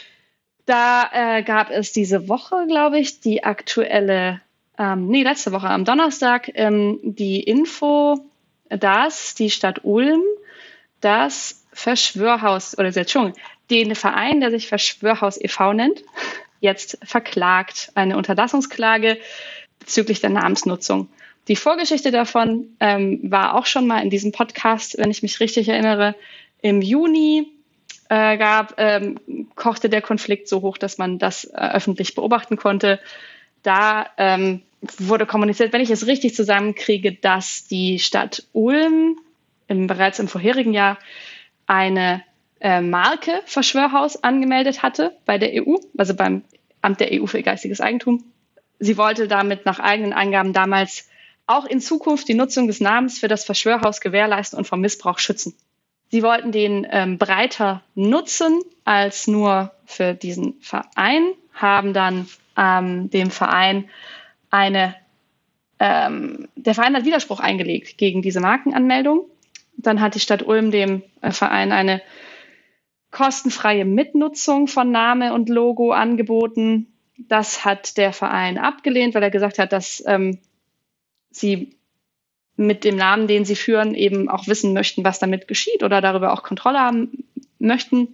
Da äh, gab es diese Woche, glaube ich, die aktuelle, ähm, nee, letzte Woche am Donnerstag, ähm, die Info, dass die Stadt Ulm das Verschwörhaus, oder Entschuldigung, den Verein, der sich Verschwörhaus e V nennt, jetzt verklagt. Eine Unterlassungsklage bezüglich der Namensnutzung. Die Vorgeschichte davon ähm, war auch schon mal in diesem Podcast, wenn ich mich richtig erinnere, im Juni äh, gab, ähm, kochte der Konflikt so hoch, dass man das äh, öffentlich beobachten konnte. Da ähm, wurde kommuniziert, wenn ich es richtig zusammenkriege, dass die Stadt Ulm im, bereits im vorherigen Jahr eine äh, Marke Verschwörhaus angemeldet hatte bei der E U, also beim Amt der E U für geistiges Eigentum. Sie wollte damit nach eigenen Angaben damals auch in Zukunft die Nutzung des Namens für das Verschwörhaus gewährleisten und vom Missbrauch schützen. Sie wollten den ähm, breiter nutzen als nur für diesen Verein, haben dann ähm, dem Verein eine, ähm, der Verein hat Widerspruch eingelegt gegen diese Markenanmeldung. Dann hat die Stadt Ulm dem äh, Verein eine kostenfreie Mitnutzung von Name und Logo angeboten. Das hat der Verein abgelehnt, weil er gesagt hat, dass ähm, sie mit dem Namen, den sie führen, eben auch wissen möchten, was damit geschieht oder darüber auch Kontrolle haben möchten.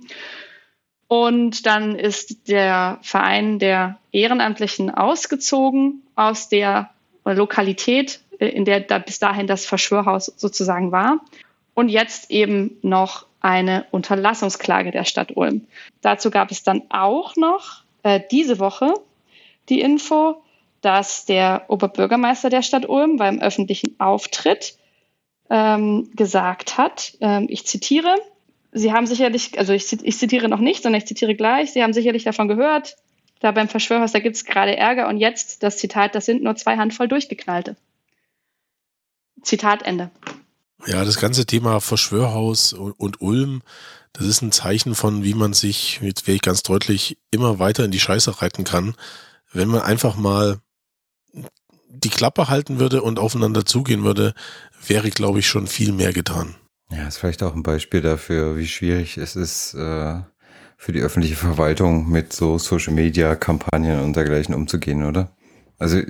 Und dann ist der Verein der Ehrenamtlichen ausgezogen aus der Lokalität, in der da bis dahin das Verschwörhaus sozusagen war. Und jetzt eben noch eine Unterlassungsklage der Stadt Ulm. Dazu gab es dann auch noch äh, diese Woche die Info, dass der Oberbürgermeister der Stadt Ulm beim öffentlichen Auftritt ähm, gesagt hat, ähm, ich zitiere, Sie haben sicherlich, also ich, ich zitiere noch nicht, sondern ich zitiere gleich, Sie haben sicherlich davon gehört, da beim Verschwörhaus, da gibt es gerade Ärger und jetzt das Zitat, das sind nur zwei Handvoll Durchgeknallte. Zitat Ende. Ja, das ganze Thema Verschwörhaus und, und Ulm, das ist ein Zeichen von, wie man sich, jetzt wäre ich ganz deutlich, immer weiter in die Scheiße reiten kann, wenn man einfach mal die Klappe halten würde und aufeinander zugehen würde, wäre, glaube ich, schon viel mehr getan. Ja, ist vielleicht auch ein Beispiel dafür, wie schwierig es ist, äh, für die öffentliche Verwaltung mit so Social-Media-Kampagnen und dergleichen umzugehen, oder? Also,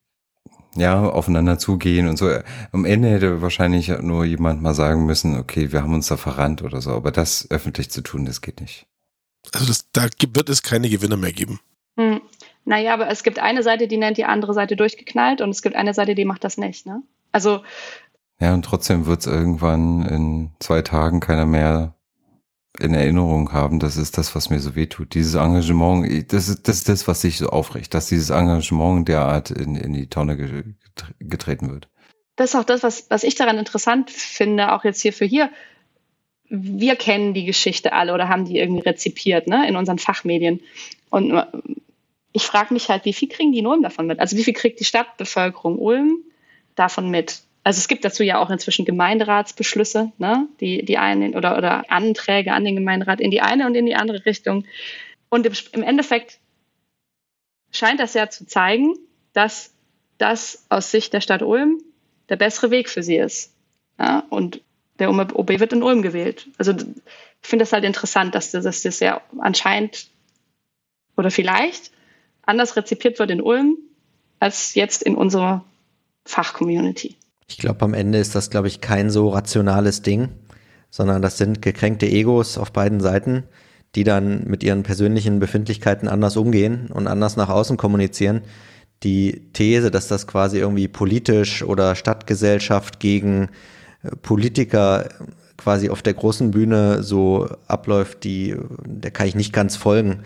ja, aufeinander zugehen und so. Am Ende hätte wahrscheinlich nur jemand mal sagen müssen, okay, wir haben uns da verrannt oder so, aber das öffentlich zu tun, das geht nicht. Also das, da wird es keine Gewinner mehr geben. Hm. Naja, aber es gibt eine Seite, die nennt die andere Seite durchgeknallt und es gibt eine Seite, die macht das nicht, ne? Also. Ja, und trotzdem wird es irgendwann in zwei Tagen keiner mehr in Erinnerung haben. Das ist das, was mir so wehtut. Dieses Engagement, das ist das, ist das was sich so aufregt, dass dieses Engagement derart in, in die Tonne getreten wird. Das ist auch das, was, was ich daran interessant finde, auch jetzt hier für hier. Wir kennen die Geschichte alle oder haben die irgendwie rezipiert, ne, in unseren Fachmedien. Und ich frage mich halt, wie viel kriegen die in Ulm davon mit? Also wie viel kriegt die Stadtbevölkerung Ulm davon mit? Also es gibt dazu ja auch inzwischen Gemeinderatsbeschlüsse, ne, die, die einen oder, oder Anträge an den Gemeinderat in die eine und in die andere Richtung. Und im, im Endeffekt scheint das ja zu zeigen, dass das aus Sicht der Stadt Ulm der bessere Weg für sie ist. Ja, und der O B wird in Ulm gewählt. Also ich finde das halt interessant, dass das, dass das ja anscheinend oder vielleicht anders rezipiert wird in Ulm als jetzt in unserer Fachcommunity. Ich glaube, am Ende ist das, glaube ich, kein so rationales Ding, sondern das sind gekränkte Egos auf beiden Seiten, die dann mit ihren persönlichen Befindlichkeiten anders umgehen und anders nach außen kommunizieren. Die These, dass das quasi irgendwie politisch oder Stadtgesellschaft gegen Politiker quasi auf der großen Bühne so abläuft, die, der kann ich nicht ganz folgen.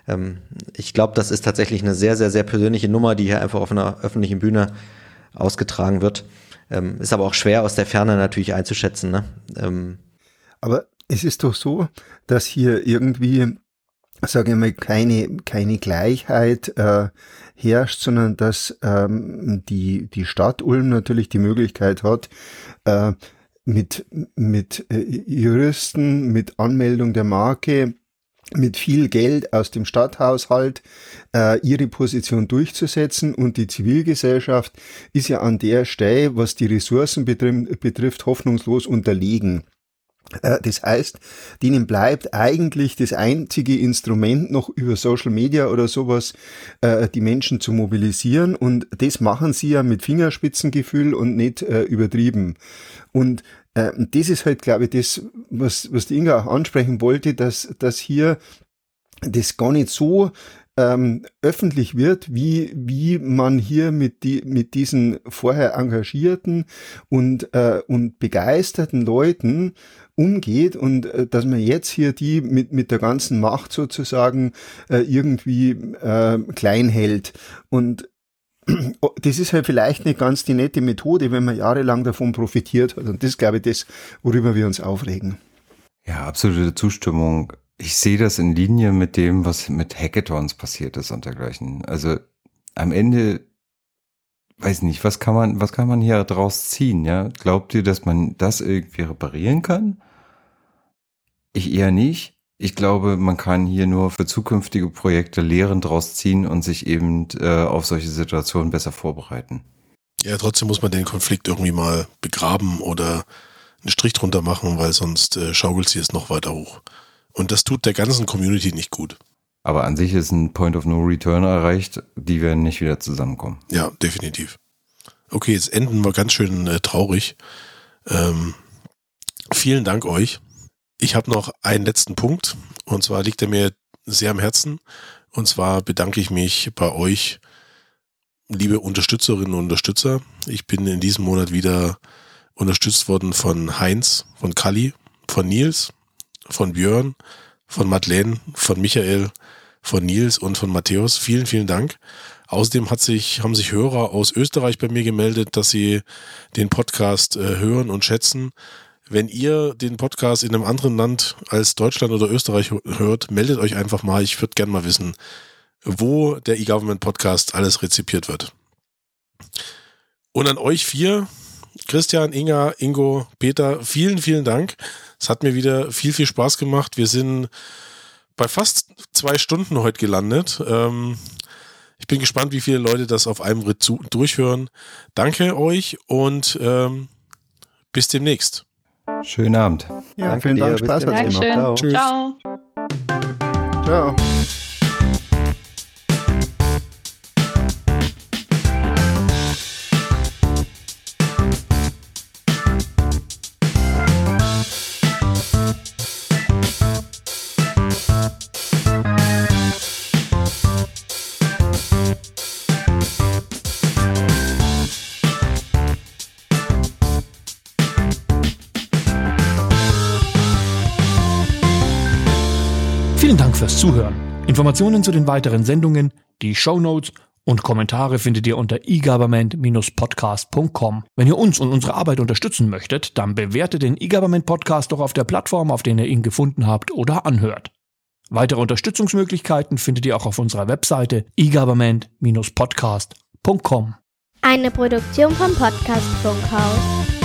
Ich glaube, das ist tatsächlich eine sehr, sehr, sehr persönliche Nummer, die hier einfach auf einer öffentlichen Bühne ausgetragen wird. Ähm, ist aber auch schwer aus der Ferne natürlich einzuschätzen. Ne? Ähm, aber es ist doch so, dass hier irgendwie, sage ich mal, keine, keine Gleichheit äh, herrscht, sondern dass ähm, die, die Stadt Ulm natürlich die Möglichkeit hat, äh, mit, mit äh, Juristen, mit Anmeldung der Marke, mit viel Geld aus dem Stadthaushalt äh, ihre Position durchzusetzen, und die Zivilgesellschaft ist ja an der Stelle, was die Ressourcen betrifft, betrifft hoffnungslos unterlegen. Äh, das heißt, denen bleibt eigentlich das einzige Instrument noch über Social Media oder sowas, äh, die Menschen zu mobilisieren, und das machen sie ja mit Fingerspitzengefühl und nicht äh, übertrieben. Und äh, das ist halt, glaube ich, das, was, was die Inga auch ansprechen wollte, dass, dass hier das gar nicht so ähm, öffentlich wird, wie, wie man hier mit, die, mit diesen vorher engagierten und, äh, und begeisterten Leuten umgeht, und äh, dass man jetzt hier die mit, mit der ganzen Macht sozusagen äh, irgendwie äh, klein hält. Und das ist halt vielleicht nicht ganz die nette Methode, wenn man jahrelang davon profitiert hat. Und das ist, glaube ich, das, worüber wir uns aufregen. Ja, absolute Zustimmung. Ich sehe das in Linie mit dem, was mit Hackathons passiert ist und dergleichen. Also am Ende, weiß nicht, was kann man, was kann man hier draus ziehen? Ja, glaubt ihr, dass man das irgendwie reparieren kann? Ich eher nicht. Ich glaube, man kann hier nur für zukünftige Projekte Lehren draus ziehen und sich eben äh, auf solche Situationen besser vorbereiten. Ja, trotzdem muss man den Konflikt irgendwie mal begraben oder einen Strich drunter machen, weil sonst äh, schaukelt sie es noch weiter hoch. Und das tut der ganzen Community nicht gut. Aber an sich ist ein Point of No Return erreicht, die werden nicht wieder zusammenkommen. Ja, definitiv. Okay, jetzt enden wir ganz schön äh, traurig. Ähm, vielen Dank euch. Ich habe noch einen letzten Punkt, und zwar liegt er mir sehr am Herzen. Und zwar bedanke ich mich bei euch, liebe Unterstützerinnen und Unterstützer. Ich bin in diesem Monat wieder unterstützt worden von Heinz, von Kalli, von Nils, von Björn, von Madeleine, von Michael, von Nils und von Matthäus. Vielen, vielen Dank. Außerdem hat sich, haben sich Hörer aus Österreich bei mir gemeldet, dass sie den Podcast äh, hören und schätzen. Wenn ihr den Podcast in einem anderen Land als Deutschland oder Österreich hört, meldet euch einfach mal. Ich würde gerne mal wissen, wo der E-Government-Podcast alles rezipiert wird. Und an euch vier, Christian, Inga, Ingo, Peter, vielen, vielen Dank. Es hat mir wieder viel, viel Spaß gemacht. Wir sind bei fast zwei Stunden heute gelandet. Ähm, ich bin gespannt, wie viele Leute das auf einem Ritt zu, durchhören. Danke euch und ähm, bis demnächst. Schönen Abend. Ja, Danke vielen dir, Dank, bis Spaß hat's demnächst. gemacht. Ciao. Tschüss. Ciao. Ciao. Vielen Dank fürs Zuhören. Informationen zu den weiteren Sendungen, die Shownotes und Kommentare findet ihr unter e government Bindestrich podcast Punkt com. Wenn ihr uns und unsere Arbeit unterstützen möchtet, dann bewertet den E-Government Podcast doch auf der Plattform, auf der ihr ihn gefunden habt oder anhört. Weitere Unterstützungsmöglichkeiten findet ihr auch auf unserer Webseite e government Bindestrich podcast Punkt com. Eine Produktion vom Podcast Funkhaus.